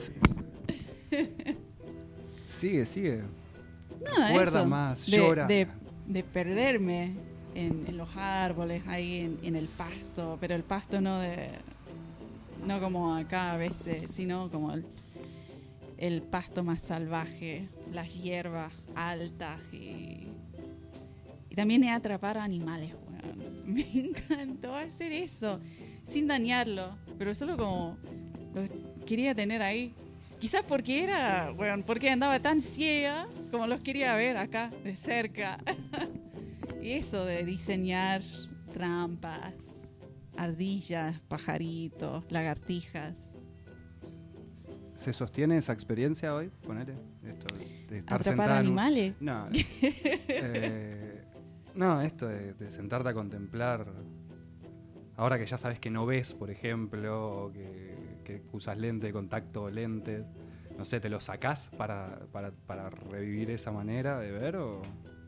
S6: Sigue.
S3: Nada,
S6: Recuerda
S3: eso,
S6: más,
S3: de,
S6: llora.
S3: de perderme en los árboles, ahí en el pasto, pero el pasto no como acá a veces, sino como el pasto más salvaje, las hierbas altas y también atrapar animales. Bueno, me encantó hacer eso, sin dañarlo, pero solo como lo quería tener ahí. Quizás porque porque andaba tan ciega como los quería ver acá, de cerca. Y eso de diseñar trampas, ardillas, pajaritos, lagartijas.
S6: ¿Se sostiene esa experiencia hoy? Ponele. Esto de estar
S3: ¿Atrapar
S6: sentada en un-
S3: animales?
S6: No. No, esto de sentarte a contemplar. Ahora que ya sabes que no ves, por ejemplo, o que usas lente de contacto o lentes, no sé, ¿te lo sacás para revivir esa manera de ver o...?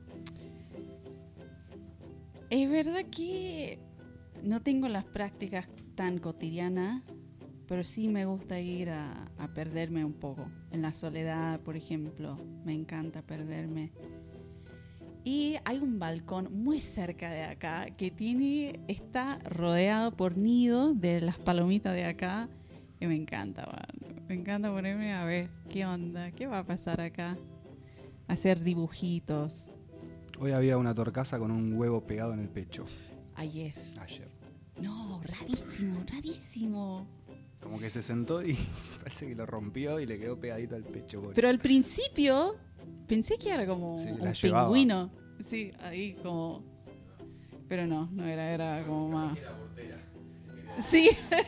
S3: Es verdad que no tengo las prácticas tan cotidianas, pero sí me gusta ir a perderme un poco. En la soledad, por ejemplo, me encanta perderme. Y hay un balcón muy cerca de acá que está rodeado por nidos de las palomitas de acá. Y me encanta, man. Me encanta ponerme a ver qué onda, qué va a pasar acá. Hacer dibujitos.
S6: Hoy había una torcaza con un huevo pegado en el pecho.
S3: Ayer. No, rarísimo.
S6: Como que se sentó y parece que lo rompió y le quedó pegadito al pecho. Pobre.
S3: Pero al principio pensé que era como
S6: Sí,
S3: un
S6: la llevaba.
S3: pingüino. Sí, ahí como... Pero no era como más... Sí.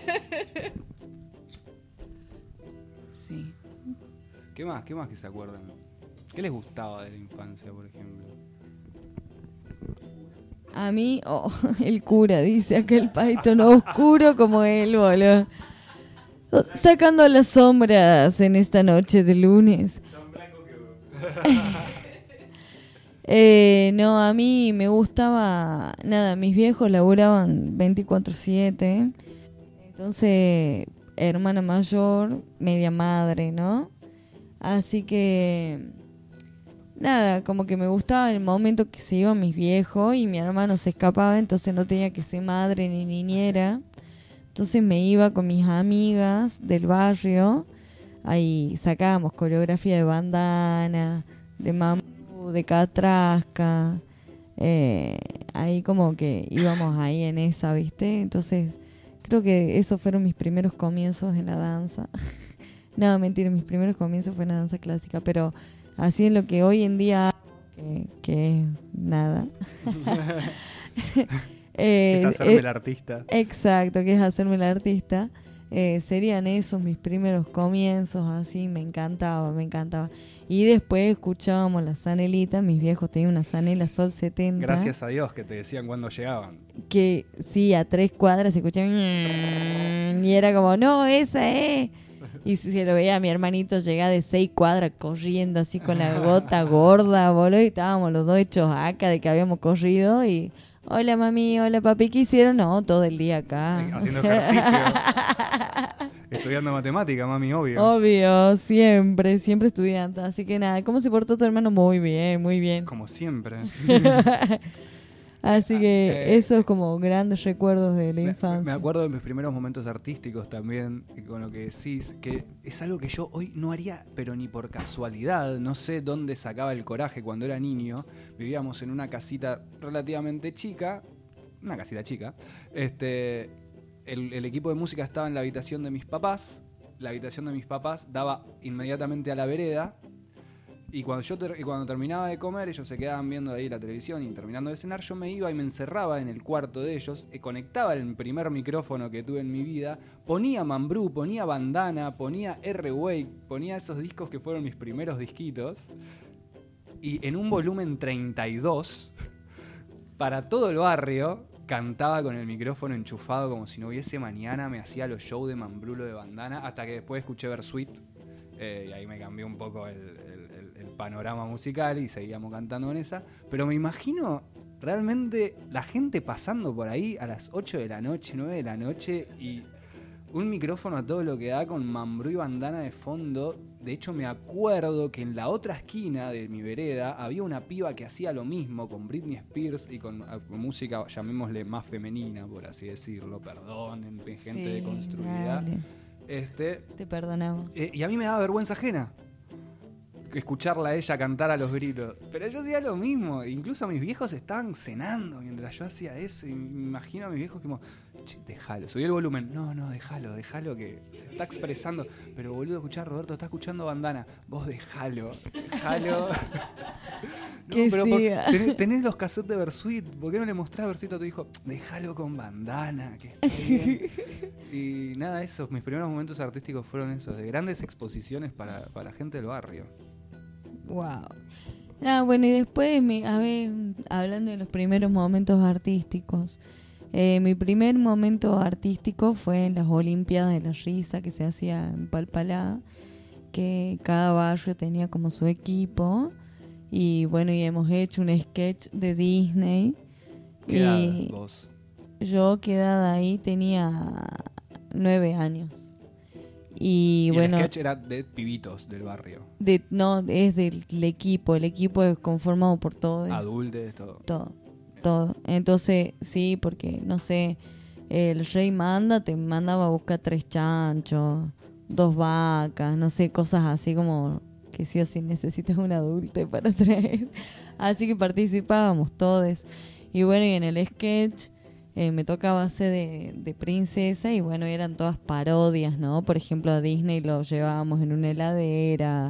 S3: Sí.
S6: ¿Qué más que se acuerdan? ¿Qué les gustaba de la infancia, por ejemplo?
S1: A mí, el cura, dice aquel Python oscuro como él, boludo. Sacando las sombras en esta noche de lunes. No, a mí me gustaba, nada, mis viejos laburaban 24/7, entonces hermana mayor, media madre, ¿no? Así que, nada, como que me gustaba el momento que se iban mis viejos y mi hermano se escapaba, entonces no tenía que ser madre ni niñera. Entonces me iba con mis amigas del barrio, ahí sacábamos coreografía de bandana, de mambo, de catrasca, ahí como que íbamos ahí en esa, ¿viste? Entonces creo que esos fueron mis primeros comienzos en la danza. No, mentira, mis primeros comienzos fue en la danza clásica, pero así en lo que hoy en día hago, que es nada.
S6: Es hacerme el artista.
S1: Exacto, que es hacerme el artista. Serían esos mis primeros comienzos, así, me encantaba. Y después escuchábamos la Sanelita, mis viejos tenían una Sanela Sol 70.
S6: Gracias a Dios que te decían cuando llegaban.
S1: Que sí, a 3 cuadras se escuchaban y era como, no, esa es. Y se lo veía a mi hermanito llegar de 6 cuadras corriendo así con la gota gorda, boludo, y estábamos los dos hechos acá de que habíamos corrido y... Hola mami, hola papi, ¿qué hicieron? No, todo el día acá.
S6: Haciendo ejercicio. Estudiando matemática, mami, obvio.
S1: Obvio, siempre estudiante. Así que nada, ¿cómo se portó tu hermano? Muy bien.
S6: Como siempre.
S1: Así que eso es como grandes recuerdos de la infancia.
S6: Me acuerdo de mis primeros momentos artísticos también, con lo que decís, que es algo que yo hoy no haría, pero ni por casualidad. No sé dónde sacaba el coraje cuando era niño. Vivíamos en una casita relativamente chica, El equipo de música estaba en la habitación de mis papás. La habitación de mis papás daba inmediatamente a la vereda. Y cuando terminaba de comer, ellos se quedaban viendo ahí la televisión y terminando de cenar, yo me iba y me encerraba en el cuarto de ellos, conectaba el primer micrófono que tuve en mi vida, ponía Mambrú, ponía Bandana, ponía R-Wake, ponía esos discos que fueron mis primeros disquitos, y en un volumen 32, para todo el barrio, cantaba con el micrófono enchufado como si no hubiese mañana, me hacía los shows de Mambrú, lo de Bandana, hasta que después escuché Versuit, y ahí me cambió un poco el panorama musical y seguíamos cantando con esa. Pero me imagino realmente la gente pasando por ahí a las 8 de la noche, 9 de la noche y un micrófono a todo lo que da con Mambrú y Bandana de fondo. De hecho me acuerdo que en la otra esquina de mi vereda había una piba que hacía lo mismo con Britney Spears y con música, llamémosle más femenina, por así decirlo. Perdonen, gente deconstruida.
S1: Te perdonamos.
S6: Y a mí me daba vergüenza ajena escucharla a ella cantar a los gritos. Pero yo hacía lo mismo. Incluso mis viejos estaban cenando mientras yo hacía eso. Y me imagino a mis viejos como, che, déjalo. Subí el volumen. No, déjalo que se está expresando. Pero boludo, escuchá, Roberto está escuchando Bandana. Vos déjalo. No, pero tenés los cassettes de Versuit. ¿Por qué no le mostrás Versuit a tu hijo? Déjalo con Bandana, que está bien. Y nada, esos, mis primeros momentos artísticos fueron esos, de grandes exposiciones para la gente del barrio.
S1: Wow. Bueno, y después, hablando de los primeros momentos artísticos, mi primer momento artístico fue en las Olimpiadas de la Risa que se hacía en Palpalá, que cada barrio tenía como su equipo, y bueno, y hemos hecho un sketch de Disney.
S6: ¿Qué edad vos?
S1: Yo, ¿qué edad ahí? Tenía 9 años. Y bueno,
S6: el sketch era de pibitos del barrio.
S1: No, es del equipo. El equipo es conformado por todos.
S6: Adultos,
S1: todo. Entonces, sí, porque, no sé, el rey te mandaba a buscar 3 chanchos, 2 vacas, no sé, cosas así como que sí o sí necesitas un adulto para traer. Así que participábamos todos. Y bueno, y en el sketch... me tocaba hacer de princesa y bueno, eran todas parodias, ¿no? Por ejemplo, a Disney lo llevábamos en una heladera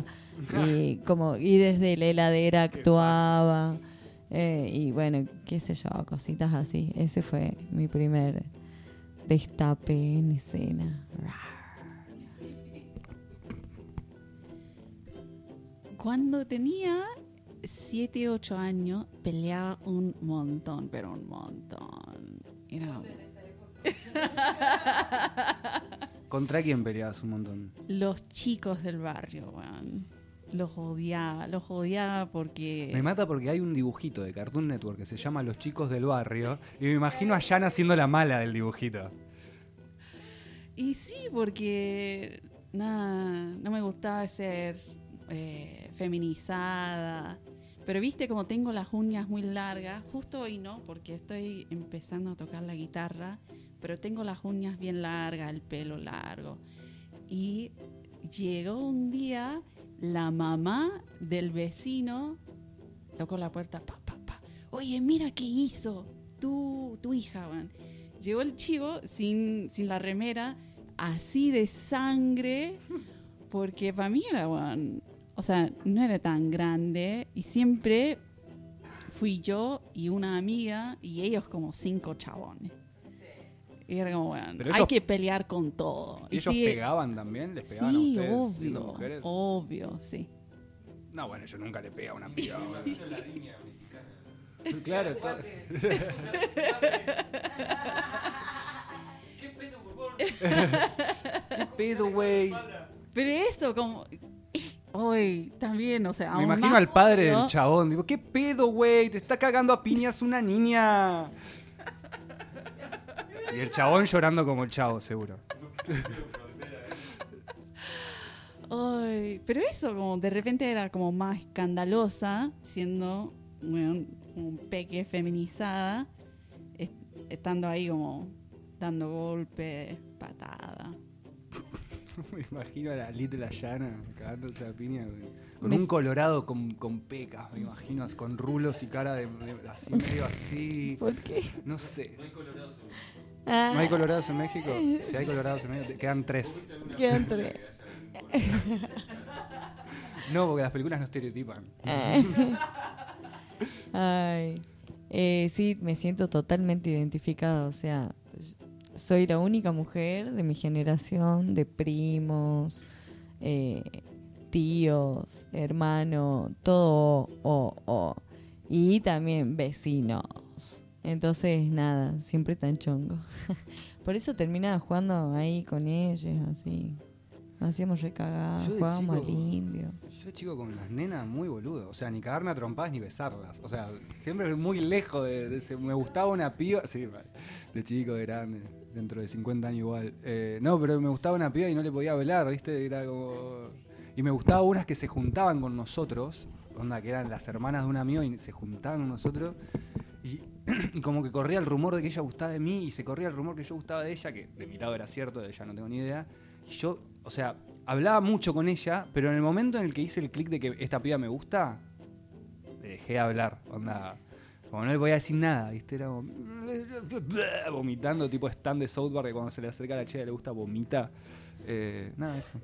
S1: y desde la heladera actuaba y bueno, qué sé yo, cositas así. Ese fue mi primer destape en escena.
S3: Cuando tenía 7, 8 años peleaba un montón, pero un montón. Era...
S8: ¿Contra quién peleabas un montón?
S3: Los chicos del barrio, weón. Los odiaba porque...
S8: Me mata porque hay un dibujito de Cartoon Network que se llama Los Chicos del Barrio y me imagino a Yana haciendo la mala del dibujito.
S3: Y sí, porque nada, no me gustaba ser feminizada. Pero viste como tengo las uñas muy largas, justo hoy no, porque estoy empezando a tocar la guitarra, pero tengo las uñas bien largas, el pelo largo. Y llegó un día la mamá del vecino, tocó la puerta, pa. Oye, mira qué hizo tu hija, man. Llegó el chivo sin la remera, así de sangre, porque para mí era, bueno, o sea, no era tan grande y siempre fui yo y una amiga y ellos como 5 chabones. Y era como, bueno,
S8: Pero
S3: hay
S8: ellos-
S3: que pelear con todo.
S8: ¿Y ellos pegaban también? ¿Les pegaban a
S3: Sí,
S8: ustedes siendo
S3: obvio,
S8: mujeres?
S3: obvio, sí.
S8: No, bueno, yo nunca le pegué a una piba. Claro, todo. ¿Qué pedo, güey?
S3: Pero esto como... Hoy también, o sea...
S8: Me
S3: aún
S8: imagino
S3: más
S8: al padre
S3: odio.
S8: del chabón. Digo, ¿qué pedo, güey? Te está cagando a piñas una niña. Y el chabón llorando como el chavo, seguro.
S3: Ay, pero eso como de repente era como más escandalosa, siendo un peque feminizada, estando ahí como dando golpes, patada.
S8: Me imagino a la Little Yana cagándose a piña con
S3: Me-
S8: un colorado con pecas, me imagino, con rulos y cara de así medio así.
S3: ¿Por qué?
S8: No sé.
S3: Ah.
S8: ¿No hay colorados en México? Si hay colorados en México, quedan 3.
S1: Quedan 3.
S8: No, porque las películas no estereotipan.
S1: Ay, sí, me siento totalmente identificada. O sea, soy la única mujer de mi generación, de primos, tíos, hermanos, todo y también vecinos. Entonces, nada, siempre tan chongo. Por eso terminaba jugando ahí con ellos, así. Hacíamos recagadas,
S8: Yo de
S1: jugábamos
S8: chico-
S1: al indio.
S8: Yo, chico, con las nenas muy boludo. O sea, ni cagarme a trompadas ni besarlas. O sea, siempre muy lejos de ese. Me gustaba una piba. Sí, de chico, de grande. Dentro de 50 años igual. No, pero me gustaba una piba y no le podía velar, ¿viste? Era como. Y me gustaba unas que se juntaban con nosotros. Onda, que eran las hermanas de un amigo y se juntaban con nosotros. Y como que corría el rumor de que ella gustaba de mí y se corría el rumor que yo gustaba de ella, que de mi lado era cierto, de ella no tengo ni idea. Y yo, o sea, hablaba mucho con ella, pero en el momento en el que hice el clic de que esta piba me gusta, le dejé hablar, onda, como no le podía decir nada, ¿viste? Era como, vomitando, tipo stand de South Park, que cuando se le acerca a la chica le gusta vomita. Nada, eso.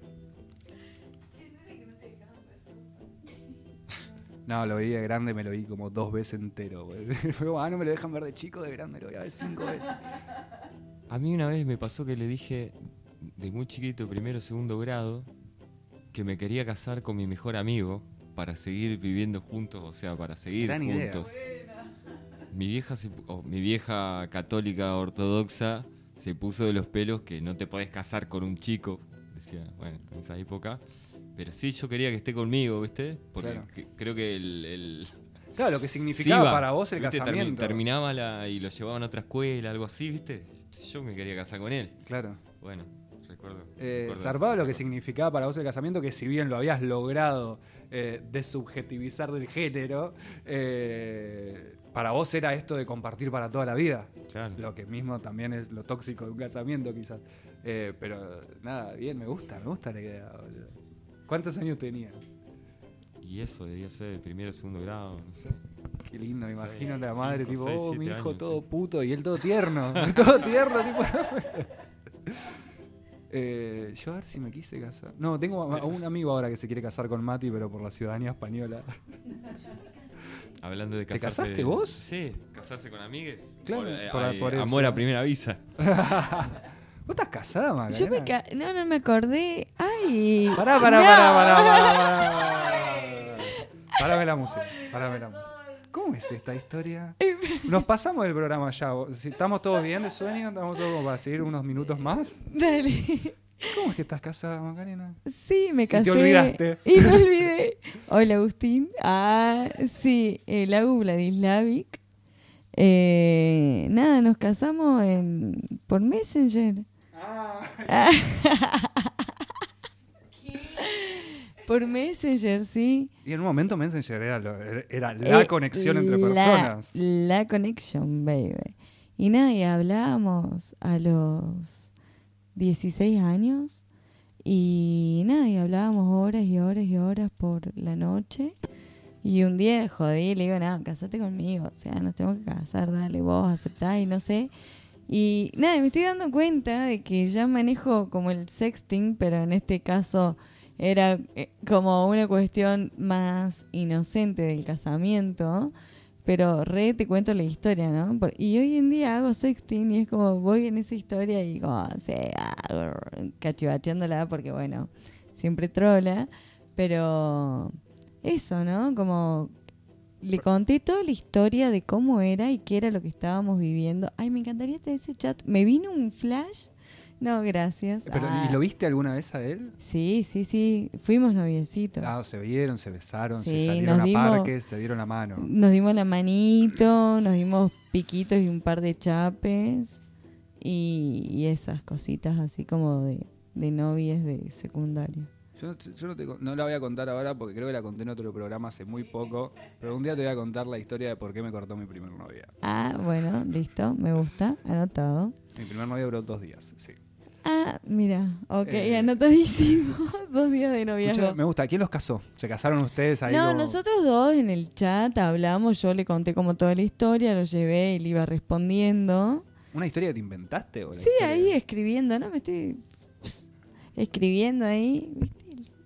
S8: No, lo vi de grande, me lo vi como 2 veces entero, güey. Fue como, no me lo dejan ver de chico, de grande lo voy a ver 5 veces.
S7: A mí una vez me pasó que le dije, de muy chiquito, primero o segundo grado, que me quería casar con mi mejor amigo para seguir viviendo juntos, o sea, para seguir
S8: Gran idea.
S7: juntos. Mi vieja católica ortodoxa se puso de los pelos que no te podés casar con un chico, decía, bueno, en esa época. Pero sí, yo quería que esté conmigo, ¿viste? Porque
S8: Claro.
S7: creo que el
S8: Claro, lo que significaba
S7: iba,
S8: para vos el
S7: ¿viste?
S8: casamiento.
S7: Terminaba y lo llevaban a otra escuela, algo así, ¿viste? Yo me quería casar con él.
S8: Claro.
S7: Bueno, recuerdo.
S8: Zarpado lo que significaba para vos el casamiento, que si bien lo habías logrado desubjetivizar del género, para vos era esto de compartir para toda la vida.
S7: Claro.
S8: Lo que mismo también es lo tóxico de un casamiento, quizás. Pero nada, bien, me gusta la idea, boludo. ¿Cuántos años tenías?
S7: Y eso debía ser de primero o segundo grado, no sé.
S8: Qué lindo, me
S7: Sí,
S8: imagino la madre,
S7: 5,
S8: tipo,
S7: 6,
S8: oh, mi
S7: 7
S8: hijo
S7: años,
S8: todo
S7: sí.
S8: puto y él todo tierno. Todo tierno, tipo. Yo a ver si me quise casar. No, tengo a un amigo ahora que se quiere casar con Mati, pero por la ciudadanía española.
S7: Hablando de
S8: ¿Te
S7: casarse.
S8: casaste vos?
S7: Sí, casarse con amigues.
S8: Claro,
S7: Por
S8: por eso.
S7: amor a primera vista.
S8: ¿Vos estás casada, Macarena?
S1: Yo no me acordé. Ay.
S8: Pará. Párame la música. ¿Cómo es esta historia? Nos pasamos el programa ya. Si estamos todos bien de sueño, estamos todos como para seguir unos minutos más.
S1: Dale.
S8: ¿Cómo es que estás casada, Macarena?
S1: Sí, me casé.
S8: Y te olvidaste.
S1: Y me olvidé. Hola, Agustín. Sí, Lagu Vladislavic. Nada, nos casamos por Messenger. Por Messenger, sí.
S8: Y en un momento Messenger era la conexión entre personas.
S1: La conexión, baby. Y nada, y hablábamos a los 16 años. Y nada, y hablábamos horas y horas y horas por la noche. Y un día jodí y le digo, nada, casate conmigo. O sea, nos tenemos que casar, dale, vos aceptá y no sé. Y nada, me estoy dando cuenta de que ya manejo como el sexting, pero en este caso era como una cuestión más inocente del casamiento. Pero te cuento la historia, ¿no? Y hoy en día hago sexting y es como voy en esa historia y como, cachivacheándola porque, bueno, siempre trola. Pero eso, ¿no? Como le conté toda la historia de cómo era y qué era lo que estábamos viviendo. Ay, me encantaría tener ese chat. ¿Me vino un flash? No, gracias.
S8: Pero, ¿y lo viste alguna vez a él?
S1: Sí. Fuimos noviecitos.
S8: Se vieron, se besaron,
S1: Sí,
S8: se salieron a parques, se dieron la mano.
S1: Nos dimos la manito, nos dimos piquitos y un par de chapes. Y esas cositas así como de novias de secundario.
S8: Yo no la voy a contar ahora porque creo que la conté en otro programa hace muy poco. Pero un día te voy a contar la historia de por qué me cortó mi primer novia.
S1: Bueno, listo, me gusta, anotado.
S8: Mi primer novia duró 2 días, sí.
S1: Mira, ok, anotadísimo. 2 días de noviazgo.
S8: Me gusta. ¿Quién los casó? ¿Se casaron ustedes ahí?
S1: No, nosotros dos en el chat hablamos, yo le conté como toda la historia, lo llevé y le iba respondiendo.
S8: ¿Una historia que te inventaste?
S1: Sí, ahí escribiendo, ¿no? Me estoy escribiendo ahí, ¿viste?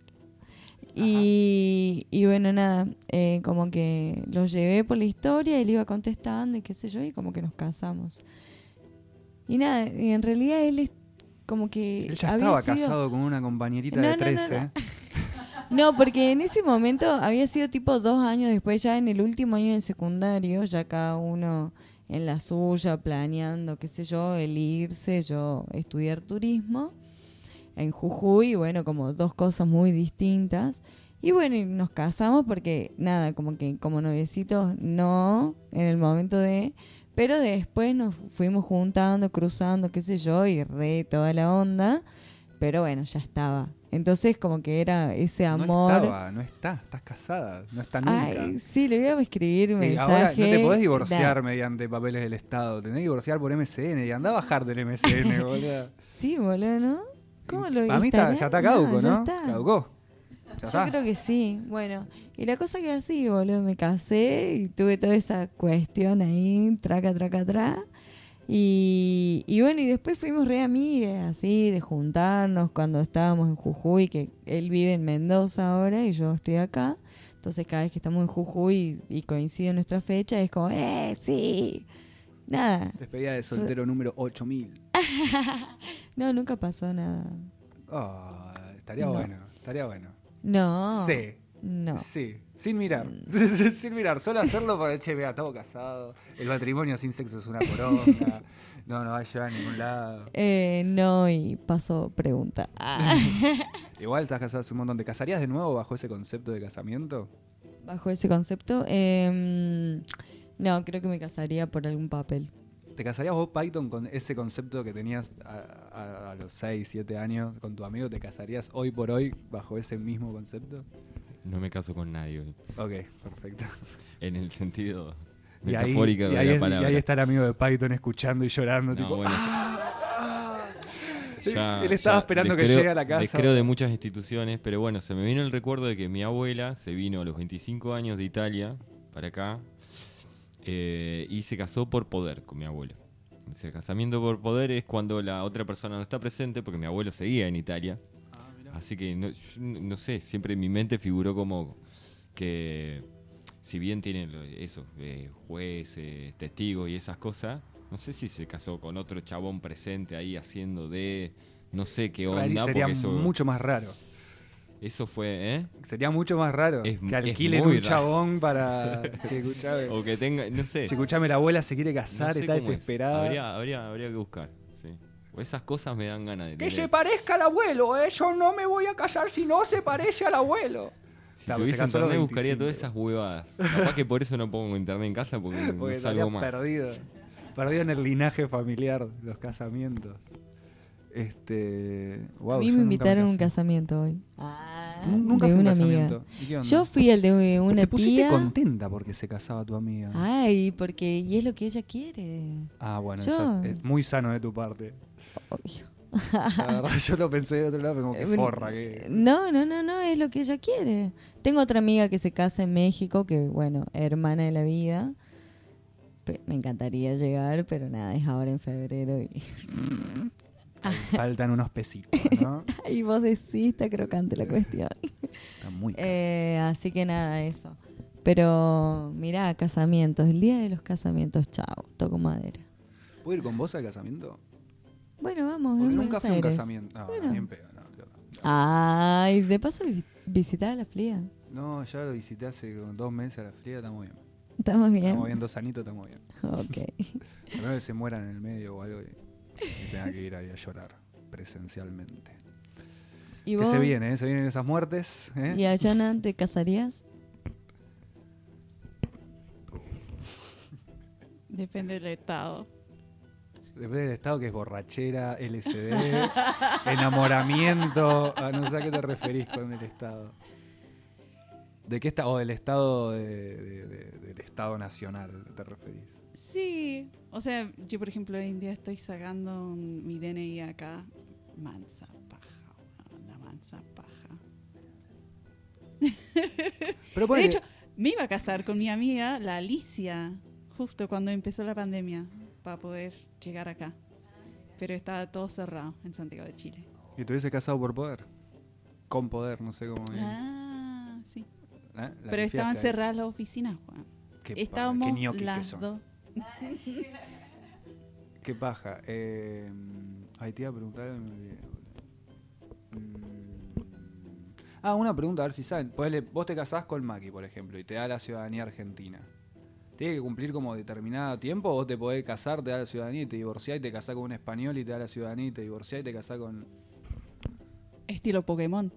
S1: Y bueno, nada, como que lo llevé por la historia y le iba contestando y qué sé yo, y como que nos casamos. Y nada, y en realidad él es como que...
S8: Él ya estaba casado con una compañerita de 13.
S1: No, porque en ese momento había sido tipo 2 años después, ya en el último año del secundario, ya cada uno en la suya, planeando, qué sé yo, el irse, yo estudiar turismo en Jujuy, bueno, como 2 cosas muy distintas. Y bueno, y nos casamos porque, nada, como que como noviecitos no, en el momento de... Pero después nos fuimos juntando, cruzando, qué sé yo, y toda la onda. Pero bueno, ya estaba. Entonces como que era ese amor.
S8: No estás casada, no está nunca.
S1: Ay, sí, le voy a escribir un mensaje.
S8: Ahora no te podés divorciar mediante papeles del Estado, tenés que divorciar por MSN y andá a bajar del MSN, boludo.
S1: Sí, boludo, ¿no? ¿Cómo lo
S8: Para mí ya está caduco, ¿no?
S1: Está.
S8: Caducó.
S1: Yo creo que sí. Bueno, y la cosa que así, boludo, me casé y tuve toda esa cuestión ahí, traca. Y bueno, y después fuimos re amigas, así, de juntarnos cuando estábamos en Jujuy, que él vive en Mendoza ahora y yo estoy acá. Entonces cada vez que estamos en Jujuy y coincide nuestra fecha, es como, sí. Nada.
S8: Despedida de soltero número 8000.
S1: No, nunca pasó nada.
S8: Estaría bueno.
S1: No.
S8: Sí.
S1: No.
S8: Sí. Sin mirar. Sin mirar. Solo hacerlo para che, vea, estamos casados. El matrimonio sin sexo es una poronga. No va a llevar a ningún lado.
S1: No, y paso pregunta.
S8: Igual estás casado hace un montón. ¿Te casarías de nuevo bajo ese concepto de casamiento?
S1: ¿Bajo ese concepto? No, creo que me casaría por algún papel.
S8: ¿Te casarías vos, Python, con ese concepto que tenías a los 6, 7 años con tu amigo? ¿Te casarías hoy por hoy bajo ese mismo concepto?
S7: No me caso con nadie hoy.
S8: Ok, perfecto.
S7: En el sentido
S8: y
S7: metafórico de la palabra.
S8: Y ahí está el amigo de Python escuchando y llorando.
S7: No,
S8: tipo,
S7: bueno,
S8: él estaba esperando que llegue a la casa.
S7: Descreo de muchas instituciones, pero bueno, se me vino el recuerdo de que mi abuela se vino a los 25 años de Italia para acá. Y se casó por poder con mi abuelo. El casamiento por poder es cuando la otra persona no está presente, porque mi abuelo seguía en Italia. Así que no sé, siempre en mi mente figuró como que si bien tienen eso, jueces, testigos y esas cosas, no sé si se casó con otro chabón presente ahí haciendo no sé qué onda.
S8: Sería
S7: porque eso,
S8: mucho más raro.
S7: Eso fue,
S8: Sería mucho más raro
S7: Es-
S8: que
S7: es
S8: alquilen
S7: muy
S8: un
S7: raro.
S8: chabón para... Che, escuchame,
S7: O que tenga, no sé.
S8: che, escuchame, la abuela se quiere casar,
S7: No sé
S8: está
S7: cómo es.
S8: desesperada.
S7: Habría que buscar, sí. O esas cosas me dan ganas de
S8: Que
S7: tener.
S8: se parezca al abuelo, yo no me voy a casar si no se parece al abuelo.
S7: Si
S8: Claro,
S7: tuviese
S8: se casó a los
S7: internet buscaría
S8: 25.
S7: todas esas huevadas. Capaz que por eso no pongo internet en casa porque
S8: Porque
S7: no
S8: estaría
S7: salgo más.
S8: perdido en el linaje familiar, los casamientos. Wow,
S1: a mí
S8: yo
S1: me
S8: nunca
S1: invitaron a un
S8: casé.
S1: casamiento hoy.
S8: Nunca
S1: de
S8: fui a un
S1: una
S8: casamiento.
S1: amiga.
S8: ¿Y qué onda?
S1: Yo fui al de una
S8: Te pusiste
S1: tía.
S8: contenta porque se casaba tu amiga.
S1: Ay, porque y es lo que ella quiere.
S8: Bueno,
S1: Yo-
S8: eso es muy sano de tu parte.
S1: Obvio.
S8: La verdad, yo lo pensé de otro lado, pero como que forra. Que...
S1: No, es lo que ella quiere. Tengo otra amiga que se casa en México, que bueno, hermana de la vida. Me encantaría llegar, pero nada, es ahora en febrero y...
S8: Faltan unos pesitos, ¿no?
S1: Ay, vos decís, está crocante la cuestión.
S8: Está muy
S1: así que nada, eso. Pero mirá, casamientos, el día de los casamientos, chao, toco madera.
S8: ¿Puedo ir con vos al casamiento?
S1: Bueno, vamos,
S8: Porque
S1: en
S8: nunca
S1: Buenos
S8: fui a un
S1: Aires.
S8: casamiento. No,
S1: Bueno.
S8: ni en pedo, no.
S1: Ay, de paso visitar a la fría.
S8: No, ya lo visité hace como 2 meses a la fría, estamos bien.
S1: ¿Estamos bien?
S8: Estamos bien, 2 anitos, estamos bien.
S1: Ok.
S8: A menos que se mueran en el medio o algo y tenga que ir ahí a llorar presencialmente.
S1: ¿Y
S8: Que
S1: vos?
S8: se vienen esas muertes.
S1: ¿Y a Yana te casarías?
S3: Depende del estado.
S8: Depende del estado, que es borrachera, LSD, enamoramiento. No sé a qué te referís con el estado. ¿De qué estado? Del estado del estado nacional te referís.
S3: Sí, o sea, yo por ejemplo hoy en día estoy sacando mi DNI acá. Mansa paja, weón, la mansa paja.
S8: Pero
S3: De
S8: ponele-
S3: hecho, me iba a casar con mi amiga, la Alicia, justo cuando empezó la pandemia, para poder llegar acá. Pero estaba todo cerrado en Santiago de Chile.
S8: ¿Y te hubiese casado por poder? Con poder, no sé cómo.
S3: Ah, sí.
S8: La
S3: Pero estaban
S8: pifiaste ahí.
S3: cerradas las oficinas, Juan.
S8: Qué
S3: Estábamos
S8: qué ñoquis que
S3: las
S8: son.
S3: dos.
S8: Qué paja. Ahí te iba a preguntar algo y me olvidé. Una pregunta, a ver si saben. Vos te casás con Maki, por ejemplo, y te da la ciudadanía argentina. ¿Tiene que cumplir como determinado tiempo? ¿O vos te podés casar, te da la ciudadanía y te divorciás y te casás con un español y te da la ciudadanía y te divorciás y te casás con...
S3: Estilo Pokémon.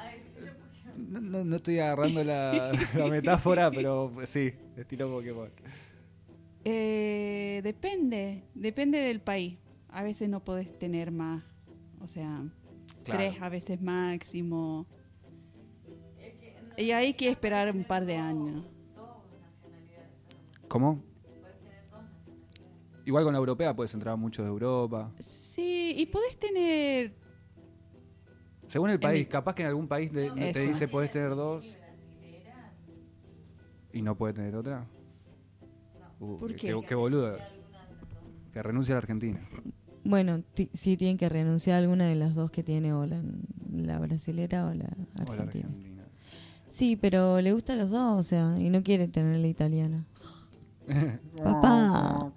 S8: No estoy agarrando la metáfora, pero pues, sí, estilo Pokémon.
S3: Depende del país. A veces no podés tener más, o sea,
S8: Claro.
S3: 3 a veces máximo. Y hay que esperar un par de años.
S8: ¿Cómo? Igual con la europea puedes entrar a muchos de Europa.
S3: Sí, y podés tener...
S8: Según el
S3: En
S8: país,
S3: mi-
S8: capaz que en algún país te
S3: Eso.
S8: dice podés tener 2 y no puede tener otra.
S3: ¿Por qué?
S8: Qué boludo. Que renuncia a la Argentina.
S1: Bueno, sí tienen que renunciar a alguna de las dos que tiene, o la brasilera o la
S8: O la
S1: argentina.
S8: Argentina.
S1: Sí, pero le gustan los dos, o sea, y no quiere tener la italiana. Papá.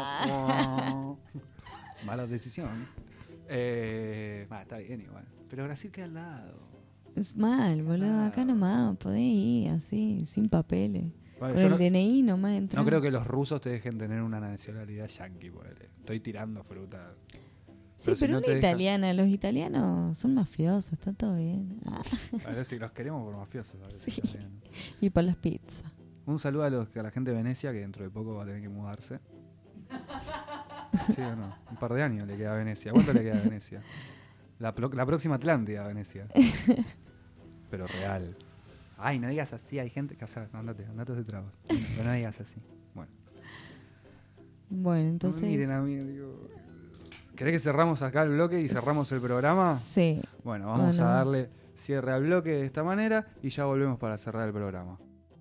S8: Mala decisión. Está bien igual. Pero Brasil queda al lado.
S1: Es mal, boludo, acá nomás, podés ir así, sin papeles.
S8: Bueno,
S1: Con
S8: yo
S1: el
S8: no-
S1: DNI nomás entra.
S8: No creo que los rusos te dejen tener una nacionalidad yanqui. Ponele. Estoy tirando fruta.
S1: Sí, pero
S8: si no
S1: una
S8: te dejan-
S1: italiana, los italianos son mafiosos, está todo bien. Ah.
S8: A ver si los queremos por mafiosos. A veces
S1: Sí.
S8: también.
S1: Y por las pizzas.
S8: Un saludo a la gente de Venecia, que dentro de poco va a tener que mudarse. ¿Sí o no? Un par de años le queda a Venecia. ¿Cuánto le queda a Venecia? La próxima Atlántida, Venecia. Pero real. Ay, no digas así, hay gente casada. No, andate de trabajo. Pero no digas así. Bueno.
S1: Bueno, entonces...
S8: No me miren a mí, digo. ¿Querés que cerramos acá el bloque y cerramos el programa?
S1: Sí.
S8: Bueno, vamos
S1: Bueno.
S8: a darle cierre al bloque de esta manera y ya volvemos para cerrar el programa.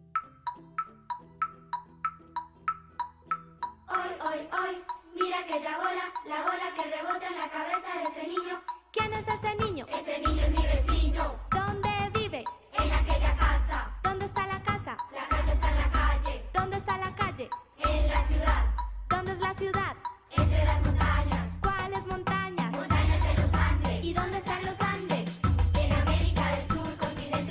S11: Hoy, mira aquella bola, la bola que rebota en la cabeza de ese niño.
S12: ¿Quién es ese niño?
S11: Ese niño es mi vecino,
S12: ¿Dónde vive?
S11: en aquella casa.
S12: ¿Dónde está la casa?
S11: La casa está en la calle,
S12: ¿Dónde está la calle?
S11: en la ciudad,
S12: ¿Dónde es la ciudad?
S11: entre las montañas,
S12: ¿Cuáles montañas?
S11: montañas de los Andes.
S12: ¿Y dónde están los Andes?
S11: En América del Sur, continente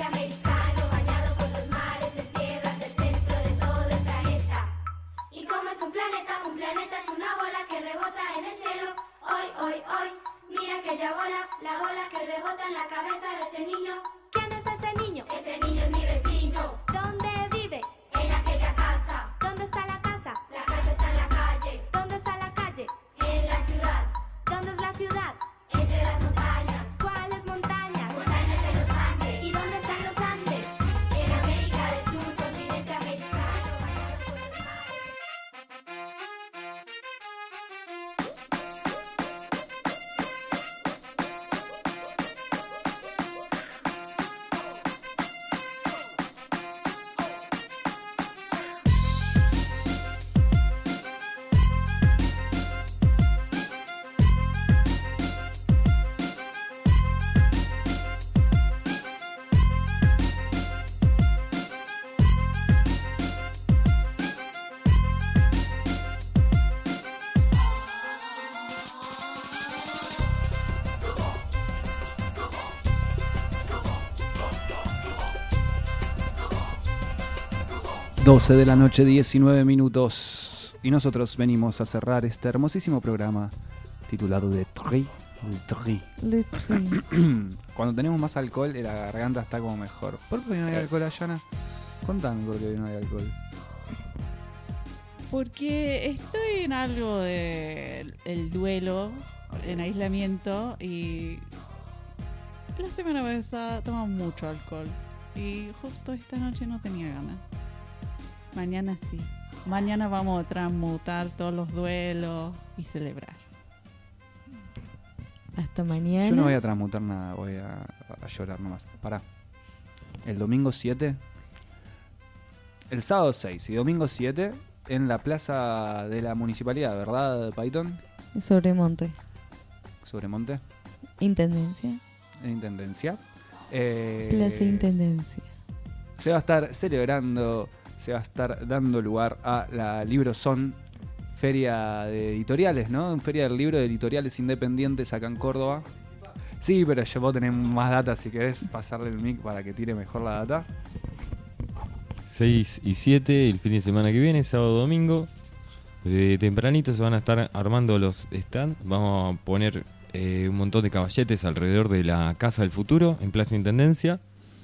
S11: planeta es una bola que rebota en el cielo. Hoy, hoy, hoy, mira aquella bola, la bola que rebota en la cabeza de ese niño.
S12: ¿Quién es ese niño?
S11: Ese niño es mi vecino.
S12: ¿Dónde vive?
S11: En aquella casa.
S12: ¿Dónde está la casa?
S11: La casa está en la calle.
S12: ¿Dónde está la calle?
S11: En la ciudad.
S12: ¿Dónde es la ciudad?
S11: Entre las montañas.
S12: ¿Cuáles montañas?
S11: Montañas de los Andes.
S12: ¿Y dónde están los Andes?
S11: En América del Sur, continente americano, bañado por los mares.
S8: 12 de la noche, 19 minutos. Y nosotros venimos a cerrar este hermosísimo programa titulado de Tri.
S1: Le Tri.
S8: Cuando tenemos más alcohol, la garganta está como mejor. ¿Por qué no hay alcohol, Ayana? Contame por qué no hay alcohol.
S3: Porque estoy en algo de el duelo, en aislamiento, y la semana pasada tomamos mucho alcohol. Y justo esta noche no tenía ganas. Mañana sí. Mañana vamos a transmutar todos los duelos y celebrar.
S1: Hasta mañana.
S8: Yo no voy a transmutar nada, voy a llorar nomás. Pará. El domingo 7, el sábado 6 y domingo 7 en la plaza de la municipalidad, ¿verdad, Python?
S1: Sobremonte.
S8: Sobremonte,
S1: Intendencia.
S8: en Intendencia.
S1: Plaza Intendencia.
S8: Se va a estar celebrando, se va a estar dando lugar a la Librozón, feria de editoriales, ¿no? Feria del libro de editoriales independientes acá en Córdoba. Sí, pero vos tenés más data si querés pasarle el mic para que tire mejor la data.
S7: 6 y 7 el fin de semana que viene, sábado, domingo. De tempranito se van a estar armando los stands. Vamos a poner un montón de caballetes alrededor de la Casa del Futuro en Plaza Intendencia.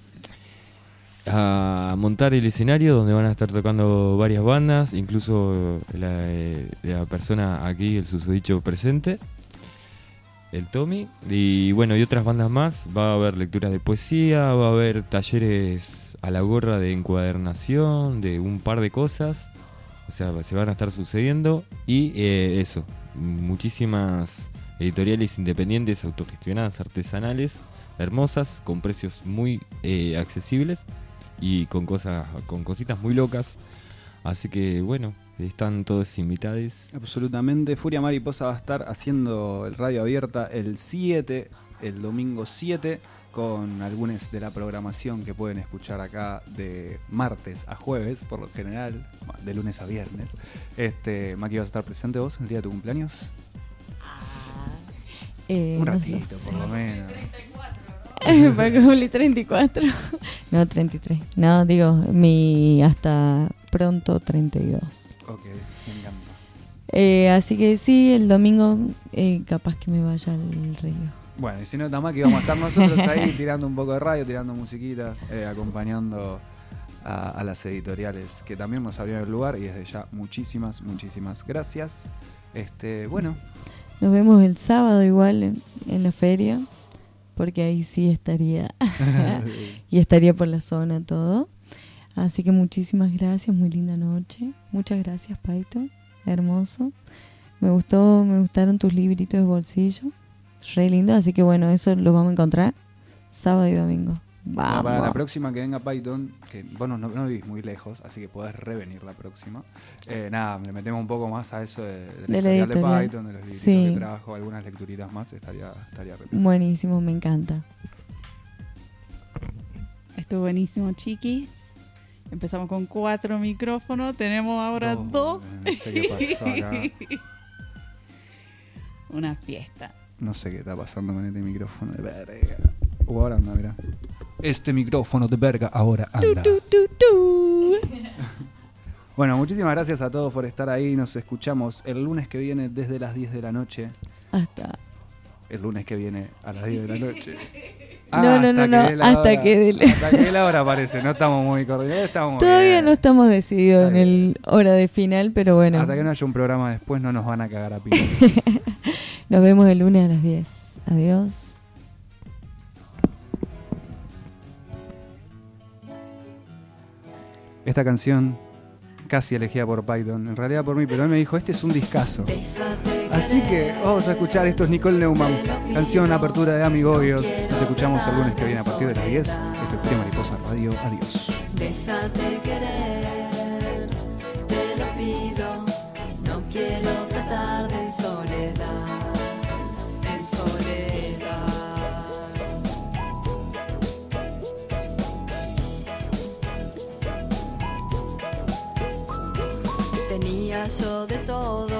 S7: A montar el escenario donde van a estar tocando varias bandas, incluso la persona aquí, el susodicho presente, el Tommy, y bueno, y otras bandas más. Va a haber lecturas de poesía, va a haber talleres a la gorra de encuadernación, de un par de cosas, o sea, se van a estar sucediendo, y eso, muchísimas editoriales independientes, autogestionadas, artesanales, hermosas, con precios muy accesibles y con cositas muy locas. Así que bueno, están todos invitados.
S8: Absolutamente. Furia Mariposa va a estar haciendo el radio abierta el domingo 7, con algunos de la programación que pueden escuchar acá de martes a jueves, por lo general, de lunes a viernes. Maki, ¿vas a estar presente vos el día de tu cumpleaños? Un ratito, por lo menos.
S1: Para cumplir 34. No, 33. No, digo, hasta pronto 32.
S8: Ok, me encanta.
S1: Así que sí, el domingo capaz que me vaya al río.
S8: Bueno, y si no, Tamaki, vamos a estar nosotros ahí tirando un poco de radio, tirando musiquitas, acompañando a las editoriales que también nos abrieron el lugar, y desde ya muchísimas gracias. Bueno.
S1: Nos vemos el sábado igual en la feria, porque ahí sí estaría. Y estaría por la zona todo. Así que muchísimas gracias, muy linda noche. Muchas gracias, Paito, hermoso. Me gustaron tus libritos de bolsillo, re lindo. Así que bueno, eso lo vamos a encontrar sábado y domingo. Vamos.
S8: Para la próxima que venga Python, que vos no vivís muy lejos, así que podés revenir la próxima. Le metemos un poco más a eso de la editorial de Python, de los libritos que trabajo, algunas lecturitas más, estaría re bien.
S1: Buenísimo, me encanta.
S3: Estuvo buenísimo, chiquis. Empezamos con 4 micrófonos, tenemos ahora 2.
S8: No sé qué pasó acá.
S3: Una fiesta.
S8: No sé qué está pasando con este micrófono de verga. Ahora anda, mirá. Este micrófono de verga ahora anda. Bueno, muchísimas gracias a todos por estar ahí. Nos escuchamos el lunes que viene desde las 10 de la noche.
S1: Hasta.
S8: El lunes que viene a las 10 de la noche.
S1: No, hasta que dé la hora.
S8: Hasta que dé la hora parece. No estamos muy coordinados. Estamos
S1: Todavía
S8: bien.
S1: no estamos decididos en el hora de final, pero bueno.
S8: Hasta que no haya un programa después no nos van a cagar a pino.
S1: Nos vemos el lunes a las 10. Adiós.
S8: Esta canción, casi elegida por Python, en realidad por mí, pero él me dijo, este es un discazo. Así que vamos a escuchar, esto es Nicole Neumann, canción apertura de Amigobios. Nos escuchamos el lunes que viene a partir de las 10. Esto es Furia Mariposa Radio. Adiós.
S13: Déjate querer, te lo pido. No quiero tratarte en soledad, en soledad. Tenía yo de todo